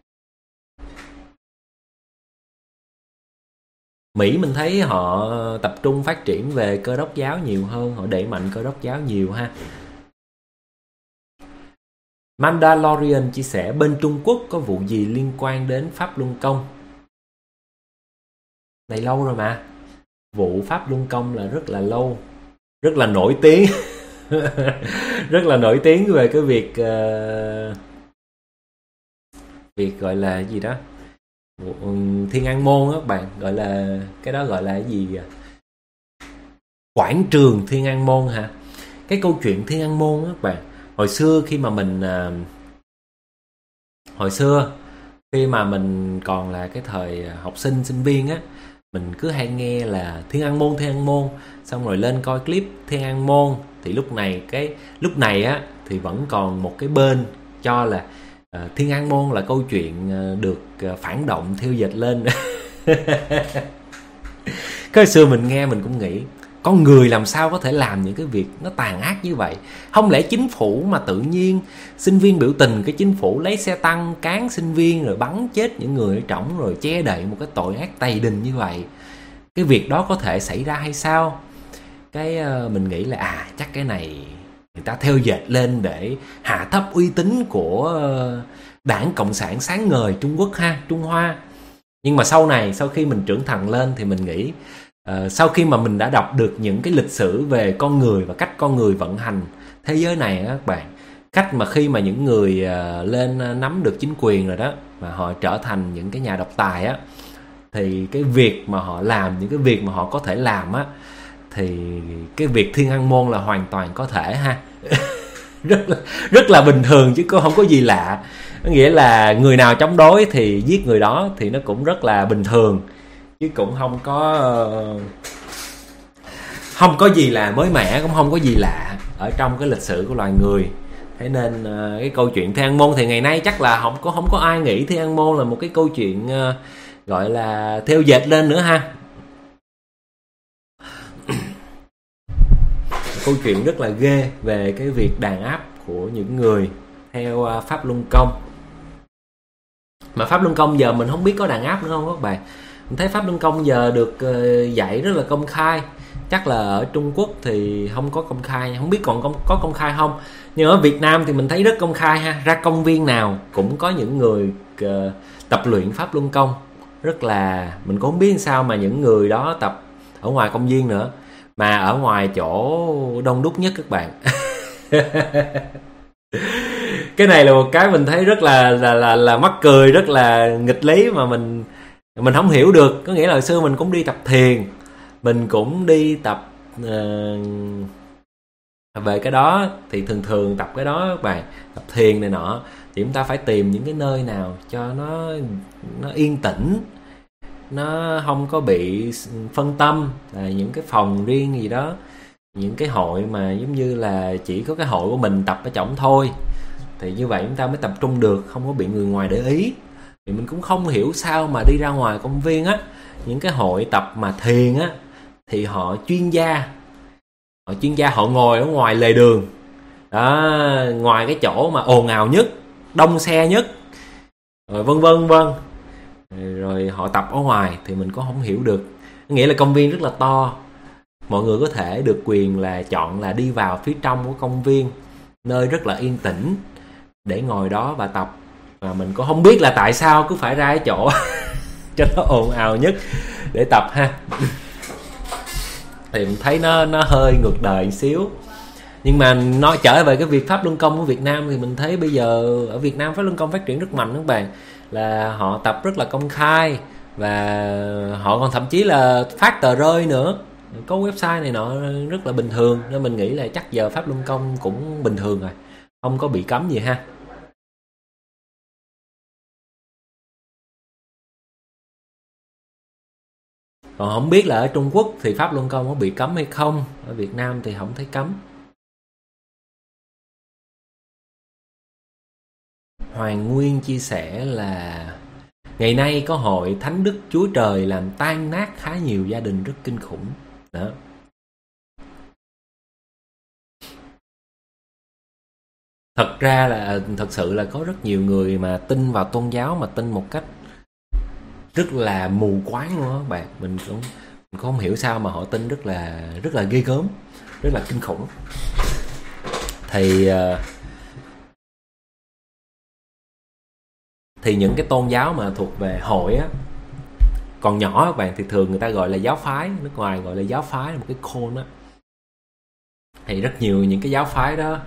Mỹ mình thấy họ tập trung phát triển về Cơ đốc giáo nhiều hơn, họ đẩy mạnh Cơ đốc giáo nhiều ha. Mandalorian chia sẻ bên Trung Quốc có vụ gì liên quan đến Pháp Luân Công? Này lâu rồi mà. Vụ Pháp Luân Công là rất là lâu, rất là nổi tiếng. Rất là nổi tiếng về cái việc gọi là gì đó Thiên An Môn á các bạn, gọi là cái đó gọi là cái gì, quảng trường Thiên An Môn hả? Cái câu chuyện Thiên An Môn á các bạn, hồi xưa khi mà mình còn là cái thời học sinh sinh viên á, mình cứ hay nghe là Thiên An Môn, xong rồi lên coi clip Thiên An Môn. Thì lúc này á thì vẫn còn một cái bên cho là Thiên An Môn là câu chuyện được phản động thiêu dịch lên. Cái xưa mình nghe mình cũng nghĩ, con người làm sao có thể làm những cái việc nó tàn ác như vậy? Không lẽ chính phủ mà tự nhiên sinh viên biểu tình, cái chính phủ lấy xe tăng cán sinh viên rồi bắn chết những người ở trỏng, rồi che đậy một cái tội ác tày đình như vậy? Cái việc đó có thể xảy ra hay sao? Mình nghĩ là chắc cái này người ta theo dệt lên để hạ thấp uy tín của Đảng Cộng sản sáng ngời Trung Quốc ha, Trung Hoa. Nhưng mà sau khi mình trưởng thành lên thì mình nghĩ, sau khi mà mình đã đọc được những cái lịch sử về con người và cách con người vận hành thế giới này á các bạn, cách mà khi mà những người lên nắm được chính quyền rồi đó, mà họ trở thành những cái nhà độc tài á, thì cái việc mà họ làm, những cái việc mà họ có thể làm á, thì cái việc Thiên An Môn là hoàn toàn có thể ha. rất là bình thường chứ không có gì lạ. Nghĩa là người nào chống đối thì giết người đó, thì nó cũng rất là bình thường, chứ cũng không có gì là mới mẻ, cũng không có gì lạ ở trong cái lịch sử của loài người. Thế nên cái câu chuyện Thiên An Môn thì ngày nay chắc là không có ai nghĩ Thiên An Môn là một cái câu chuyện gọi là theo dệt lên nữa ha. Câu chuyện rất là ghê về cái việc đàn áp của những người theo Pháp Luân Công. Mà Pháp Luân Công giờ mình không biết có đàn áp nữa không các bạn. Mình thấy Pháp Luân Công giờ được dạy rất là công khai. Chắc là ở Trung Quốc thì không có công khai, không biết còn có công khai không. Nhưng ở Việt Nam thì mình thấy rất công khai ha. Ra công viên nào cũng có những người tập luyện Pháp Luân Công. Rất là, mình cũng không biết sao mà những người đó tập ở ngoài công viên nữa, mà ở ngoài chỗ đông đúc nhất các bạn. Cái này là một cái mình thấy rất là mắc cười, rất là nghịch lý mà mình không hiểu được. Có nghĩa là hồi xưa mình cũng đi tập thiền, mình cũng đi tập về cái đó, thì thường tập cái đó các bạn, tập thiền này nọ, thì chúng ta phải tìm những cái nơi nào cho nó yên tĩnh, nó không có bị phân tâm, là những cái phòng riêng gì đó, những cái hội mà giống như là chỉ có cái hội của mình tập ở trỏng thôi, thì như vậy chúng ta mới tập trung được, không có bị người ngoài để ý. Thì mình cũng không hiểu sao mà đi ra ngoài công viên á, những cái hội tập mà thiền á, thì họ chuyên gia họ ngồi ở ngoài lề đường đó, ngoài cái chỗ mà ồn ào nhất, đông xe nhất, rồi vân vân, rồi họ tập ở ngoài. Thì mình cũng không hiểu được, nghĩa là công viên rất là to, mọi người có thể được quyền là chọn là đi vào phía trong của công viên, nơi rất là yên tĩnh để ngồi đó và tập. Và mình cũng không biết là tại sao cứ phải ra cái chỗ cho nó ồn ào nhất để tập ha. Thì mình thấy nó hơi ngược đời một xíu. Nhưng mà nói trở về cái việc Pháp Luân Công của Việt Nam, thì mình thấy bây giờ ở Việt Nam Pháp Luân Công phát triển rất mạnh các bạn, là họ tập rất là công khai, và họ còn thậm chí là phát tờ rơi nữa, có website này nọ rất là bình thường. Nên mình nghĩ là chắc giờ Pháp Luân Công cũng bình thường rồi, không có bị cấm gì ha. Còn không biết là ở Trung Quốc thì Pháp Luân Công có bị cấm hay không, ở Việt Nam thì không thấy cấm. Hoàng Nguyên chia sẻ là ngày nay có hội Thánh Đức Chúa Trời làm tan nát khá nhiều gia đình rất kinh khủng. Đó. Thật sự là có rất nhiều người mà tin vào tôn giáo, mà tin một cách rất là mù quáng luôn đó các bạn. Mình cũng không hiểu sao mà họ tin rất là ghê gớm, rất là kinh khủng. Thì những cái tôn giáo mà thuộc về hội á, còn nhỏ các bạn, thì thường người ta gọi là giáo phái, nước ngoài gọi là giáo phái, là một cái cult á. Thì rất nhiều những cái giáo phái đó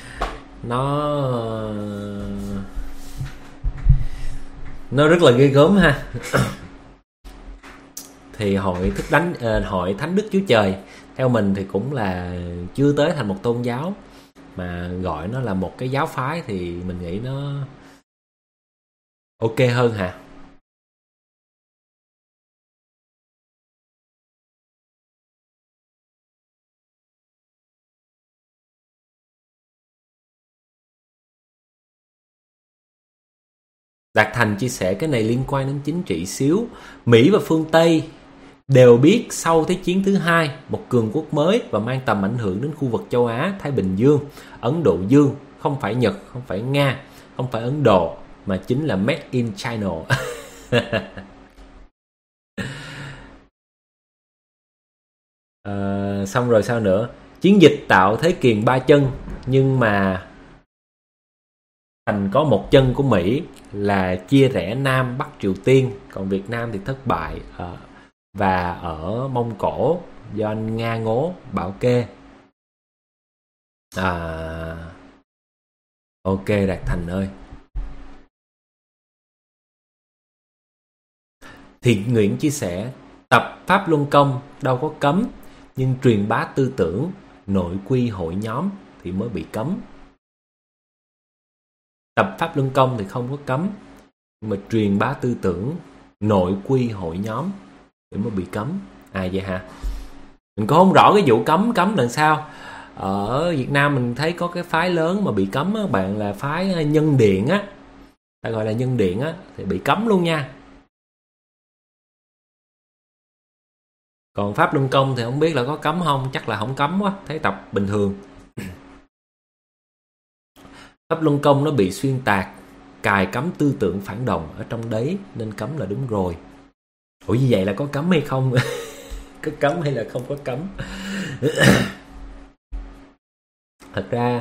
nó rất là ghê gớm ha. Thì hội Thánh Đức Chúa Trời theo mình thì cũng là chưa tới thành một tôn giáo, mà gọi nó là một cái giáo phái thì mình nghĩ nó ok hơn hả. Đạt Thành chia sẻ cái này liên quan đến chính trị xíu. Mỹ và phương Tây đều biết sau Thế chiến thứ hai, một cường quốc mới và mang tầm ảnh hưởng đến khu vực châu Á, Thái Bình Dương, Ấn Độ Dương, không phải Nhật, không phải Nga, không phải Ấn Độ, mà chính là Made in China. Xong rồi sao nữa? Chiến dịch tạo thế kiền ba chân, nhưng mà thành có một chân của Mỹ là chia rẽ Nam Bắc Triều Tiên, còn Việt Nam thì thất bại và ở Mông Cổ do anh Nga Ngố bảo kê. Ok Đạt Thành ơi. Thiện Nguyện chia sẻ tập Pháp Luân Công đâu có cấm, nhưng truyền bá tư tưởng nội quy hội nhóm thì mới bị cấm. Tập Pháp Luân Công thì không có cấm, nhưng mà truyền bá tư tưởng nội quy hội nhóm thì mới bị cấm. Vậy hả? Mình cũng không rõ cái vụ cấm làm sao. Ở Việt Nam mình thấy có cái phái lớn mà bị cấm á bạn, là phái Nhân Điện á, ta gọi là Nhân Điện á, thì bị cấm luôn nha. Còn Pháp Luân Công thì không biết là có cấm không, chắc là không cấm quá, thấy tập bình thường. Pháp Luân Công nó bị xuyên tạc, cài cắm tư tưởng phản động ở trong đấy, nên cấm là đúng rồi. Ủa như vậy là có cấm hay không? Có cấm hay là không có cấm? Thật ra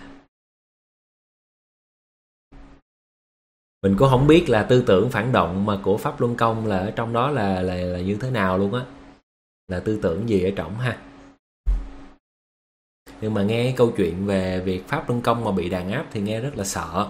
mình cũng không biết là tư tưởng phản động mà của Pháp Luân Công là ở trong đó là như thế nào luôn á, là tư tưởng gì ở trong ha. Nhưng mà nghe cái câu chuyện về việc Pháp Luân Công mà bị đàn áp thì nghe rất là sợ.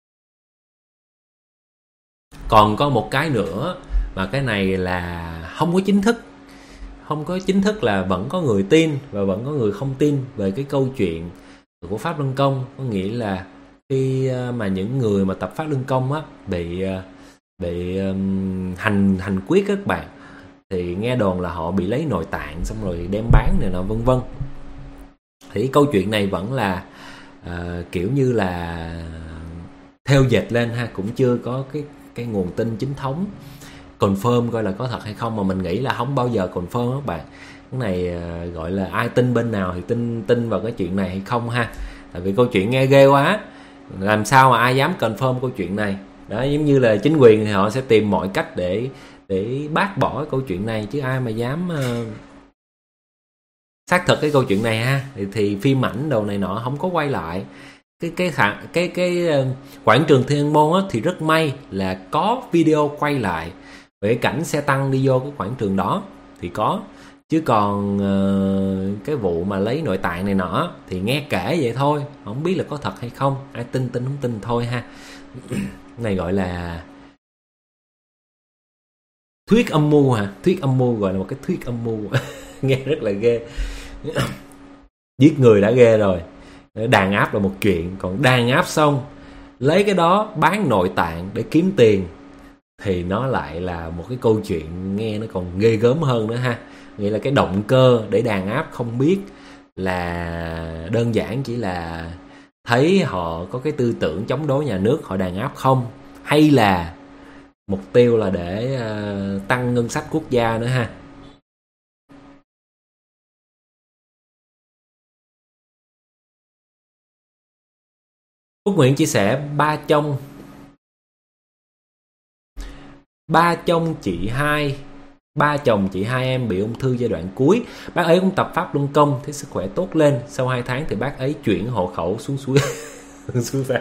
Còn có một cái nữa mà cái này là không có chính thức, không có chính thức, là vẫn có người tin và vẫn có người không tin về cái câu chuyện của Pháp Luân Công. Có nghĩa là khi mà những người mà tập Pháp Luân Công á bị hành quyết các bạn, thì nghe đồn là họ bị lấy nội tạng xong rồi đem bán này nọ vân vân. Thì câu chuyện này vẫn là kiểu như là theo dệt lên ha, cũng chưa có cái nguồn tin chính thống confirm coi là có thật hay không, mà mình nghĩ là không bao giờ confirm các bạn. Cái này gọi là ai tin bên nào thì tin vào cái chuyện này hay không ha. Tại vì câu chuyện nghe ghê quá, làm sao mà ai dám confirm câu chuyện này. Đó, giống như là chính quyền thì họ sẽ tìm mọi cách để bác bỏ cái câu chuyện này, chứ ai mà dám xác thực cái câu chuyện này ha. Thì phim ảnh đồ này nọ không có quay lại cái quảng trường Thiên An Môn á, thì rất may là có video quay lại về cái cảnh xe tăng đi vô cái quảng trường đó thì có. Chứ còn cái vụ mà lấy nội tạng này nọ thì nghe kể vậy thôi, không biết là có thật hay không, ai tin không tin thôi ha. Này gọi là thuyết âm mưu hả? Thuyết âm mưu, gọi là một cái thuyết âm mưu. Nghe rất là ghê. Giết người đã ghê rồi, đàn áp là một chuyện, còn đàn áp xong lấy cái đó bán nội tạng để kiếm tiền thì nó lại là một cái câu chuyện nghe nó còn ghê gớm hơn nữa ha. Nghĩa là cái động cơ để đàn áp không biết là đơn giản chỉ là thấy họ có cái tư tưởng chống đối nhà nước họ đàn áp không, hay là mục tiêu là để tăng ngân sách quốc gia nữa ha. Quốc Nguyễn chia sẻ ba chồng chị hai em bị ung thư giai đoạn cuối. Bác ấy cũng tập Pháp Luân Công, thấy sức khỏe tốt lên. Sau 2 tháng thì bác ấy chuyển hộ khẩu xuống suối suối Pháp.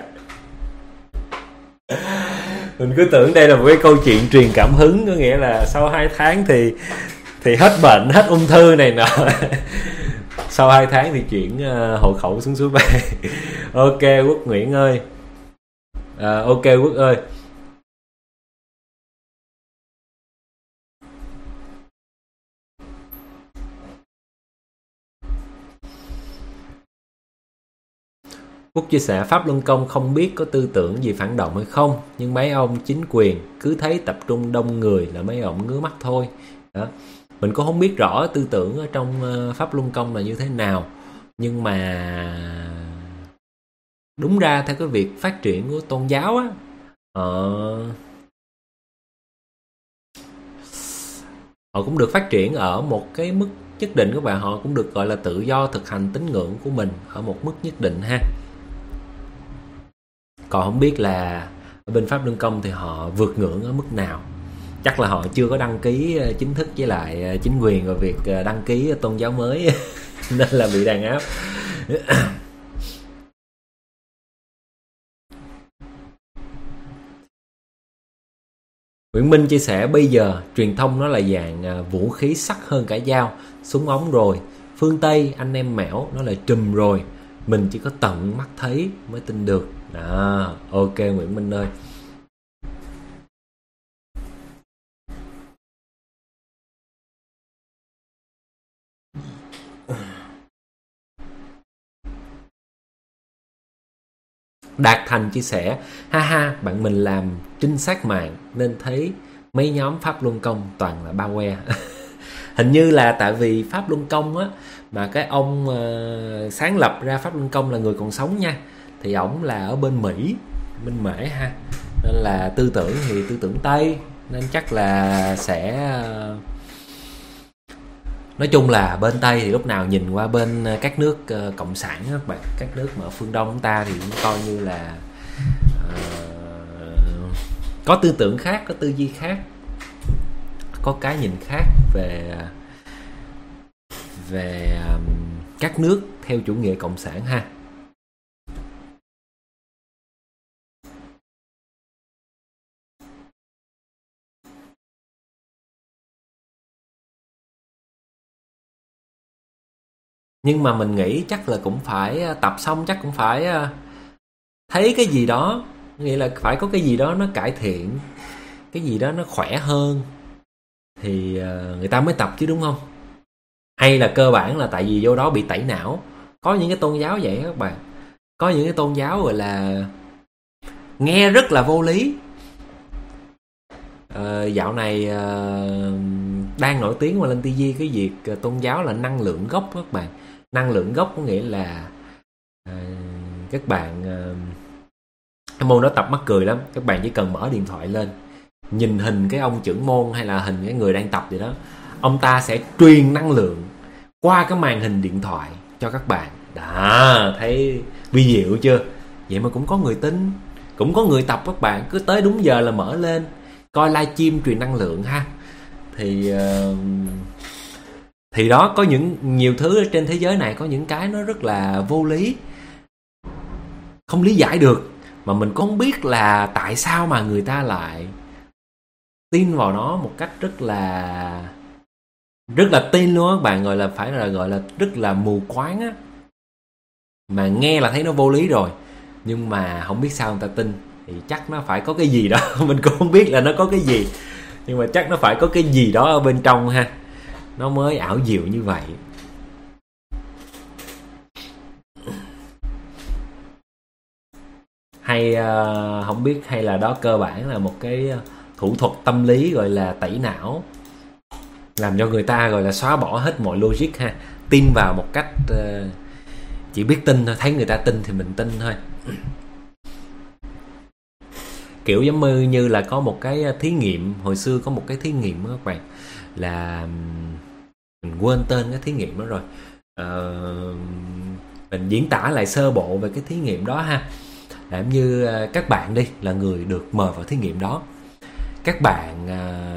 Mình cứ tưởng đây là một cái câu chuyện truyền cảm hứng, có nghĩa là sau 2 tháng thì hết bệnh, hết ung thư này nọ. Sau 2 tháng thì chuyển hộ khẩu xuống suối Pháp. Ok Quốc Nguyễn ơi. Ok Quốc ơi. Quốc chia sẻ Pháp Luân Công không biết có tư tưởng gì phản động hay không, nhưng mấy ông chính quyền cứ thấy tập trung đông người là mấy ông ngứa mắt thôi. Đó. Mình cũng không biết rõ tư tưởng ở trong Pháp Luân Công là như thế nào, nhưng mà đúng ra theo cái việc phát triển của tôn giáo á, họ cũng được phát triển ở một cái mức nhất định các bạn. Họ cũng được gọi là tự do thực hành tín ngưỡng của mình ở một mức nhất định ha. Còn không biết là ở bên Pháp Luân Công thì họ vượt ngưỡng ở mức nào. Chắc là họ chưa có đăng ký chính thức với lại chính quyền về việc đăng ký tôn giáo mới nên là bị đàn áp. Nguyễn Minh chia sẻ bây giờ truyền thông nó là dạng vũ khí sắc hơn cả dao, súng ống rồi. Phương Tây anh em mẻo nó là trùm rồi. Mình chỉ có tận mắt thấy mới tin được. Đó, ok Nguyễn Minh ơi. Đạt Thành chia sẻ ha ha, bạn mình làm trinh sát mạng nên thấy mấy nhóm Pháp Luân Công toàn là bao que. Hình như là tại vì Pháp Luân Công á, mà cái ông sáng lập ra Pháp Luân Công là người còn sống nha, thì ổng là ở bên Mỹ, bên Mễ ha, nên là tư tưởng thì tư tưởng Tây, nên chắc là sẽ nói chung là bên Tây thì lúc nào nhìn qua bên các nước cộng sản á các bạn, các nước mà ở phương Đông chúng ta thì cũng coi như là có tư tưởng khác, có tư duy khác, có cái nhìn khác về các nước theo chủ nghĩa cộng sản ha. Nhưng mà mình nghĩ chắc là cũng phải tập xong chắc cũng phải thấy cái gì đó, nghĩa là phải có cái gì đó nó cải thiện, cái gì đó nó khỏe hơn thì người ta mới tập chứ, đúng không? Hay là cơ bản là tại vì vô đó bị tẩy não. Có những cái tôn giáo vậy các bạn, có những cái tôn giáo gọi là nghe rất là vô lý. Dạo này đang nổi tiếng mà lên tivi cái việc tôn giáo là năng lượng gốc các bạn. Năng lượng gốc có nghĩa là các bạn cái môn đó tập mắc cười lắm. Các bạn chỉ cần mở điện thoại lên, nhìn hình cái ông trưởng môn hay là hình cái người đang tập gì đó, ông ta sẽ truyền năng lượng qua cái màn hình điện thoại cho các bạn. Đó, thấy vi diệu chưa? Vậy mà cũng có người tin, cũng có người tập các bạn. Cứ tới đúng giờ là mở lên coi livestream truyền năng lượng ha. Thì đó, có nhiều thứ ở trên thế giới này, có những cái nó rất là vô lý, không lý giải được, mà mình cũng không biết là tại sao mà người ta lại tin vào nó một cách rất là tin luôn á các bạn. Gọi là rất là mù quáng á, mà nghe là thấy nó vô lý rồi, nhưng mà không biết sao người ta tin. Thì chắc nó phải có cái gì đó mình cũng không biết là nó có cái gì, nhưng mà chắc nó phải có cái gì đó ở bên trong ha, nó mới ảo diệu như vậy. Hay không biết, hay là đó cơ bản là một cái thủ thuật tâm lý gọi là tẩy não, làm cho người ta gọi là xóa bỏ hết mọi logic ha, tin vào một cách chỉ biết tin thôi, thấy người ta tin thì mình tin thôi. Kiểu giống như là có một cái thí nghiệm, hồi xưa có một cái thí nghiệm đó các bạn, là mình quên tên cái thí nghiệm đó rồi. Mình diễn tả lại sơ bộ về cái thí nghiệm đó ha. Làm như các bạn đi là người được mời vào thí nghiệm đó. Các bạn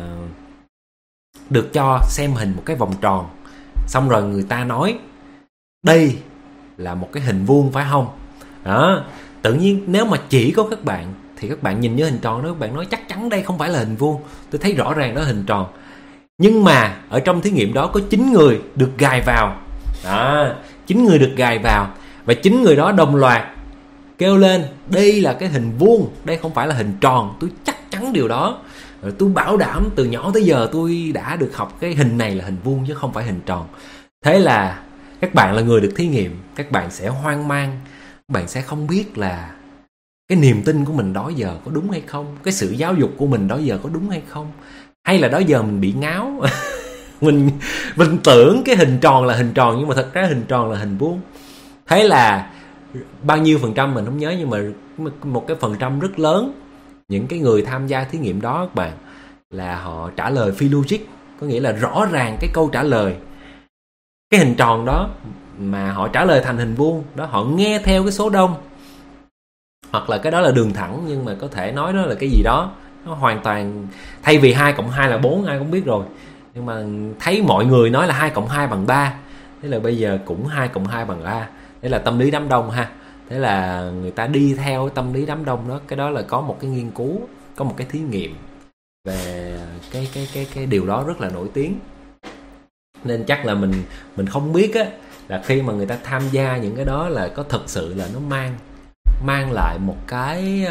được cho xem hình một cái vòng tròn, xong rồi người ta nói đây là một cái hình vuông phải không? Đó, tự nhiên nếu mà chỉ có các bạn thì các bạn nhìn với hình tròn đó, các bạn nói chắc chắn đây không phải là hình vuông, tôi thấy rõ ràng đó hình tròn. Nhưng mà ở trong thí nghiệm đó có 9 người được gài vào. Đó, 9 người được gài vào, và 9 người đó đồng loạt kêu lên đây là cái hình vuông, đây không phải là hình tròn, tôi chắc chắn điều đó. Rồi tôi bảo đảm từ nhỏ tới giờ tôi đã được học cái hình này là hình vuông chứ không phải hình tròn. Thế là các bạn là người được thí nghiệm, các bạn sẽ hoang mang, các bạn sẽ không biết là cái niềm tin của mình đó giờ có đúng hay không, cái sự giáo dục của mình đó giờ có đúng hay không, hay là đó giờ mình bị ngáo. mình tưởng cái hình tròn là hình tròn, nhưng mà thật ra hình tròn là hình vuông. Thế là bao nhiêu phần trăm mình không nhớ, nhưng mà một cái phần trăm rất lớn những cái người tham gia thí nghiệm đó các bạn, là họ trả lời phi logic. Có nghĩa là rõ ràng cái câu trả lời, cái hình tròn đó mà họ trả lời thành hình vuông đó, họ nghe theo cái số đông, hoặc là cái đó là đường thẳng, nhưng mà có thể nói đó là cái gì đó nó hoàn toàn, thay vì 2 cộng 2 là 4 ai cũng biết rồi, nhưng mà thấy mọi người nói là 2 cộng 2 bằng 3, thế là bây giờ cũng 2 cộng 2 bằng 3. Thế là tâm lý đám đông ha. Thế là người ta đi theo cái tâm lý đám đông đó. Cái đó là có một cái nghiên cứu, có một cái thí nghiệm về cái điều đó rất là nổi tiếng. Nên chắc là mình không biết á, là khi mà người ta tham gia những cái đó là có thật sự là nó mang lại một cái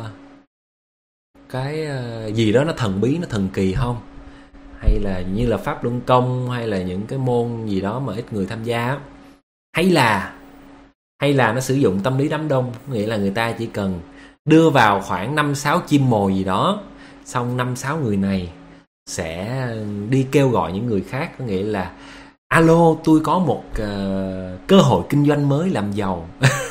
gì đó nó thần bí, nó thần kỳ không, hay là như là pháp luân công, hay là những cái môn gì đó mà ít người tham gia, hay là nó sử dụng tâm lý đám đông, nghĩa là người ta chỉ cần đưa vào khoảng 5-6 chim mồi gì đó, xong 5-6 người này sẽ đi kêu gọi những người khác. Có nghĩa là alo, tôi có một cơ hội kinh doanh mới làm giàu.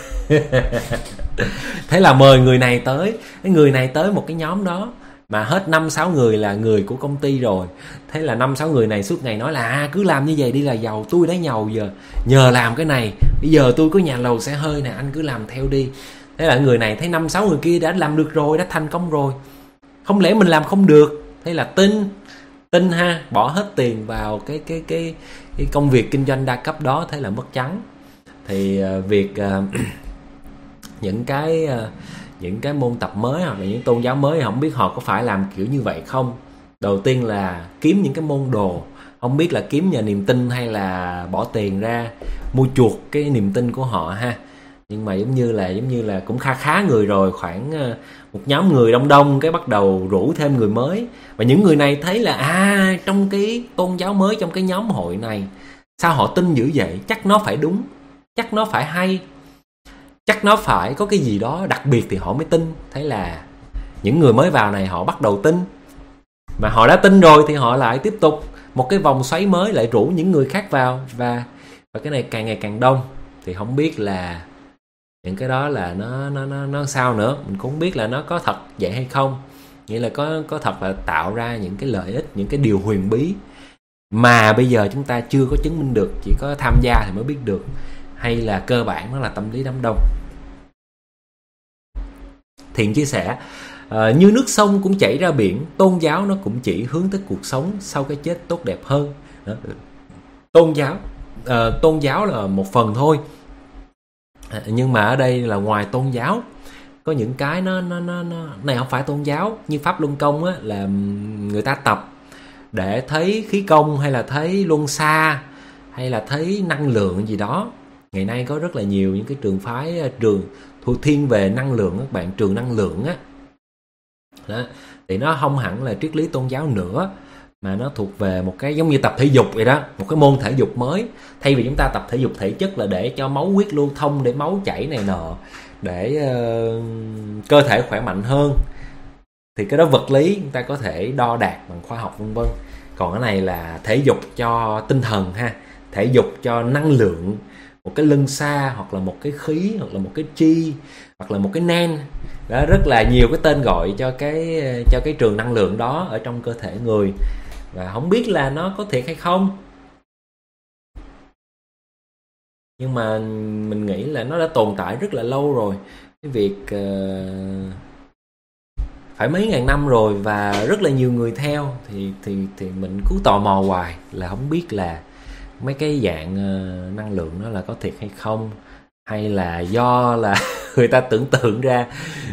Thế là mời người này tới, cái người này tới một cái nhóm đó mà hết 5-6 người là người của công ty rồi. Thế là 5-6 người này suốt ngày nói là cứ làm như vậy đi là giàu, tôi đã giàu giờ nhờ làm cái này, bây giờ tôi có nhà lầu xe hơi nè, anh cứ làm theo đi. Thế là người này thấy 5-6 người kia đã làm được rồi, đã thành công rồi, không lẽ mình làm không được. Thế là tin ha, bỏ hết tiền vào cái công việc kinh doanh đa cấp đó, thế là mất trắng. Thì việc những cái môn tập mới hoặc là những tôn giáo mới, không biết họ có phải làm kiểu như vậy không. Đầu tiên là kiếm những cái môn đồ, không biết là kiếm nhờ niềm tin hay là bỏ tiền ra mua chuộc cái niềm tin của họ ha. Nhưng mà giống như là cũng khá người rồi, khoảng một nhóm người đông đông cái bắt đầu rủ thêm người mới, và những người này thấy là trong cái tôn giáo mới, trong cái nhóm hội này sao họ tin dữ vậy, chắc nó phải đúng, chắc nó phải hay, chắc nó phải có cái gì đó đặc biệt thì họ mới tin. Thế là những người mới vào này họ bắt đầu tin, mà họ đã tin rồi thì họ lại tiếp tục một cái vòng xoáy mới, lại rủ những người khác vào, và cái này càng ngày càng đông. Thì không biết là những cái đó là nó sao nữa, mình cũng không biết là nó có thật vậy hay không. Nghĩa là có thật là tạo ra những cái lợi ích, những cái điều huyền bí mà bây giờ chúng ta chưa có chứng minh được, chỉ có tham gia thì mới biết được, hay là cơ bản nó là tâm lý đám đông. Thiện chia sẻ, như nước sông cũng chảy ra biển, tôn giáo nó cũng chỉ hướng tới cuộc sống sau cái chết tốt đẹp hơn. Đó. Tôn giáo là một phần thôi, nhưng mà ở đây là ngoài tôn giáo có những cái nó này không phải tôn giáo. Như Pháp Luân Công á, là người ta tập để thấy khí công, hay là thấy luân xa, hay là thấy năng lượng gì đó. Ngày nay có rất là nhiều những cái trường phái, trường thuộc thiên về năng lượng các bạn, trường năng lượng á. Đó. Thì nó không hẳn là triết lý tôn giáo nữa, mà nó thuộc về một cái giống như tập thể dục vậy đó, một cái môn thể dục mới. Thay vì chúng ta tập thể dục thể chất là để cho máu huyết lưu thông, để máu chảy này nọ, để cơ thể khỏe mạnh hơn, thì cái đó vật lý chúng ta có thể đo đạc bằng khoa học vân vân. Còn cái này là thể dục cho tinh thần ha, thể dục cho năng lượng, một cái lưng xa, hoặc là một cái khí, hoặc là một cái chi, hoặc là một cái nen. Đó, rất là nhiều cái tên gọi cho cái trường năng lượng đó ở trong cơ thể người, và không biết là nó có thiệt hay không. Nhưng mà mình nghĩ là nó đã tồn tại rất là lâu rồi. Cái việc phải mấy ngàn năm rồi, và rất là nhiều người theo, thì mình cứ tò mò hoài là không biết là mấy cái dạng năng lượng đó là có thiệt hay không, hay là do là người ta tưởng tượng ra.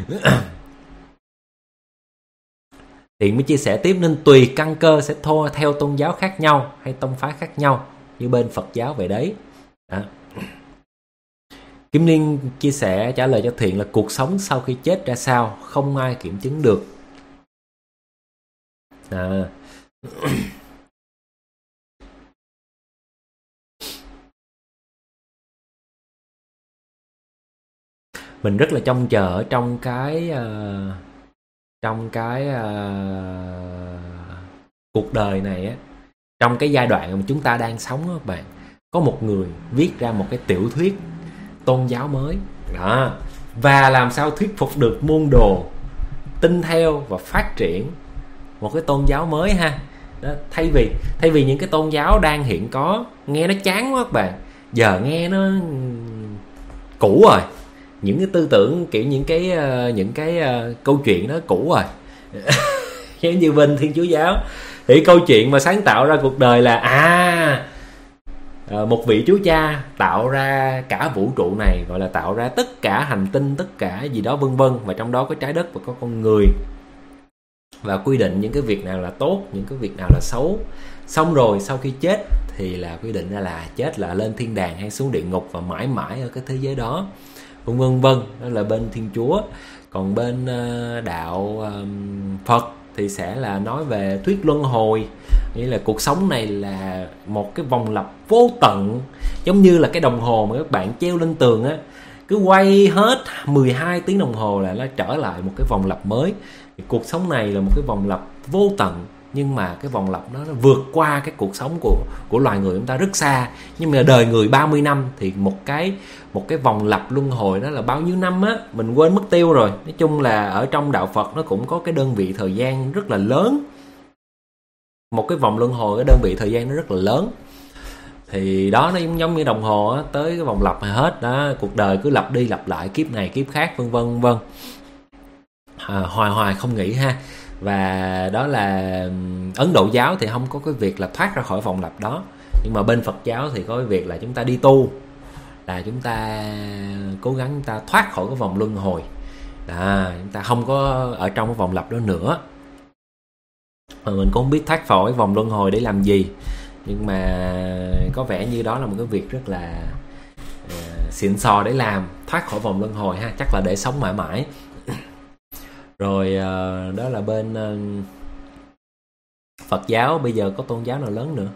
Thì mới chia sẻ tiếp, nên tùy căn cơ sẽ theo tôn giáo khác nhau hay tông phái khác nhau, như bên Phật giáo vậy đấy. Đó. Kim Liên chia sẻ trả lời cho Thiện là cuộc sống sau khi chết ra sao không ai kiểm chứng được. Mình rất là trông chờ ở trong cái cuộc đời này á, trong cái giai đoạn mà chúng ta đang sống á các bạn, có một người viết ra một cái tiểu thuyết tôn giáo mới đó, và làm sao thuyết phục được môn đồ tin theo và phát triển một cái tôn giáo mới ha. Đó, thay vì những cái tôn giáo đang hiện có nghe nó chán quá các bạn, giờ nghe nó cũ rồi, những cái tư tưởng kiểu những cái câu chuyện đó cũ rồi. Giống như bên Thiên Chúa giáo thì câu chuyện mà sáng tạo ra cuộc đời là một vị Chúa Cha tạo ra cả vũ trụ này, gọi là tạo ra tất cả hành tinh, tất cả gì đó vân vân, và trong đó có trái đất và có con người, và quy định những cái việc nào là tốt, những cái việc nào là xấu. Xong rồi sau khi chết thì là quy định ra là chết là lên thiên đàng hay xuống địa ngục, và mãi mãi ở cái thế giới đó, vân vân. Đó là bên Thiên Chúa. Còn bên đạo Phật thì sẽ là nói về thuyết luân hồi, nghĩa là cuộc sống này là một cái vòng lặp vô tận, giống như là cái đồng hồ mà các bạn treo lên tường á, cứ quay hết 12 tiếng đồng hồ là nó trở lại một cái vòng lặp mới. Thì cuộc sống này là một cái vòng lặp vô tận, nhưng mà cái vòng lặp đó nó vượt qua cái cuộc sống của loài người chúng ta rất xa. Nhưng mà đời người 30 năm thì một cái vòng lặp luân hồi đó là bao nhiêu năm á, mình quên mất tiêu rồi. Nói chung là ở trong đạo Phật nó cũng có cái đơn vị thời gian rất là lớn. Một cái vòng luân hồi, cái đơn vị thời gian nó rất là lớn. Thì đó, nó giống như đồng hồ á, tới cái vòng lặp hết đó, cuộc đời cứ lặp đi lặp lại, kiếp này kiếp khác vân vân. Hoài không nghỉ ha. Và đó là Ấn Độ giáo thì không có cái việc là thoát ra khỏi vòng lặp đó. Nhưng mà bên Phật giáo thì có cái việc là chúng ta đi tu, là chúng ta cố gắng chúng ta thoát khỏi cái vòng luân hồi. Chúng ta không có ở trong cái vòng lặp đó nữa. Mà mình cũng không biết thoát khỏi vòng luân hồi để làm gì, nhưng mà có vẻ như đó là một cái việc rất là xịn sò để làm thoát khỏi vòng luân hồi ha, chắc là để sống mãi mãi. Rồi đó là bên Phật giáo. Bây giờ có tôn giáo nào lớn nữa?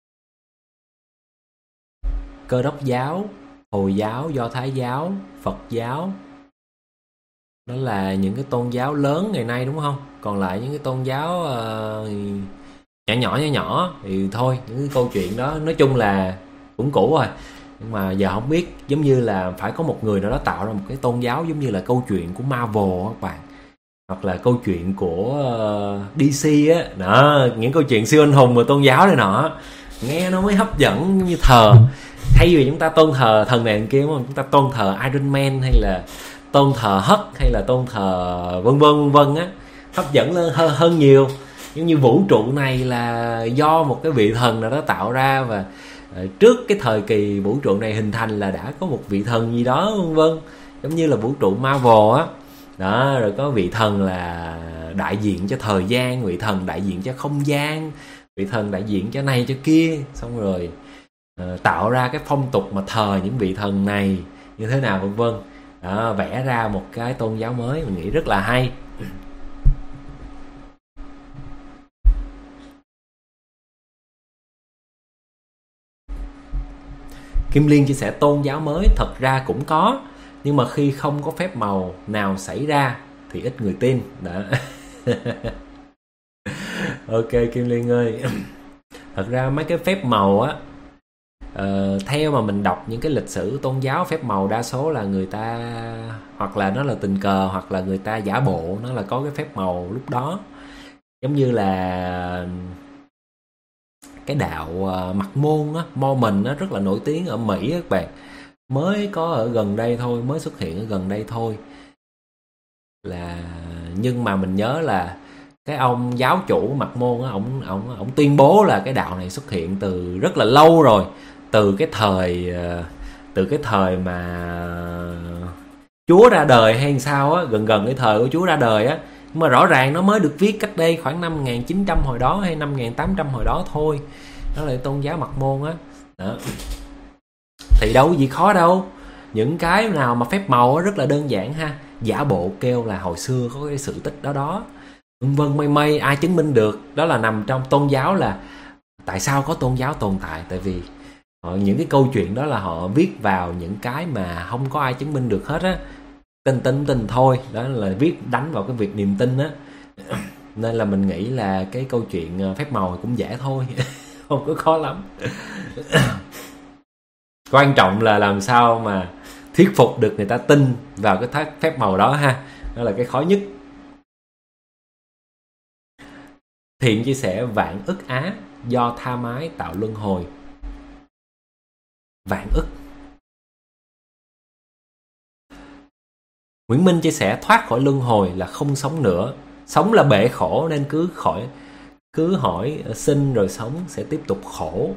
Cơ đốc giáo, Hồi giáo, Do Thái giáo, Phật giáo. Đó là những cái tôn giáo lớn ngày nay đúng không? Còn lại những cái tôn giáo nhỏ nhỏ thì thôi, những cái câu chuyện đó nói chung là cũng cũ rồi. Nhưng mà giờ không biết, giống như là phải có một người nào đó tạo ra một cái tôn giáo giống như là câu chuyện của Marvel các bạn, hoặc là câu chuyện của DC á, đó, những câu chuyện siêu anh hùng và tôn giáo này nọ, nghe nó mới hấp dẫn. Như thờ, thay vì chúng ta tôn thờ thần này thần kia đúng không, chúng ta tôn thờ Iron Man hay là tôn thờ Hulk hay là tôn thờ vân vân á, hấp dẫn hơn nhiều. Giống như vũ trụ này là do một cái vị thần nào đó tạo ra, và trước cái thời kỳ vũ trụ này hình thành là đã có một vị thần gì đó vân vân, giống như là vũ trụ Marvel á. Đó, rồi có vị thần là đại diện cho thời gian, vị thần đại diện cho không gian, vị thần đại diện cho này cho kia, xong rồi tạo ra cái phong tục mà thờ những vị thần này như thế nào vân vân. Đó, vẽ ra một cái tôn giáo mới, mình nghĩ rất là hay. Kim Liên chia sẻ tôn giáo mới thật ra cũng có, nhưng mà khi không có phép màu nào xảy ra thì ít người tin. Đó. Ok Kim Liên ơi. Thật ra mấy cái phép màu á, theo mà mình đọc những cái lịch sử tôn giáo, phép màu đa số là người ta hoặc là nó là tình cờ, hoặc là người ta giả bộ nó là có cái phép màu lúc đó. Giống như là cái đạo Mặc Môn á, Mormon á, rất là nổi tiếng ở Mỹ các bạn, mới có ở gần đây thôi, mới xuất hiện ở gần đây thôi. Là nhưng mà mình nhớ là cái ông giáo chủ Mặc Môn á, ổng tuyên bố là cái đạo này xuất hiện từ rất là lâu rồi, từ cái thời mà Chúa ra đời hay sao á, gần cái thời của Chúa ra đời á. Nhưng mà rõ ràng nó mới được viết cách đây khoảng năm 1900 hồi đó hay năm 1800 hồi đó thôi. Đó là tôn giáo Mặc Môn á. Đó. Thì đâu có gì khó đâu. Những cái nào mà phép màu rất là đơn giản ha. Giả bộ kêu là hồi xưa có cái sự tích đó. Vân mây ai chứng minh được. Đó là nằm trong tôn giáo. Là tại sao có tôn giáo tồn tại? Tại vì những cái câu chuyện đó là họ viết vào những cái mà không có ai chứng minh được hết á. Tin thôi. Đó là viết đánh vào cái việc niềm tin á. Nên là mình nghĩ là cái câu chuyện phép màu cũng dễ thôi. Không có khó lắm. Quan trọng là làm sao mà thuyết phục được người ta tin vào cái phép màu đó ha. Đó là cái khó nhất. Thiện chia sẻ vạn ức á, do tha mái tạo luân hồi. Vạn ức. Nguyễn Minh chia sẻ thoát khỏi luân hồi là không sống nữa. Sống là bể khổ nên cứ hỏi sinh rồi sống sẽ tiếp tục khổ.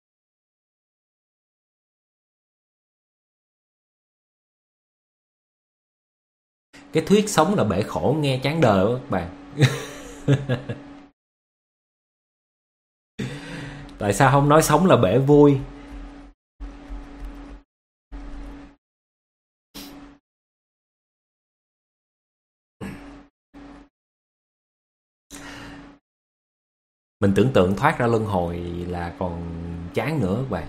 Cái thuyết sống là bể khổ nghe chán đời quá các bạn. Tại sao không nói sống là bể vui? Mình tưởng tượng thoát ra luân hồi là còn chán nữa các bạn.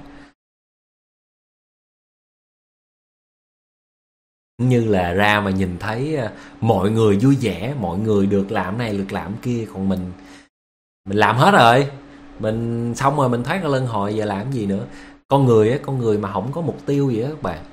Như là ra mà nhìn thấy mọi người vui vẻ, mọi người được làm này được làm kia, còn mình làm hết rồi, mình xong rồi mình thoát ra luân hồi, giờ làm gì nữa? Con người mà không có mục tiêu gì đó các bạn,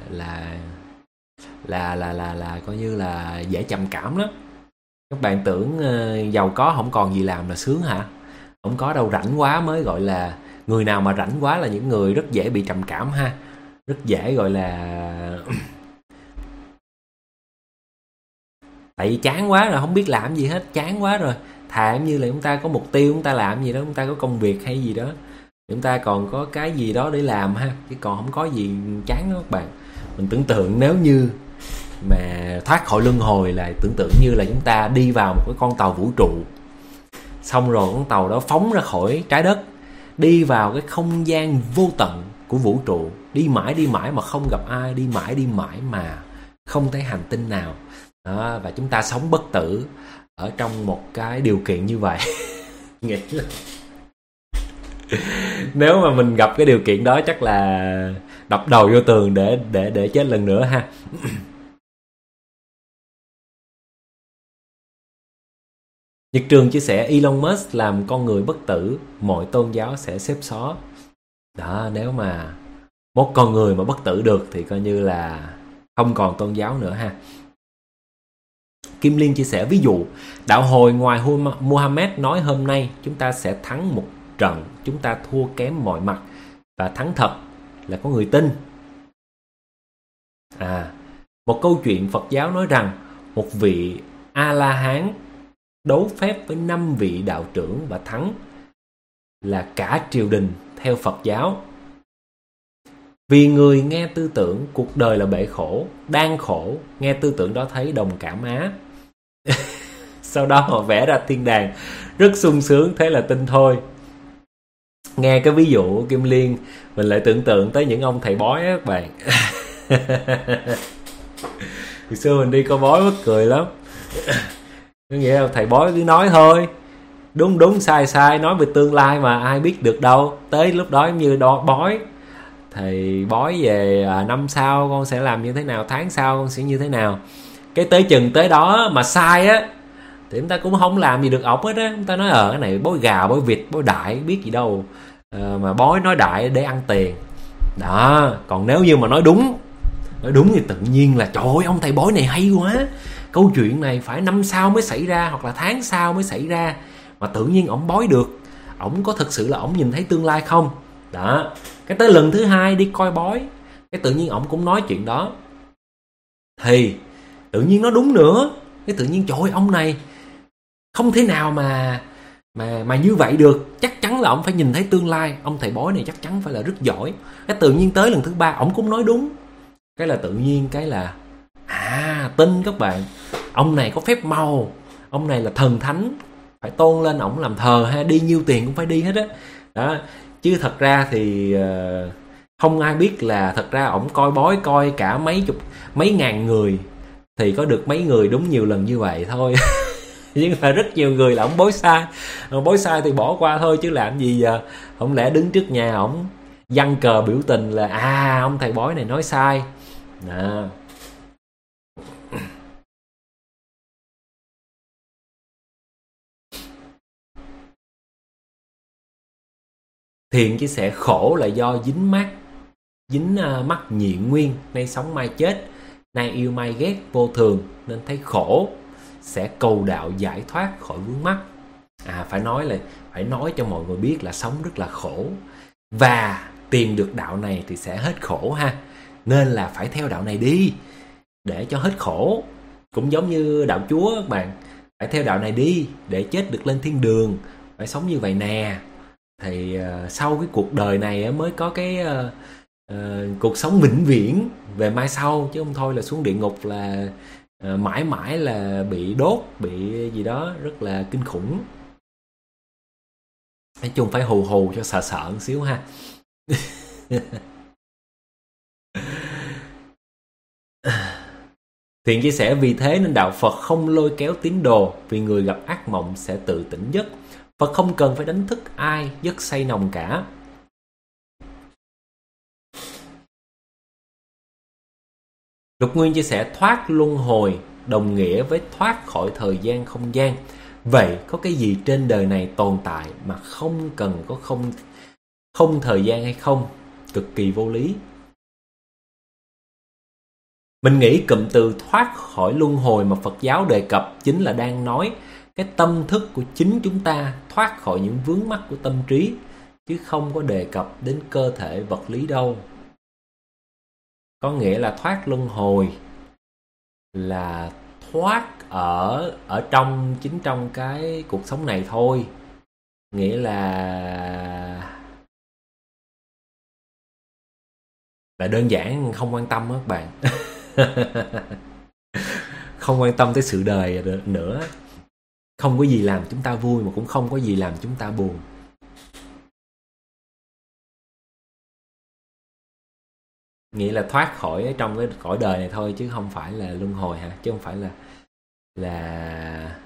là coi như là dễ trầm cảm lắm. Các bạn tưởng giàu có không còn gì làm là sướng hả? Không có đâu, rảnh quá mới gọi là, người nào mà rảnh quá là những người rất dễ bị trầm cảm ha, rất dễ gọi là tại vì chán quá rồi, không biết làm gì hết, chán quá rồi. Thà như là chúng ta có mục tiêu, chúng ta làm gì đó, chúng ta có công việc hay gì đó, chúng ta còn có cái gì đó để làm ha, chứ còn không có gì chán đó các bạn. Mình tưởng tượng nếu như mà thoát khỏi luân hồi là tưởng tượng như là chúng ta đi vào một cái con tàu vũ trụ, xong rồi con tàu đó phóng ra khỏi trái đất, đi vào cái không gian vô tận, của vũ trụ. Đi mãi mà không gặp ai, đi mãi mà không thấy hành tinh nào đó, và chúng ta sống bất tử ở trong một cái điều kiện như vậy. Nghĩ là nếu mà mình gặp cái điều kiện đó chắc là đập đầu vô tường để chết lần nữa ha. Nhật Trường chia sẻ Elon Musk làm con người bất tử, mọi tôn giáo sẽ xếp xó. Đó, nếu mà một con người mà bất tử được thì coi như là không còn tôn giáo nữa ha. Kim Liên chia sẻ ví dụ đạo hồi ngoài Muhammad nói hôm nay chúng ta sẽ thắng một trận, chúng ta thua kém mọi mặt và thắng thật là có người tin. Một câu chuyện Phật giáo nói rằng một vị A-la-hán đấu phép với 5 vị đạo trưởng và thắng là cả triều đình theo Phật giáo. Vì người nghe tư tưởng cuộc đời là bể khổ, đang khổ, nghe tư tưởng đó thấy đồng cảm á. Sau đó họ vẽ ra thiên đàng rất sung sướng, thế là tin thôi. Nghe cái ví dụ Kim Liên, mình lại tưởng tượng tới những ông thầy bói á các bạn. Hồi xưa mình đi coi bói mắc cười lắm. Có nghĩa là thầy bói cứ nói thôi, đúng sai nói về tương lai mà ai biết được đâu. Tới lúc đó như đó bói, thầy bói về năm sau con sẽ làm như thế nào, tháng sau con sẽ như thế nào. Cái tới chừng tới đó mà sai á thì chúng ta cũng không làm gì được ổng hết á. Chúng ta nói cái này bói gà, bói vịt, bói đại, biết gì đâu mà bói nói đại để ăn tiền đó. Còn nếu như mà nói đúng thì tự nhiên là trời ơi ông thầy bói này hay quá, câu chuyện này phải năm sau mới xảy ra hoặc là tháng sau mới xảy ra, mà tự nhiên ổng bói được. Ổng có thực sự là ổng nhìn thấy tương lai không đó. Cái tới lần thứ hai đi coi bói, cái tự nhiên ổng cũng nói chuyện đó, thì tự nhiên nó đúng nữa. Cái tự nhiên trời ơi ông này không thể nào mà như vậy được, chắc chắn là ông phải nhìn thấy tương lai, ông thầy bói này chắc chắn phải là rất giỏi. Cái tự nhiên tới lần thứ ba ổng cũng nói đúng, cái là tự nhiên cái là tin các bạn. Ông này có phép màu, ông này là thần thánh, phải tôn lên ổng làm thờ ha, đi nhiêu tiền cũng phải đi hết á đó. Chứ thật ra thì không ai biết là thật ra ổng coi bói coi cả mấy ngàn người thì có được mấy người đúng nhiều lần như vậy thôi. Nhưng mà rất nhiều người là ổng bói sai thì bỏ qua thôi chứ làm gì giờ. Không lẽ đứng trước nhà ổng giăng cờ biểu tình là ông thầy bói này nói sai đó. Thiện chia sẻ khổ là do dính mắc nhị nguyên, nay sống mai chết, nay yêu mai ghét vô thường nên thấy khổ, sẽ cầu đạo giải thoát khỏi vướng mắc. Phải nói cho mọi người biết là sống rất là khổ, và tìm được đạo này thì sẽ hết khổ ha. Nên là phải theo đạo này đi để cho hết khổ. Cũng giống như đạo Chúa các bạn, phải theo đạo này đi để chết được lên thiên đường, phải sống như vậy nè. Thì sau cái cuộc đời này mới có cái cuộc sống vĩnh viễn về mai sau, chứ không thôi là xuống địa ngục là mãi mãi là bị đốt, bị gì đó rất là kinh khủng. Nói chung phải hù cho sợ một xíu ha. Thiện chia sẻ vì thế nên đạo Phật không lôi kéo tín đồ, vì người gặp ác mộng sẽ tự tỉnh giấc. Phật không cần phải đánh thức ai giấc say nồng cả. Lục Nguyên chia sẻ thoát luân hồi đồng nghĩa với thoát khỏi thời gian không gian. Vậy có cái gì trên đời này tồn tại mà không cần có không thời gian hay không? Cực kỳ vô lý. Mình nghĩ cụm từ thoát khỏi luân hồi mà Phật giáo đề cập chính là đang nói cái tâm thức của chính chúng ta thoát khỏi những vướng mắc của tâm trí, chứ không có đề cập đến cơ thể vật lý đâu. Có nghĩa là thoát luân hồi là thoát ở chính trong cái cuộc sống này thôi. Nghĩa là đơn giản không quan tâm các bạn. Không quan tâm tới sự đời nữa. Không có gì làm chúng ta vui mà cũng không có gì làm chúng ta buồn. Nghĩa là thoát khỏi trong cái cõi đời này thôi, chứ không phải là luân hồi hả? Chứ không phải là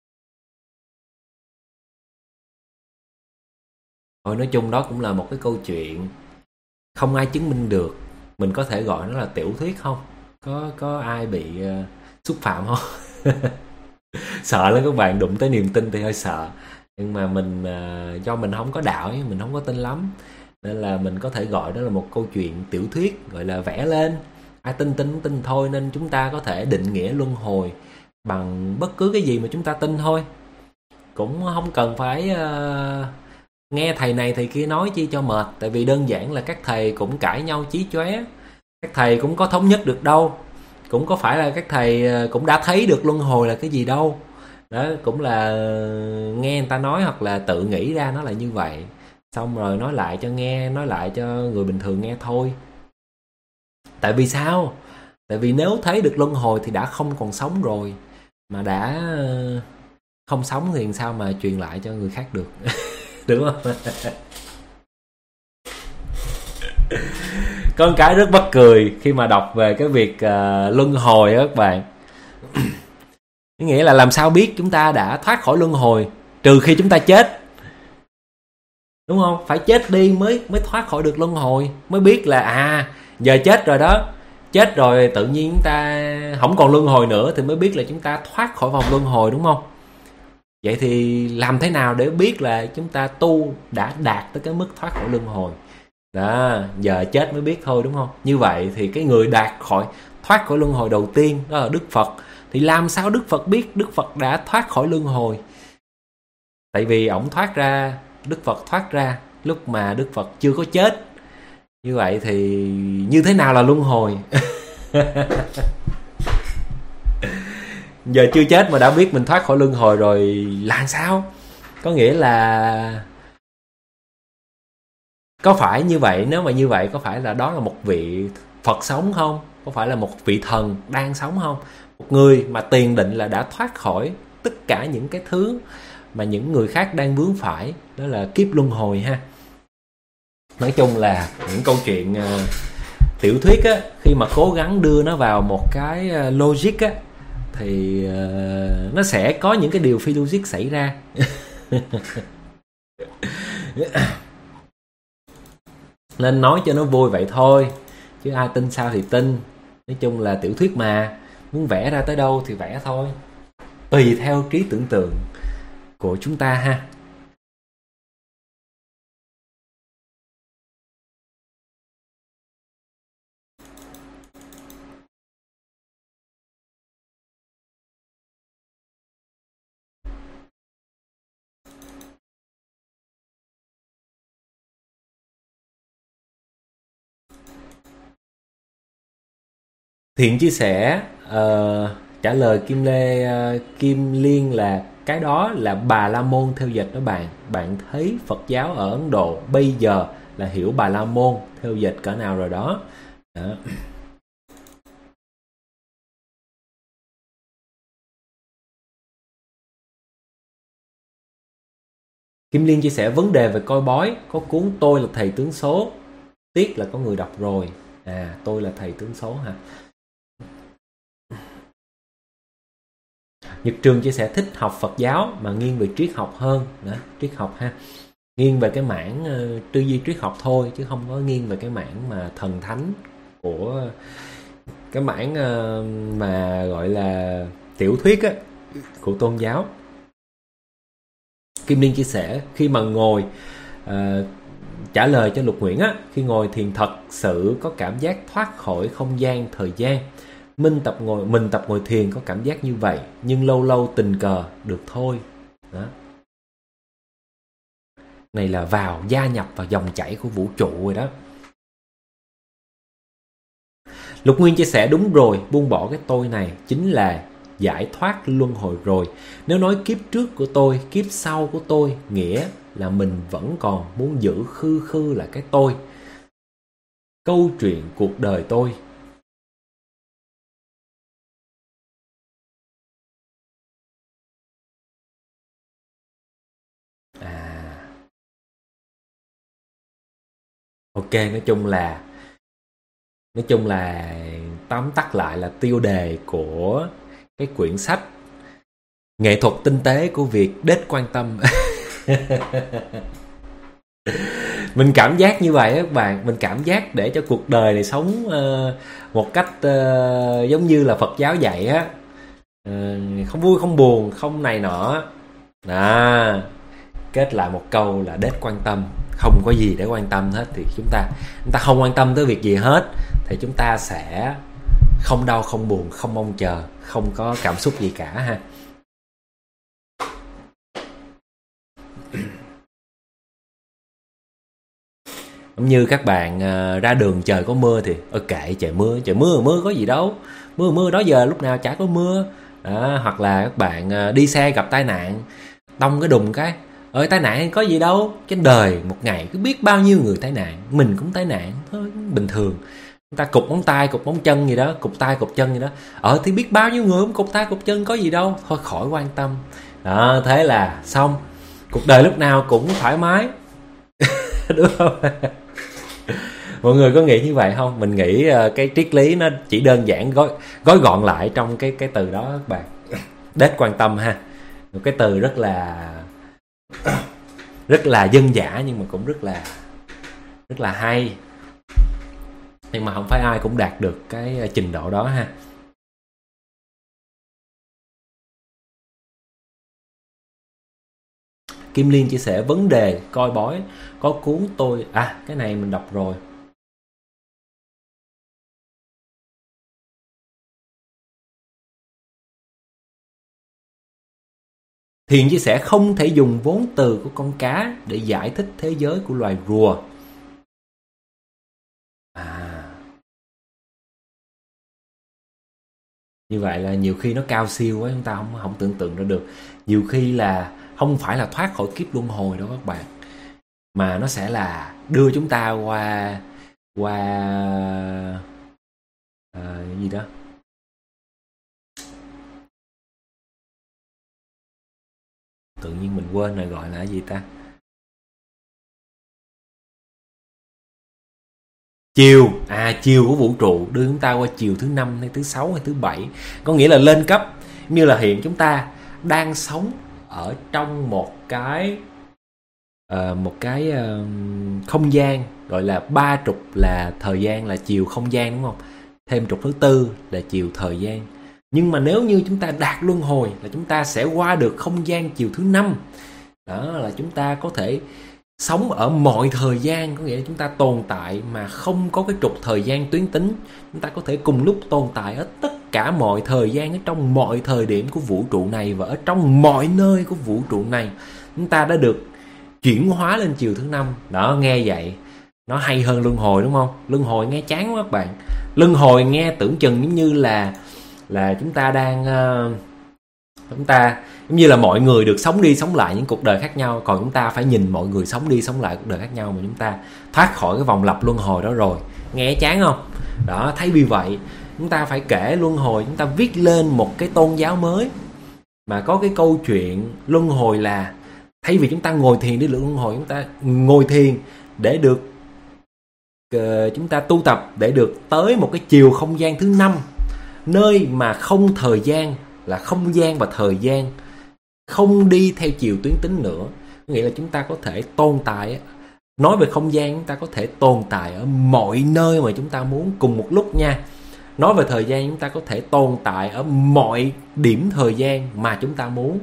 thôi, nói chung đó cũng là một cái câu chuyện không ai chứng minh được. Mình có thể gọi nó là tiểu thuyết không? Có ai bị xúc phạm không? Sợ lắm các bạn, đụng tới niềm tin thì hơi sợ. Nhưng mà mình do mình không có đạo ấy, mình không có tin lắm, nên là mình có thể gọi đó là một câu chuyện tiểu thuyết, gọi là vẽ lên. Ai tin tin tin thôi, nên chúng ta có thể định nghĩa luân hồi bằng bất cứ cái gì mà chúng ta tin thôi. Cũng không cần phải nghe thầy này thầy kia nói chi cho mệt, tại vì đơn giản là các thầy cũng cãi nhau chí chóe, các thầy cũng có thống nhất được đâu, cũng có phải là các thầy cũng đã thấy được luân hồi là cái gì đâu. Đó cũng là nghe người ta nói, hoặc là tự nghĩ ra nó là như vậy, xong rồi nói lại cho nghe, nói lại cho người bình thường nghe thôi. Tại vì sao? Tại vì nếu thấy được luân hồi thì đã không còn sống rồi, mà đã không sống thì sao mà truyền lại cho người khác được. Đúng không? Có một cái rất mắc cười khi mà đọc về cái việc luân hồi á các bạn. Nghĩa là làm sao biết chúng ta đã thoát khỏi luân hồi, trừ khi chúng ta chết, đúng không? Phải chết đi mới thoát khỏi được luân hồi, mới biết là giờ chết rồi đó, chết rồi tự nhiên chúng ta không còn luân hồi nữa, thì mới biết là chúng ta thoát khỏi vòng luân hồi, đúng không? Vậy thì làm thế nào để biết là chúng ta tu đã đạt tới cái mức thoát khỏi luân hồi? Đó, giờ chết mới biết thôi, đúng không? Như vậy thì cái người thoát khỏi luân hồi đầu tiên đó là Đức Phật. Thì làm sao Đức Phật biết Đức Phật đã thoát khỏi luân hồi? Tại vì Đức Phật thoát ra lúc mà Đức Phật chưa có chết. Như vậy thì như thế nào là luân hồi? Giờ chưa chết mà đã biết mình thoát khỏi luân hồi rồi là sao? Có nghĩa là có phải như vậy? Nếu mà như vậy có phải là đó là một vị Phật sống không? Có phải là một vị thần đang sống không? Một người mà tiền định là đã thoát khỏi tất cả những cái thứ mà những người khác đang vướng phải, đó là kiếp luân hồi ha. Nói chung là những câu chuyện tiểu thuyết á, khi mà cố gắng đưa nó vào một cái logic á, thì nó sẽ có những cái điều phi logic xảy ra. Nên nói cho nó vui vậy thôi, chứ ai tin sao thì tin. Nói chung là tiểu thuyết mà, muốn vẽ ra tới đâu thì vẽ thôi, tùy theo trí tưởng tượng của chúng ta ha. Thiện chia sẻ trả lời Kim Liên là cái đó là Bà La Môn theo dịch đó bạn. Bạn thấy Phật giáo ở Ấn Độ bây giờ là hiểu Bà La Môn theo dịch cỡ nào rồi đó. Kim Liên chia sẻ vấn đề về coi bói, có cuốn Tôi là thầy tướng số, tiếc là có người đọc rồi. Tôi là thầy tướng số hả? Nhật Trường chia sẻ thích học Phật giáo mà nghiêng về triết học hơn. Đó, triết học ha. Nghiêng về cái mảng tư duy triết học thôi, chứ không có nghiêng về cái mảng mà thần thánh của cái mảng mà gọi là tiểu thuyết á, của tôn giáo. Kim Liên chia sẻ khi mà ngồi trả lời cho Lục Nguyễn á, khi ngồi thiền thật sự có cảm giác thoát khỏi không gian thời gian. Mình tập ngồi thiền có cảm giác như vậy, nhưng lâu lâu tình cờ được thôi. Đó. Này là gia nhập vào dòng chảy của vũ trụ rồi đó. Lục Nguyên chia sẻ đúng rồi, buông bỏ cái tôi này chính là giải thoát luân hồi rồi. Nếu nói kiếp trước của tôi, kiếp sau của tôi, nghĩa là mình vẫn còn muốn giữ khư là cái tôi. Câu chuyện cuộc đời tôi. Ok, nói chung là Nói chung là tóm tắt lại là tiêu đề của cái quyển sách Nghệ thuật tinh tế của việc đếch quan tâm. Mình cảm giác như vậy các bạn, mình cảm giác để cho cuộc đời này sống một cách giống như là Phật giáo dạy á, không vui không buồn không này nọ. Kết lại một câu là đếch quan tâm, không có gì để quan tâm hết. Thì chúng ta không quan tâm tới việc gì hết thì chúng ta sẽ không đau không buồn, không mong chờ, không có cảm xúc gì cả ha. Giống như các bạn ra đường trời có mưa thì kệ trời mưa có gì đâu, mưa đó giờ lúc nào chả có mưa. Hoặc là các bạn đi xe gặp tai nạn, tông cái đùng cái tai nạn có gì đâu, trên đời một ngày cứ biết bao nhiêu người tai nạn, mình cũng tai nạn thôi, bình thường. Người ta cụt móng tay cụt móng chân gì đó, cụt tay cụt chân gì đó, thì biết bao nhiêu người cũng cụt tay cụt chân, có gì đâu, thôi khỏi quan tâm. Thế là xong, cuộc đời lúc nào cũng thoải mái. Đúng không? Mọi người có nghĩ như vậy không? Mình nghĩ cái triết lý nó chỉ đơn giản gói gọn lại trong cái từ đó các bạn. Đếch quan tâm ha. Một cái từ rất là dân dã nhưng mà cũng rất là hay. Nhưng mà không phải ai cũng đạt được cái trình độ đó ha. Kim Liên chia sẻ vấn đề coi bói có cuốn tôi. Cái này mình đọc rồi. Thiện chia sẻ không thể dùng vốn từ của con cá để giải thích thế giới của loài rùa. Như vậy là nhiều khi nó cao siêu quá, chúng ta không tưởng tượng ra được. Nhiều khi là không phải là thoát khỏi kiếp luân hồi đâu các bạn, mà nó sẽ là đưa chúng ta qua gì đó, tự nhiên mình quên rồi, gọi là cái gì ta, chiều của vũ trụ, đưa chúng ta qua chiều thứ 5 hay thứ 6 hay thứ 7. Có nghĩa là lên cấp. Như là hiện chúng ta đang sống ở trong một cái không gian gọi là 30 là thời gian, là chiều không gian, đúng không? Thêm trục thứ 4 là chiều thời gian. Nhưng mà nếu như chúng ta đạt luân hồi là chúng ta sẽ qua được không gian chiều thứ 5. Đó là chúng ta có thể sống ở mọi thời gian, có nghĩa là chúng ta tồn tại mà không có cái trục thời gian tuyến tính. Chúng ta có thể cùng lúc tồn tại ở tất cả mọi thời gian, ở trong mọi thời điểm của vũ trụ này và ở trong mọi nơi của vũ trụ này. Chúng ta đã được chuyển hóa lên chiều thứ 5. Đó, nghe vậy nó hay hơn luân hồi đúng không? Luân hồi nghe chán quá các bạn. Luân hồi nghe tưởng chừng giống như là chúng ta đang giống như là mọi người được sống đi sống lại những cuộc đời khác nhau, còn chúng ta phải nhìn mọi người sống đi sống lại cuộc đời khác nhau, mà chúng ta thoát khỏi cái vòng lặp luân hồi đó rồi. Nghe chán không? Đó, thay vì vậy chúng ta phải kể luân hồi, chúng ta viết lên một cái tôn giáo mới mà có cái câu chuyện luân hồi là thay vì chúng ta ngồi thiền để luân hồi, chúng ta ngồi thiền để được chúng ta tu tập để được tới một cái chiều không gian thứ 5, nơi mà không thời gian, là không gian và thời gian không đi theo chiều tuyến tính nữa. Nghĩa là chúng ta có thể tồn tại, nói về không gian, chúng ta có thể tồn tại ở mọi nơi mà chúng ta muốn cùng một lúc nha. Nói về thời gian, chúng ta có thể tồn tại ở mọi điểm thời gian mà chúng ta muốn.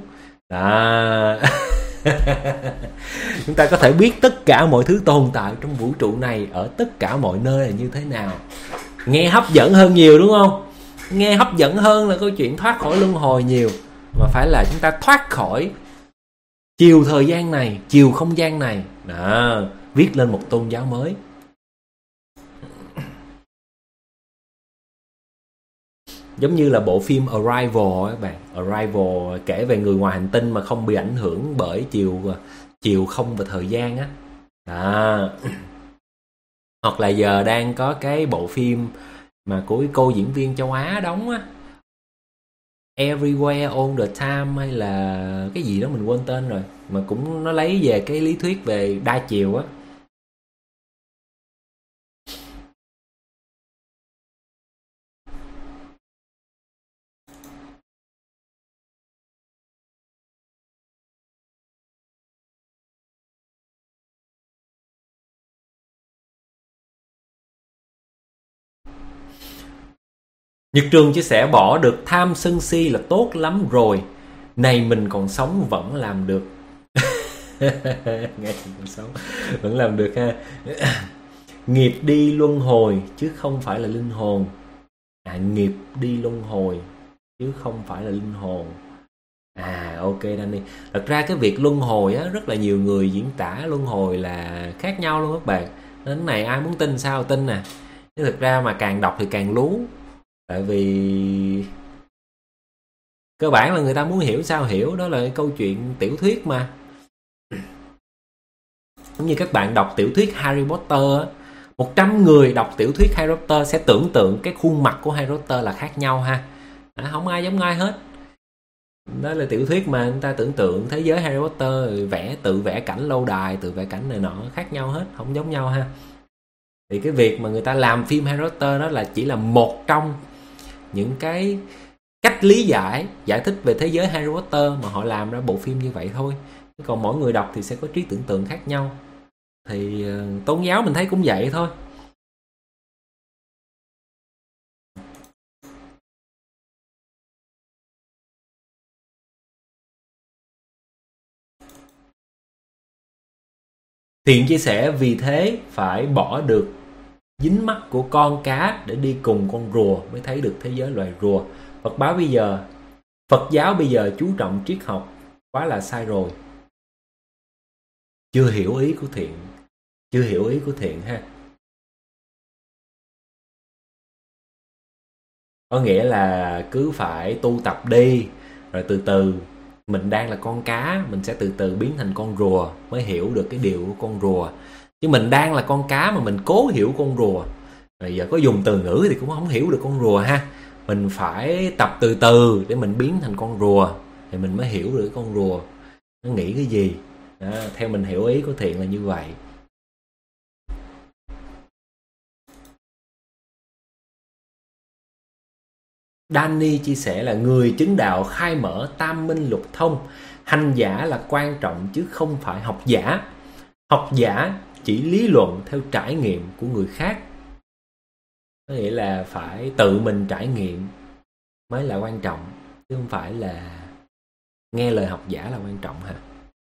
Chúng ta có thể biết tất cả mọi thứ tồn tại trong vũ trụ này ở tất cả mọi nơi là như thế nào. Nghe hấp dẫn hơn nhiều đúng không? Nghe hấp dẫn hơn là câu chuyện thoát khỏi luân hồi nhiều, mà phải là chúng ta thoát khỏi chiều thời gian này, chiều không gian này. Đó, viết lên một tôn giáo mới. Giống như là bộ phim Arrival các bạn. Arrival kể về người ngoài hành tinh mà không bị ảnh hưởng bởi chiều không và thời gian á. Hoặc là giờ đang có cái bộ phim mà của cô diễn viên châu Á đóng á, Everywhere All The Time hay là cái gì đó mình quên tên rồi, mà cũng nó lấy về cái lý thuyết về đa chiều á. Nhật Trường chia sẻ bỏ được tham sân si là tốt lắm rồi. Này mình còn sống vẫn làm được. Ngày còn sống vẫn làm được ha. Nghiệp đi luân hồi chứ không phải là linh hồn. Nghiệp đi luân hồi chứ không phải là linh hồn. Ok Danny. Thật ra cái việc luân hồi á, rất là nhiều người diễn tả luân hồi là khác nhau luôn các bạn. Nên cái này ai muốn tin sao tin nè. Chứ thực ra mà càng đọc thì càng lú. Tại vì cơ bản là người ta muốn hiểu sao hiểu. Đó là cái câu chuyện tiểu thuyết mà. Giống như các bạn đọc tiểu thuyết Harry Potter á, 100 người đọc tiểu thuyết Harry Potter sẽ tưởng tượng cái khuôn mặt của Harry Potter là khác nhau ha. Không ai giống ai hết. Đó là tiểu thuyết mà người ta tưởng tượng thế giới Harry Potter, tự vẽ cảnh lâu đài, tự vẽ cảnh này nọ khác nhau hết, không giống nhau ha. Thì cái việc mà người ta làm phim Harry Potter đó là chỉ là một trong những cái cách lý giải thích về thế giới Harry Potter mà họ làm ra bộ phim như vậy thôi. Còn mỗi người đọc thì sẽ có trí tưởng tượng khác nhau. Thì tôn giáo mình thấy cũng vậy thôi. Thiện chia sẻ vì thế phải bỏ được dính mắt của con cá để đi cùng con rùa mới thấy được thế giới loài rùa. Phật giáo bây giờ chú trọng triết học quá là sai rồi. Chưa hiểu ý của Thiện ha. Có nghĩa là cứ phải tu tập đi, rồi từ từ mình đang là con cá, mình sẽ từ từ biến thành con rùa mới hiểu được cái điều của con rùa. Chứ mình đang là con cá mà mình cố hiểu con rùa, rồi giờ có dùng từ ngữ thì cũng không hiểu được con rùa ha. Mình phải tập từ từ để mình biến thành con rùa thì mình mới hiểu được con rùa nó nghĩ cái gì. Đó, theo mình hiểu ý của Thiện là như vậy. Danny chia sẻ là người chứng đạo khai mở tam minh lục thông. Hành giả là quan trọng chứ không phải học giả. Học giả chỉ lý luận theo trải nghiệm của người khác. Có nghĩa là phải tự mình trải nghiệm mới là quan trọng, chứ không phải là nghe lời học giả là quan trọng hả?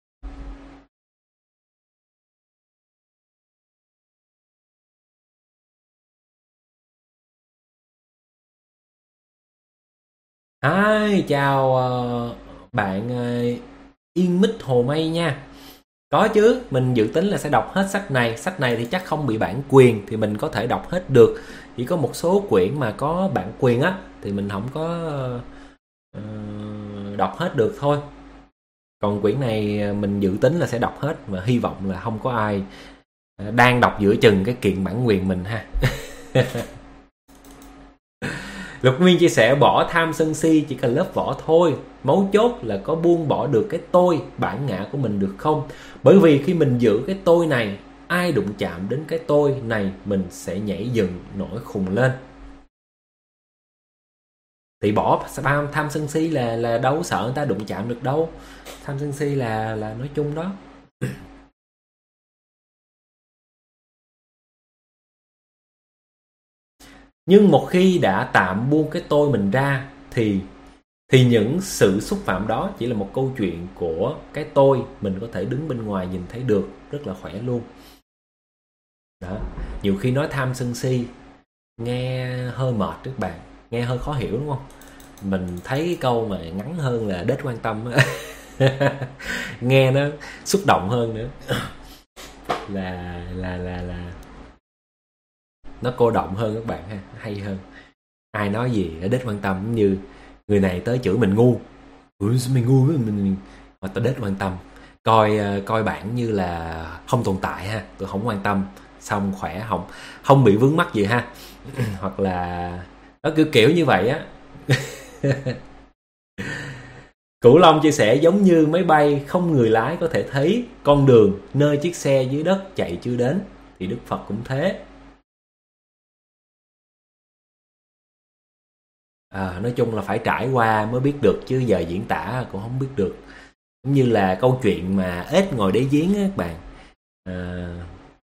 Chào bạn Yên Mít Hồ Mây nha. Có chứ, mình dự tính là sẽ đọc hết sách này. Sách này thì chắc không bị bản quyền, thì mình có thể đọc hết được. Chỉ có một số quyển mà có bản quyền á thì mình không có đọc hết được thôi. Còn quyển này mình dự tính là sẽ đọc hết, và hy vọng là không có ai đang đọc giữa chừng cái kiện bản quyền mình ha. Lục Nguyên chia sẻ bỏ tham sân si chỉ cần lớp vỏ thôi. Mấu chốt là có buông bỏ được cái tôi, bản ngã của mình được không? Bởi vì khi mình giữ cái tôi này, ai đụng chạm đến cái tôi này mình sẽ nhảy dựng nổi khùng lên. Thì bỏ tham sân si là đâu sợ người ta đụng chạm được đâu. Tham sân si là nói chung đó. Nhưng một khi đã tạm buông cái tôi mình ra thì những sự xúc phạm đó chỉ là một câu chuyện của cái tôi mình có thể đứng bên ngoài nhìn thấy được, rất là khỏe luôn. Đó. Nhiều khi nói tham sân si nghe hơi mệt các bạn, nghe hơi khó hiểu đúng không? Mình thấy cái câu mà ngắn hơn là đếch quan tâm. Nghe nó xúc động hơn nữa. là nó cô động hơn các bạn ha, hay hơn. Ai nói gì ở đếch quan tâm, như người này tới chửi mình ngu, mình ngu mình mà tao đếch quan tâm, coi bạn như là không tồn tại ha, tôi không quan tâm, xong khỏe, không bị vướng mắc gì ha. Hoặc là nó kiểu như vậy á. Cửu Long chia sẻ giống như máy bay không người lái có thể thấy con đường nơi chiếc xe dưới đất chạy chưa đến, thì Đức Phật cũng thế. Nói chung là phải trải qua mới biết được, chứ giờ diễn tả cũng không biết được. Giống như là câu chuyện mà ếch ngồi đáy giếng á các bạn.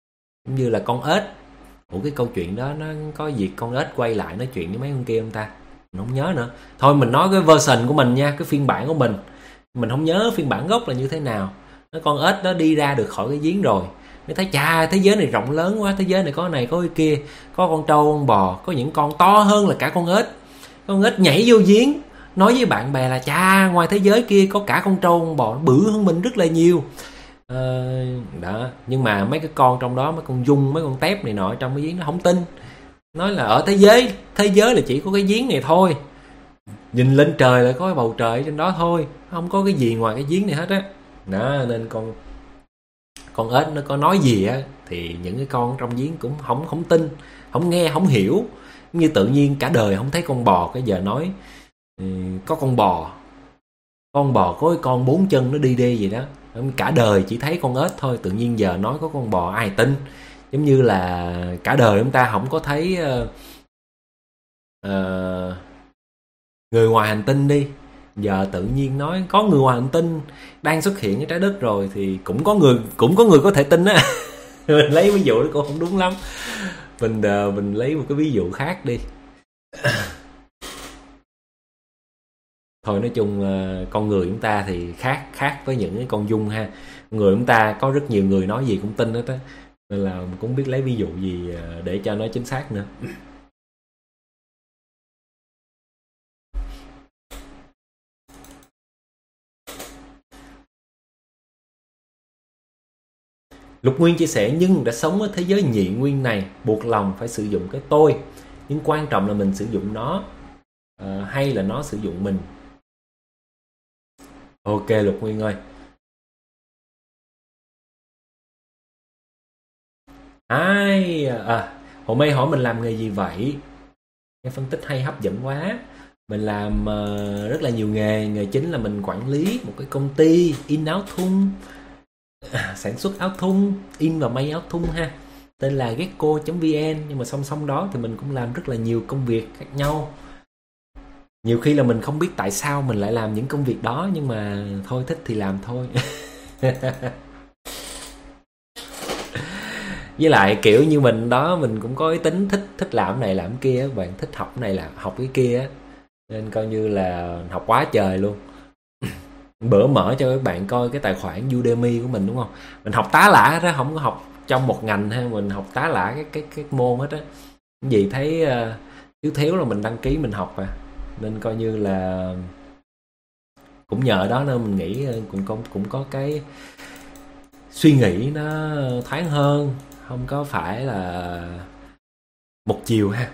Giống như là con ếch. Cái câu chuyện đó nó có việc con ếch quay lại nói chuyện với mấy con kia không ta? Mình không nhớ nữa. Thôi mình nói cái version của mình nha, cái phiên bản của mình không nhớ phiên bản gốc là như thế nào. Nó con ếch nó đi ra được khỏi cái giếng rồi, nó thấy chà, thế giới này rộng lớn quá, thế giới này có này có cái kia, có con trâu con bò, có những con to hơn là cả con ếch. Con ếch nhảy vô giếng nói với bạn bè là chà, ngoài thế giới kia có cả con trâu con bò bự hơn mình rất là nhiều. Đó, nhưng mà mấy cái con trong đó, mấy con giun, mấy con tép này nọ trong cái giếng nó không tin, nói là ở thế giới là chỉ có cái giếng này thôi, nhìn lên trời là có cái bầu trời trên đó thôi, không có cái gì ngoài cái giếng này hết á. Đó, nên con ếch nó có nói gì á thì những cái con trong giếng cũng không tin, không nghe, không hiểu. Như tự nhiên cả đời không thấy con bò, cái giờ nói có con bò có cái con 4 chân nó đi gì đó, cả đời chỉ thấy con ếch thôi, tự nhiên giờ nói có con bò ai tin. Giống như là cả đời chúng ta không có thấy người ngoài hành tinh đi, giờ tự nhiên nói có người ngoài hành tinh đang xuất hiện ở trái đất rồi thì cũng có người có thể tin á. Mình lấy ví dụ đó cũng không đúng lắm, mình lấy một cái ví dụ khác đi. Thôi nói chung con người chúng ta thì khác với những cái con giun ha. Người chúng ta có rất nhiều người nói gì cũng tin hết á, nên là mình cũng biết lấy ví dụ gì để cho nó chính xác nữa. Lục Nguyên chia sẻ, nhưng đã sống ở thế giới nhị nguyên này, buộc lòng phải sử dụng cái tôi, nhưng quan trọng là mình sử dụng nó hay là nó sử dụng mình. Ok Lục Nguyên ơi. Hồ Mây hỏi mình làm nghề gì vậy? Nghe phân tích hay, hấp dẫn quá. Mình làm rất là nhiều nghề chính là mình quản lý một cái công ty in áo thun, sản xuất áo thun, in và may áo thun ha, tên là Gecko.vn. Nhưng mà song song đó thì mình cũng làm rất là nhiều công việc khác nhau. Nhiều khi là mình không biết tại sao mình lại làm những công việc đó, nhưng mà thôi, thích thì làm thôi. Với lại kiểu như mình đó, mình cũng có ý tính thích làm cái này làm cái kia, các bạn, thích học cái này là học cái kia á, nên coi như là học quá trời luôn. Bữa mở cho các bạn coi cái tài khoản Udemy của mình đúng không, mình học tá lả đó, không có học trong một ngành ha, mình học tá lả cái môn hết á. Cái gì thấy thiếu là mình đăng ký mình học nên coi như là cũng nhờ đó nên mình nghĩ cũng có cái suy nghĩ nó thoáng hơn, không có phải là một chiều ha.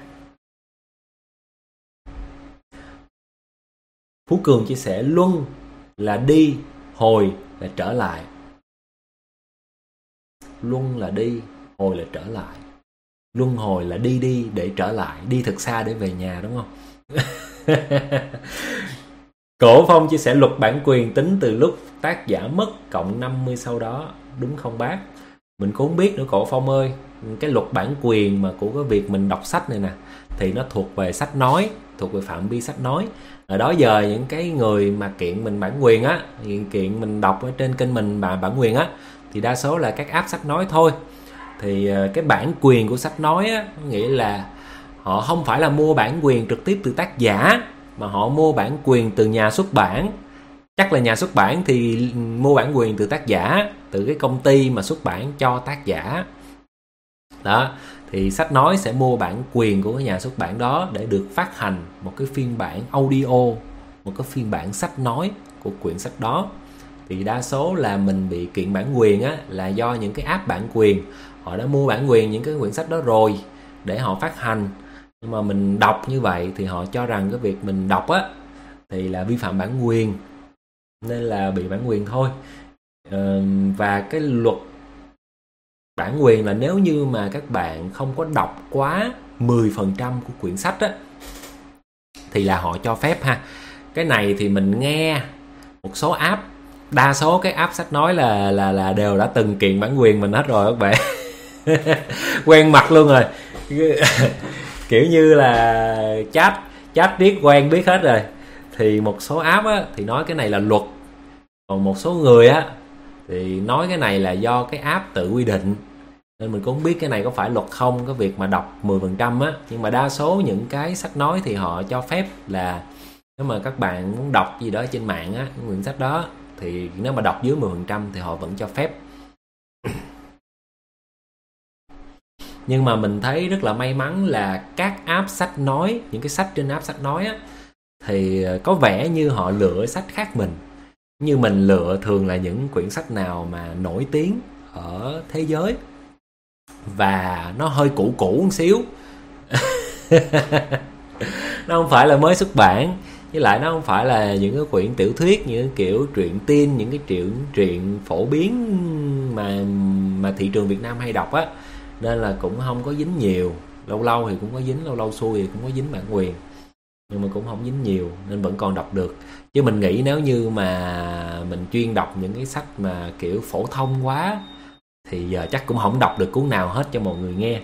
Phú Cường chia sẻ, luân là đi, hồi là trở lại. Luân là đi, hồi là trở lại. Luân hồi là đi để trở lại, đi thật xa để về nhà đúng không? Cổ Phong chia sẻ, luật bản quyền tính từ lúc tác giả mất cộng 50 sau đó, đúng không bác? Mình cũng không biết nữa Cổ Phong ơi. Cái luật bản quyền mà của cái việc mình đọc sách này nè thì nó thuộc về sách nói, thuộc về phạm vi sách nói. Ở đó giờ những cái người mà kiện mình bản quyền á, kiện mình đọc ở trên kênh mình bản quyền á, thì đa số là các app sách nói thôi. Thì cái bản quyền của sách nói á, nghĩa là họ không phải là mua bản quyền trực tiếp từ tác giả, mà họ mua bản quyền từ nhà xuất bản. Chắc là nhà xuất bản thì mua bản quyền từ tác giả, từ cái công ty mà xuất bản cho tác giả. Đó, thì sách nói sẽ mua bản quyền của cái nhà xuất bản đó để được phát hành một cái phiên bản audio, một cái phiên bản sách nói của quyển sách đó. Thì đa số là mình bị kiện bản quyền á, là do những cái app bản quyền họ đã mua bản quyền những cái quyển sách đó rồi để họ phát hành. Nhưng mà mình đọc như vậy thì họ cho rằng cái việc mình đọc á thì là vi phạm bản quyền, nên là bị bản quyền thôi. Và cái luật bản quyền là nếu như mà các bạn không có đọc quá 10% của quyển sách á thì là họ cho phép ha. Cái này thì mình nghe một số app, đa số cái app sách nói là đều đã từng kiện bản quyền mình hết rồi các bạn. Quen mặt luôn rồi. Kiểu như là chat biết quen biết hết rồi. Thì một số app á thì nói cái này là luật, còn một số người á thì nói cái này là do cái app tự quy định. Nên mình cũng không biết cái này có phải luật không, cái việc mà đọc 10% á. Nhưng mà đa số những cái sách nói thì họ cho phép là nếu mà các bạn muốn đọc gì đó trên mạng á, những quyển sách đó, thì nếu mà đọc dưới 10% thì họ vẫn cho phép. Nhưng mà mình thấy rất là may mắn là các app sách nói, những cái sách trên app sách nói á, thì có vẻ như họ lựa sách khác mình. Như mình lựa thường là những quyển sách nào mà nổi tiếng ở thế giới và nó hơi cũ cũ một xíu. Nó không phải là mới xuất bản, với lại nó không phải là những cái quyển tiểu thuyết, những kiểu truyện tin, những cái truyện phổ biến mà thị trường Việt Nam hay đọc á, nên là cũng không có dính nhiều. Lâu lâu thì cũng có dính, lâu lâu xuôi thì cũng có dính bản quyền, nhưng mà cũng không dính nhiều nên vẫn còn đọc được. Chứ mình nghĩ nếu như mà mình chuyên đọc những cái sách mà kiểu phổ thông quá thì giờ chắc cũng không đọc được cuốn nào hết cho mọi người nghe.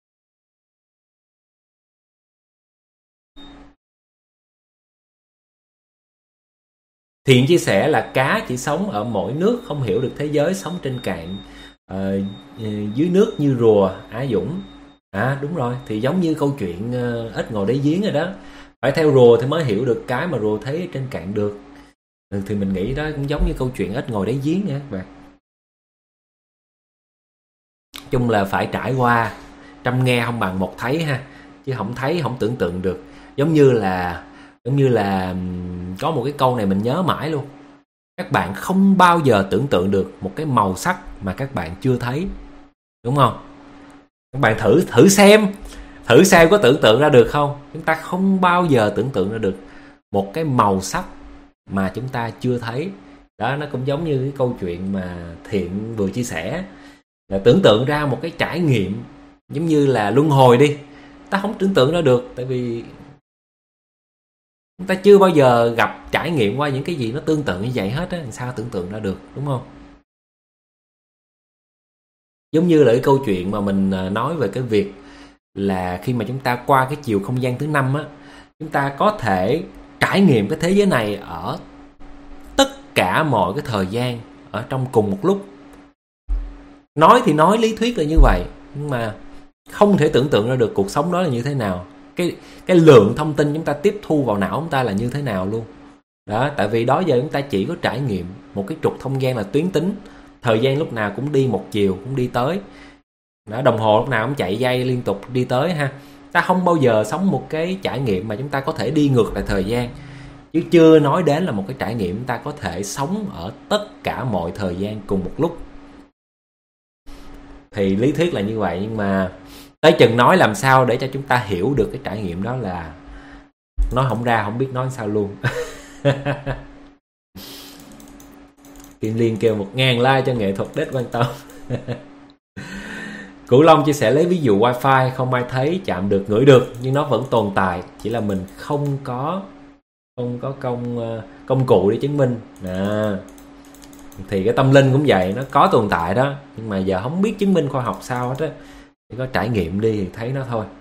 Thiện chia sẻ là cá chỉ sống ở mỗi nước, không hiểu được thế giới, sống trên cạn dưới nước như rùa. Á Dũng, đúng rồi, thì giống như câu chuyện ếch ngồi đáy giếng rồi đó, phải theo rùa thì mới hiểu được cái mà rùa thấy trên cạn được. Thì mình nghĩ đó cũng giống như câu chuyện ếch ngồi đáy giếng nha các bạn. Chung là phải trải qua, trăm nghe không bằng một thấy ha, chứ không thấy không tưởng tượng được. Giống như là có một cái câu này mình nhớ mãi luôn: các bạn không bao giờ tưởng tượng được một cái màu sắc mà các bạn chưa thấy, đúng không? Các bạn thử xem có tưởng tượng ra được không? Chúng ta không bao giờ tưởng tượng ra được một cái màu sắc mà chúng ta chưa thấy. Đó, nó cũng giống như cái câu chuyện mà Thiện vừa chia sẻ, là tưởng tượng ra một cái trải nghiệm giống như là luân hồi đi, ta không tưởng tượng ra được, tại vì chúng ta chưa bao giờ gặp trải nghiệm qua những cái gì nó tương tự như vậy hết á, sao tưởng tượng ra được, đúng không? Giống như là cái câu chuyện mà mình nói về cái việc là khi mà chúng ta qua cái chiều không gian thứ 5 á, chúng ta có thể trải nghiệm cái thế giới này ở tất cả mọi cái thời gian ở trong cùng một lúc. Nói thì nói lý thuyết là như vậy, nhưng mà không thể tưởng tượng ra được cuộc sống đó là như thế nào. Cái lượng thông tin chúng ta tiếp thu vào não chúng ta là như thế nào luôn. Đó, tại vì đó giờ chúng ta chỉ có trải nghiệm một cái trục không gian là tuyến tính, thời gian lúc nào cũng đi một chiều, cũng đi tới. Đó, đồng hồ lúc nào cũng chạy dây liên tục đi tới ha. Ta không bao giờ sống một cái trải nghiệm mà chúng ta có thể đi ngược lại thời gian, chứ chưa nói đến là một cái trải nghiệm chúng ta có thể sống ở tất cả mọi thời gian cùng một lúc. Thì lý thuyết là như vậy, nhưng mà tới chừng nói làm sao để cho chúng ta hiểu được cái trải nghiệm đó là nói không ra, không biết nói sao luôn. Kim Liên kêu 1000 like cho nghệ thuật đết quan tâm. Cửu Long chia sẻ lấy ví dụ wifi không ai thấy, chạm được, ngửi được, nhưng nó vẫn tồn tại, chỉ là mình không có công cụ để chứng minh. Thì cái tâm linh cũng vậy, nó có tồn tại đó, nhưng mà giờ không biết chứng minh khoa học sao hết á, chỉ có trải nghiệm đi thì thấy nó thôi.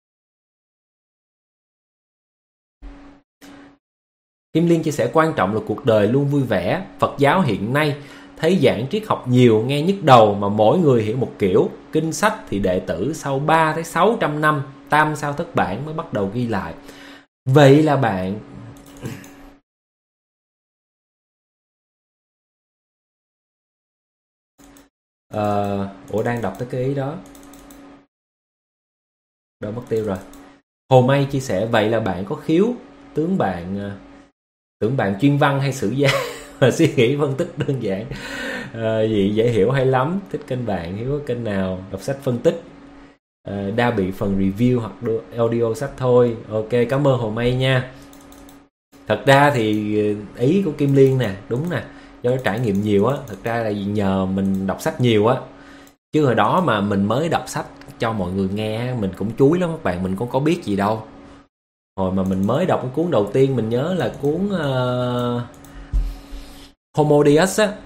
Kim Liên chia sẻ quan trọng là cuộc đời luôn vui vẻ. Phật giáo hiện nay thấy giảng triết học nhiều nghe nhức đầu, mà mỗi người hiểu một kiểu. Kinh sách thì đệ tử sau 3 tới 600 năm tam sao thất bản mới bắt đầu ghi lại. Vậy là bạn đang đọc tới cái ý đó, đâu mất tiêu rồi. Hồ May chia sẻ vậy là bạn có khiếu, tưởng bạn chuyên văn hay sử gia mà suy nghĩ phân tích đơn giản. Gì dễ hiểu hay lắm, thích kênh bạn. Hiếu có kênh nào đọc sách phân tích, đa bị phần review hoặc audio sách thôi. Ok, cảm ơn Hồ May nha. Thật ra thì ý của Kim Liên nè, đúng nè, do trải nghiệm nhiều á. Thật ra là nhờ mình đọc sách nhiều á, chứ hồi đó mà mình mới đọc sách cho mọi người nghe mình cũng chúi lắm các bạn, mình cũng có biết gì đâu. Hồi mà mình mới đọc cái cuốn đầu tiên mình nhớ là cuốn Homo Deus á,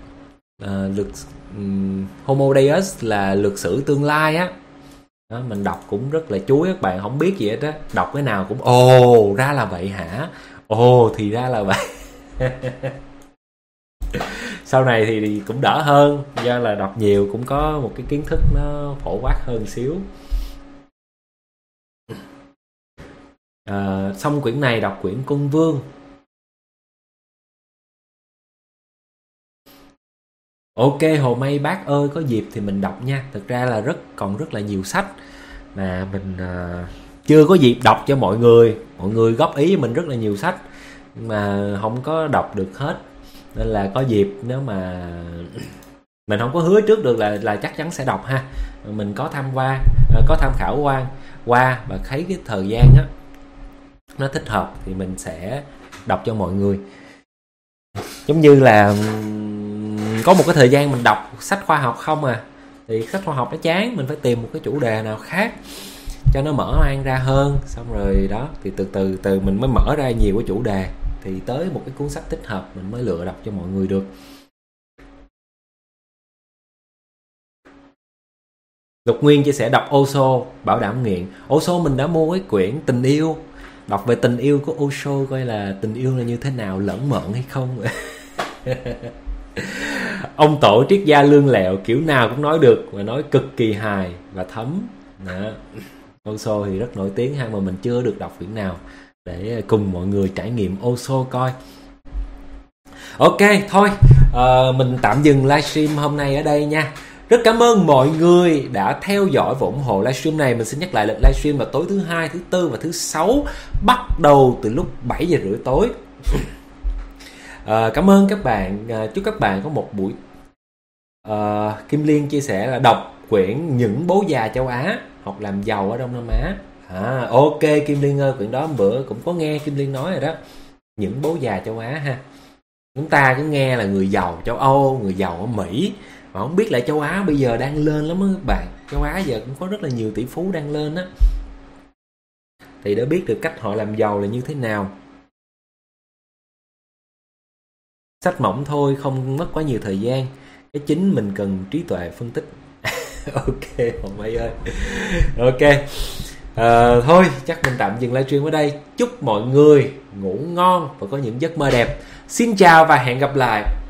Homo Deus là lược sử tương lai á. Đó, mình đọc cũng rất là chúi các bạn, không biết gì hết á, đọc cái nào cũng ồ ra là vậy hả, ồ thì ra là vậy. sau này thì cũng đỡ hơn, do là đọc nhiều cũng có một cái kiến thức nó phổ quát hơn xíu. Xong quyển này đọc quyển Cung Vương. Ok Hồ Mây bác ơi, có dịp thì mình đọc nha. Thực ra là còn rất là nhiều sách mà mình chưa có dịp đọc cho mọi người. Mọi người góp ý mình rất là nhiều sách mà không có đọc được hết, nên là có dịp, nếu mà mình không có hứa trước được là chắc chắn sẽ đọc ha. Mình có tham khảo qua và thấy cái thời gian á nó thích hợp thì mình sẽ đọc cho mọi người. Giống như là có một cái thời gian mình đọc sách khoa học không thì sách khoa học nó chán, mình phải tìm một cái chủ đề nào khác cho nó mở mang ra hơn. Xong rồi đó thì từ mình mới mở ra nhiều cái chủ đề, thì tới một cái cuốn sách thích hợp mình mới lựa đọc cho mọi người được. Lục Nguyên chia sẻ đọc Osho bảo đảm nghiện. Osho mình đã mua cái quyển Tình Yêu, đọc về tình yêu của Osho, coi là tình yêu là như thế nào, lẫn mợn hay không. Ông tổ triết gia lương lẹo, kiểu nào cũng nói được và nói cực kỳ hài và thấm. Đó. Osho thì rất nổi tiếng ha, mà mình chưa được đọc quyển nào để cùng mọi người trải nghiệm Osho coi. Ok thôi, mình tạm dừng livestream hôm nay ở đây nha. Rất cảm ơn mọi người đã theo dõi và ủng hộ livestream này. Mình xin nhắc lại lịch livestream là tối thứ Hai, thứ Tư và thứ Sáu, bắt đầu từ lúc 7 giờ rưỡi tối. Cảm ơn các bạn. Chúc các bạn có một buổi. Kim Liên chia sẻ là đọc quyển Những Bố Già Châu Á, học làm giàu ở Đông Nam Á. Ok Kim Liên ơi, quyển đó bữa cũng có nghe Kim Liên nói rồi đó. Những Bố Già Châu Á ha. Chúng ta cứ nghe là người giàu châu Âu, người giàu ở Mỹ, mà không biết là châu Á bây giờ đang lên lắm á các bạn. Châu Á giờ cũng có rất là nhiều tỷ phú đang lên á, thì đã biết được cách họ làm giàu là như thế nào. Sách mỏng thôi, không mất quá nhiều thời gian, cái chính mình cần trí tuệ phân tích. Ok Hồng Mây ơi. Ok thôi chắc mình tạm dừng livestream ở đây. Chúc mọi người ngủ ngon và có những giấc mơ đẹp. Xin chào và hẹn gặp lại.